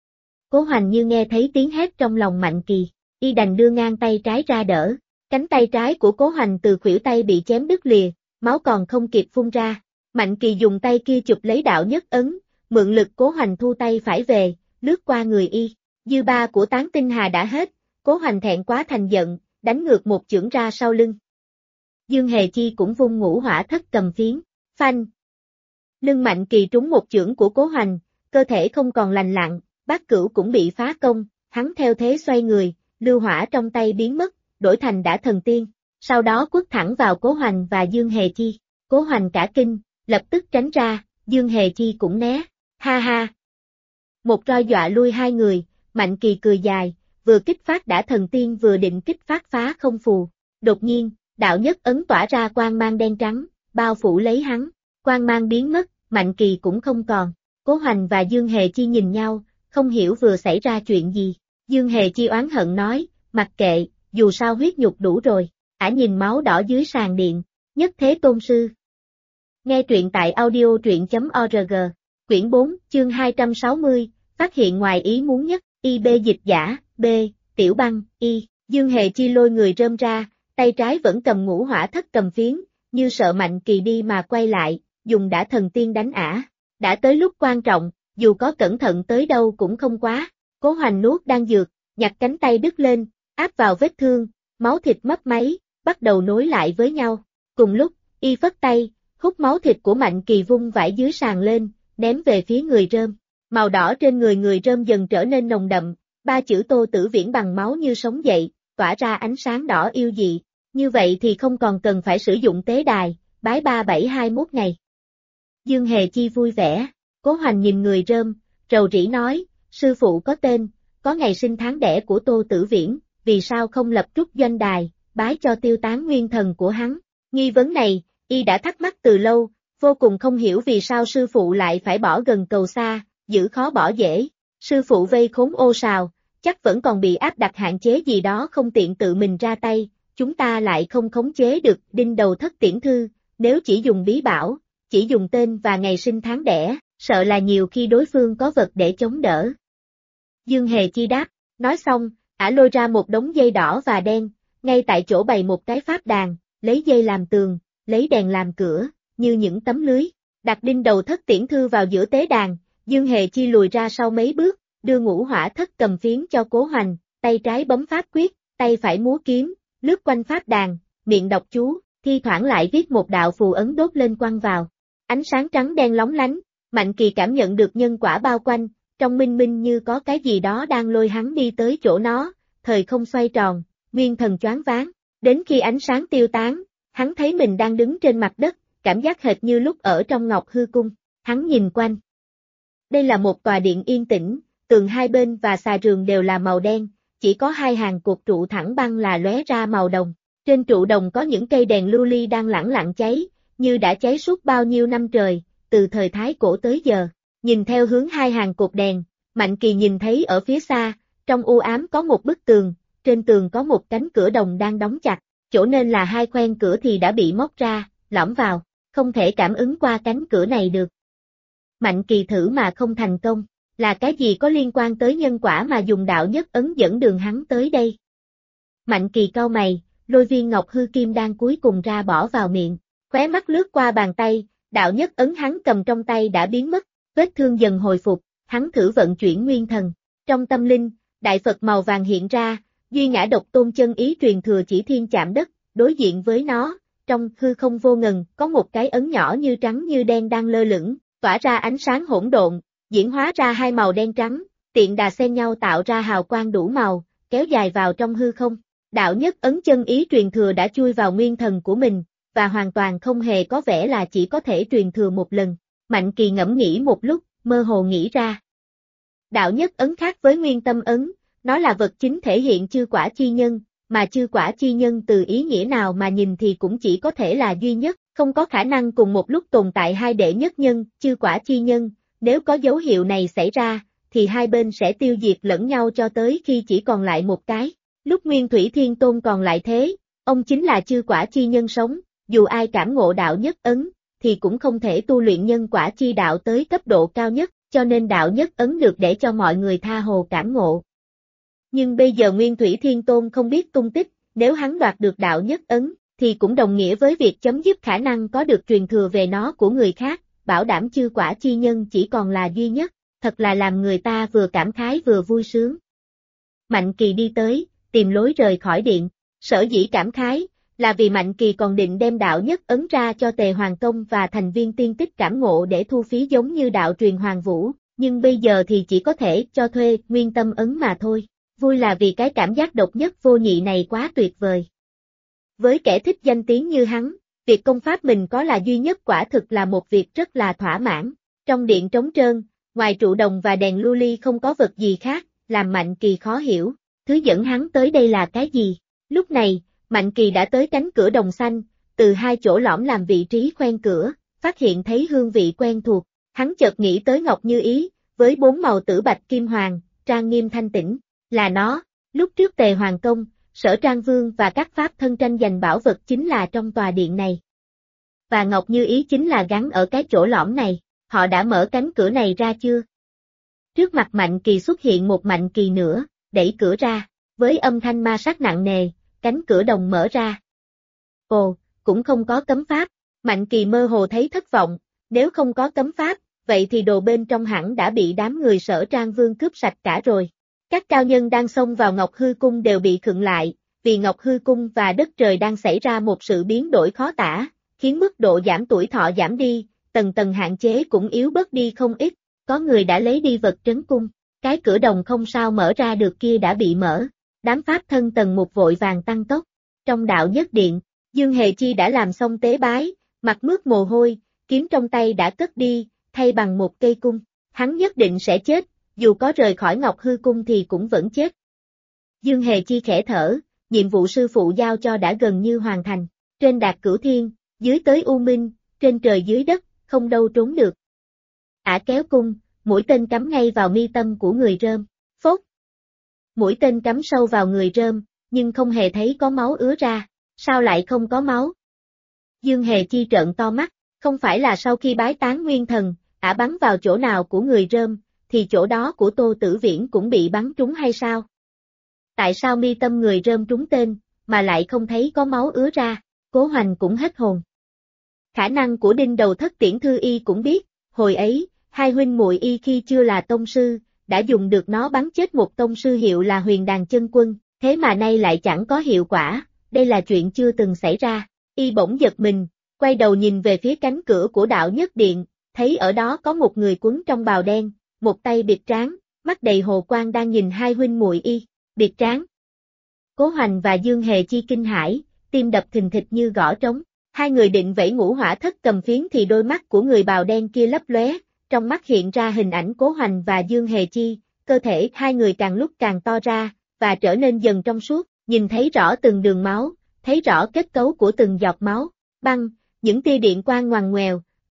Cố Hoành như nghe thấy tiếng hét trong lòng Mạnh Kỳ, y đành đưa ngang tay trái ra đỡ, cánh tay trái của Cố Hoành từ khuỷu tay bị chém đứt lìa, máu còn không kịp phun ra, Mạnh Kỳ dùng tay kia chụp lấy đạo nhất ấn, mượn lực Cố Hoành thu tay phải về, lướt qua người y, dư ba của Tán Tinh Hà đã hết, Cố Hoành thẹn quá thành giận, đánh ngược một chưởng ra sau lưng. Dương Hề Chi cũng vung ngũ hỏa thất cầm phiến, phanh. Lưng Mạnh Kỳ trúng một chưởng của Cố Hoành, cơ thể không còn lành lặn, Bát Cửu cũng bị phá công, hắn theo thế xoay người, lưu hỏa trong tay biến mất, đổi thành đã thần tiên, sau đó quất thẳng vào Cố Hoành và Dương Hề Chi. Cố Hoành cả kinh, lập tức tránh ra, Dương Hề Chi cũng né, ha ha. Một roi dọa lui hai người, Mạnh Kỳ cười dài, vừa kích phát đã thần tiên vừa định kích phát phá không phù. Đột nhiên, đạo nhất ấn tỏa ra quang mang đen trắng, bao phủ lấy hắn, quang mang biến mất, Mạnh Kỳ cũng không còn. Cố Hoành và Dương Hề Chi nhìn nhau, không hiểu vừa xảy ra chuyện gì. Dương Hề Chi oán hận nói, mặc kệ, dù sao huyết nhục đủ rồi, ả nhìn máu đỏ dưới sàn điện, nhất thế tôn sư. Nghe truyện tại audio truyện.org, quyển 4, chương 260, phát hiện ngoài ý muốn nhất, IB dịch giả, B, Tiểu Băng, Y, Dương Hề Chi lôi người rơm ra, tay trái vẫn cầm ngũ hỏa thất cầm phiến, như sợ Mạnh Kỳ đi mà quay lại, dùng đã thần tiên đánh ả. Đã tới lúc quan trọng, dù có cẩn thận tới đâu cũng không quá. Cố Hoành nuốt đan dược, nhặt cánh tay đứt lên, áp vào vết thương, máu thịt mấp máy, bắt đầu nối lại với nhau. Cùng lúc, y phất tay, hút máu thịt của Mạnh Kỳ vung vãi dưới sàn lên, ném về phía người rơm. Màu đỏ trên người rơm dần trở nên nồng đậm, ba chữ Tô Tử Viễn bằng máu như sống dậy, tỏa ra ánh sáng đỏ yêu dị. Như vậy thì không còn cần phải sử dụng tế đài, bái 3721 ngày. Dương Hề Chi vui vẻ, Cố Hoành nhìn người rơm, rầu rĩ nói, sư phụ có tên, có ngày sinh tháng đẻ của Tô Tử Viễn, vì sao không lập trúc doanh đài, bái cho tiêu tán nguyên thần của hắn. Nghi vấn này, y đã thắc mắc từ lâu, vô cùng không hiểu vì sao sư phụ lại phải bỏ gần cầu xa, giữ khó bỏ dễ. Sư phụ vây khốn ô sào, chắc vẫn còn bị áp đặt hạn chế gì đó không tiện tự mình ra tay, chúng ta lại không khống chế được đinh đầu thất tiễn thư, nếu chỉ dùng bí bảo, chỉ dùng tên và ngày sinh tháng đẻ, sợ là nhiều khi đối phương có vật để chống đỡ. Dương Hề Chi đáp, nói xong, ả lôi ra một đống dây đỏ và đen, ngay tại chỗ bày một cái pháp đàn, lấy dây làm tường, lấy đèn làm cửa, như những tấm lưới, đặt đinh đầu thất tiễn thư vào giữa tế đàn. Dương Hề Chi lùi ra sau mấy bước, đưa ngũ hỏa thất cầm phiến cho Cố Hoành, tay trái bấm pháp quyết, tay phải múa kiếm, lướt quanh pháp đàn, miệng đọc chú, thi thoảng lại viết một đạo phù ấn đốt lên quăng vào. Ánh sáng trắng đen lóng lánh, Mạnh Kỳ cảm nhận được nhân quả bao quanh, trong minh minh như có cái gì đó đang lôi hắn đi tới chỗ nó, thời không xoay tròn, nguyên thần choáng váng, đến khi ánh sáng tiêu tán, hắn thấy mình đang đứng trên mặt đất, cảm giác hệt như lúc ở trong Ngọc Hư Cung, hắn nhìn quanh. Đây là một tòa điện yên tĩnh, tường hai bên và xà rường đều là màu đen, chỉ có hai hàng cột trụ thẳng băng là lóe ra màu đồng. Trên trụ đồng có những cây đèn lưu ly đang lẳng lặng cháy, như đã cháy suốt bao nhiêu năm trời, từ thời Thái Cổ tới giờ. Nhìn theo hướng hai hàng cột đèn, Mạnh Kỳ nhìn thấy ở phía xa, trong u ám có một bức tường, trên tường có một cánh cửa đồng đang đóng chặt, chỗ nên là hai khoen cửa thì đã bị móc ra, lõm vào, không thể cảm ứng qua cánh cửa này được. Mạnh Kỳ thử mà không thành công, là cái gì có liên quan tới nhân quả mà dùng đạo nhất ấn dẫn đường hắn tới đây? Mạnh Kỳ cau mày, lôi viên ngọc hư kim đang cuối cùng ra bỏ vào miệng, khóe mắt lướt qua bàn tay, đạo nhất ấn hắn cầm trong tay đã biến mất, vết thương dần hồi phục, hắn thử vận chuyển nguyên thần. Trong tâm linh, đại Phật màu vàng hiện ra, duy ngã độc tôn chân ý truyền thừa chỉ thiên chạm đất, đối diện với nó, trong hư không vô ngần, có một cái ấn nhỏ như trắng như đen đang lơ lửng, tỏa ra ánh sáng hỗn độn, diễn hóa ra hai màu đen trắng, tiện đà xen nhau tạo ra hào quang đủ màu, kéo dài vào trong hư không. Đạo nhất ấn chân ý truyền thừa đã chui vào nguyên thần của mình, và hoàn toàn không hề có vẻ là chỉ có thể truyền thừa một lần. Mạnh Kỳ ngẫm nghĩ một lúc, mơ hồ nghĩ ra. Đạo nhất ấn khác với nguyên tâm ấn, nó là vật chính thể hiện chư quả chi nhân, mà chư quả chi nhân từ ý nghĩa nào mà nhìn thì cũng chỉ có thể là duy nhất, không có khả năng cùng một lúc tồn tại hai đệ nhất nhân, chư quả chi nhân, nếu có dấu hiệu này xảy ra, thì hai bên sẽ tiêu diệt lẫn nhau cho tới khi chỉ còn lại một cái. Lúc Nguyên Thủy Thiên Tôn còn lại thế, ông chính là chư quả chi nhân sống, dù ai cảm ngộ đạo nhất ấn, thì cũng không thể tu luyện nhân quả chi đạo tới cấp độ cao nhất, cho nên đạo nhất ấn được để cho mọi người tha hồ cảm ngộ. Nhưng bây giờ Nguyên Thủy Thiên Tôn không biết tung tích, nếu hắn đoạt được đạo nhất ấn, thì cũng đồng nghĩa với việc chấm dứt khả năng có được truyền thừa về nó của người khác, bảo đảm chư quả chi nhân chỉ còn là duy nhất, thật là làm người ta vừa cảm khái vừa vui sướng. Mạnh Kỳ đi tới, tìm lối rời khỏi điện, sở dĩ cảm khái, là vì Mạnh Kỳ còn định đem đạo nhất ấn ra cho Tề Hoàng Công và thành viên tiên tích cảm ngộ để thu phí giống như đạo truyền Hoàng Vũ, nhưng bây giờ thì chỉ có thể cho thuê nguyên tâm ấn mà thôi, vui là vì cái cảm giác độc nhất vô nhị này quá tuyệt vời. Với kẻ thích danh tiếng như hắn, việc công pháp mình có là duy nhất quả thực là một việc rất là thỏa mãn. Trong điện trống trơn, ngoài trụ đồng và đèn lưu ly không có vật gì khác, làm Mạnh Kỳ khó hiểu, thứ dẫn hắn tới đây là cái gì. Lúc này, Mạnh Kỳ đã tới cánh cửa đồng xanh, từ hai chỗ lõm làm vị trí khoen cửa, phát hiện thấy hương vị quen thuộc, hắn chợt nghĩ tới Ngọc Như Ý, với bốn màu tử bạch kim hoàng, trang nghiêm thanh tĩnh, là nó. Lúc trước Tề Hoàng Công, Sở Trang Vương và các pháp thân tranh giành bảo vật chính là trong tòa điện này. Và Ngọc Như Ý chính là gắn ở cái chỗ lõm này, họ đã mở cánh cửa này ra chưa? Trước mặt Mạnh Kỳ xuất hiện một Mạnh Kỳ nữa, đẩy cửa ra, với âm thanh ma sát nặng nề, cánh cửa đồng mở ra. Ồ, cũng không có cấm pháp, Mạnh Kỳ mơ hồ thấy thất vọng, nếu không có cấm pháp, vậy thì đồ bên trong hẳn đã bị đám người Sở Trang Vương cướp sạch cả rồi. Các cao nhân đang xông vào Ngọc Hư Cung đều bị khựng lại, vì Ngọc Hư Cung và đất trời đang xảy ra một sự biến đổi khó tả, khiến mức độ giảm tuổi thọ giảm đi, tầng tầng hạn chế cũng yếu bớt đi không ít, có người đã lấy đi vật trấn cung, cái cửa đồng không sao mở ra được kia đã bị mở, đám pháp thân tầng một vội vàng tăng tốc. Trong đạo nhất điện, Dương Hề Chi đã làm xong tế bái, mặt mướt mồ hôi, kiếm trong tay đã cất đi, thay bằng một cây cung, hắn nhất định sẽ chết, dù có rời khỏi Ngọc Hư Cung thì cũng vẫn chết. Dương Hề Chi khẽ thở, nhiệm vụ sư phụ giao cho đã gần như hoàn thành, trên đạt cửu thiên, dưới tới U Minh, trên trời dưới đất, không đâu trốn được. Ả kéo cung, mũi tên cắm ngay vào mi tâm của người rơm, phốt. Mũi tên cắm sâu vào người rơm, nhưng không hề thấy có máu ứa ra, sao lại không có máu? Dương Hề Chi trợn to mắt, không phải là sau khi bái tán nguyên thần, Ả bắn vào chỗ nào của người rơm, thì chỗ đó của Tô Tử Viễn cũng bị bắn trúng hay sao? Tại sao mi tâm người rơm trúng tên, mà lại không thấy có máu ứa ra? Cố Hoành cũng hết hồn. Khả năng của Đinh Đầu Thất Tiễn Thư Y cũng biết, hồi ấy, hai huynh muội y khi chưa là tông sư, đã dùng được nó bắn chết một tông sư hiệu là Huyền Đàn Chân Quân, thế mà nay lại chẳng có hiệu quả, đây là chuyện chưa từng xảy ra. Y bỗng giật mình, quay đầu nhìn về phía cánh cửa của đạo nhất điện, thấy ở đó có một người quấn trong bào đen, một tay bịt trán, mắt đầy hồ quang đang nhìn hai huynh muội y, bịt trán. Cố Hoành và Dương Hề Chi kinh hãi, tim đập thình thịch như gõ trống, hai người định vẫy Ngũ Hỏa Thất Cầm Phiến thì đôi mắt của người bào đen kia lấp lóe, trong mắt hiện ra hình ảnh Cố Hoành và Dương Hề Chi, cơ thể hai người càng lúc càng to ra, và trở nên dần trong suốt, nhìn thấy rõ từng đường máu, thấy rõ kết cấu của từng giọt máu, băng, những tia điện quang ngoằn ngoèo,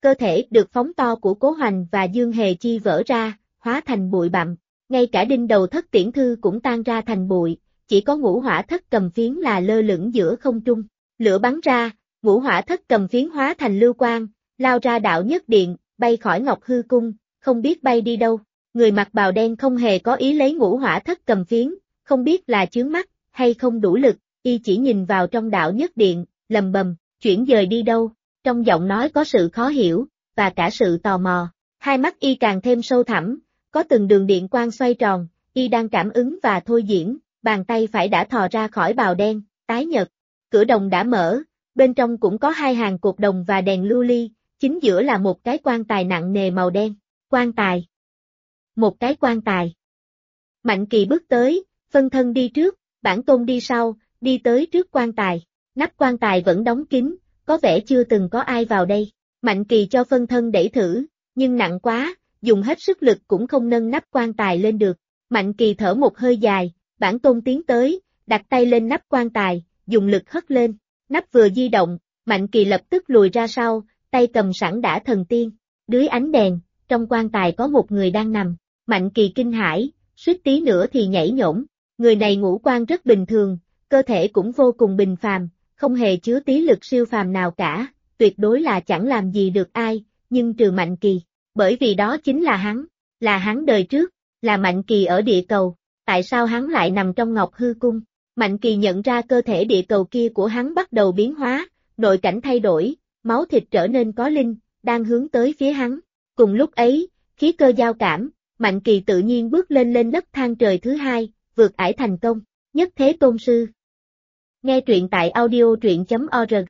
cơ thể được phóng to của Cố Hoành và Dương Hề Chi vỡ ra, hóa thành bụi bặm. Ngay cả đinh đầu Thất Tiễn Thư cũng tan ra thành bụi, chỉ có Ngũ Hỏa Thất Cầm Phiến là lơ lửng giữa không trung. Lửa bắn ra, Ngũ Hỏa Thất Cầm Phiến hóa thành lưu quang, lao ra đạo nhất điện, bay khỏi Ngọc Hư Cung, không biết bay đi đâu. Người mặc bào đen không hề có ý lấy Ngũ Hỏa Thất Cầm Phiến, không biết là chướng mắt, hay không đủ lực, y chỉ nhìn vào trong đạo nhất điện, lầm bầm, chuyển dời đi đâu, trong giọng nói có sự khó hiểu, và cả sự tò mò. Hai mắt y càng thêm sâu thẳm, có từng đường điện quang xoay tròn, y đang cảm ứng và thôi diễn, bàn tay phải đã thò ra khỏi bào đen, tái nhật. Cửa đồng đã mở, bên trong cũng có hai hàng cột đồng và đèn lưu ly, chính giữa là một cái quan tài nặng nề màu đen. Quan tài. Một cái quan tài. Mạnh Kỳ bước tới, phân thân đi trước, bản tôn đi sau, đi tới trước quan tài. Nắp quan tài vẫn đóng kín, có vẻ chưa từng có ai vào đây. Mạnh Kỳ cho phân thân đẩy thử, nhưng nặng quá, dùng hết sức lực cũng không nâng nắp quan tài lên được. Mạnh Kỳ thở một hơi dài, bản tôn tiến tới, đặt tay lên nắp quan tài, dùng lực hất lên. Nắp vừa di động, Mạnh Kỳ lập tức lùi ra sau, tay cầm sẵn đã thần tiên. Dưới ánh đèn, trong quan tài có một người đang nằm. Mạnh Kỳ kinh hãi, suýt tí nữa thì nhảy nhổm. Người này ngũ quan rất bình thường, cơ thể cũng vô cùng bình phàm, không hề chứa tí lực siêu phàm nào cả, tuyệt đối là chẳng làm gì được ai, nhưng trừ Mạnh Kỳ, bởi vì đó chính là hắn đời trước, là Mạnh Kỳ ở địa cầu, tại sao hắn lại nằm trong Ngọc Hư Cung? Mạnh Kỳ nhận ra cơ thể địa cầu kia của hắn bắt đầu biến hóa, nội cảnh thay đổi, máu thịt trở nên có linh, đang hướng tới phía hắn. Cùng lúc ấy, khí cơ giao cảm, Mạnh Kỳ tự nhiên bước lên nấc thang trời thứ hai, vượt ải thành công, nhất thế tôn sư. Nghe truyện tại audio truyện.org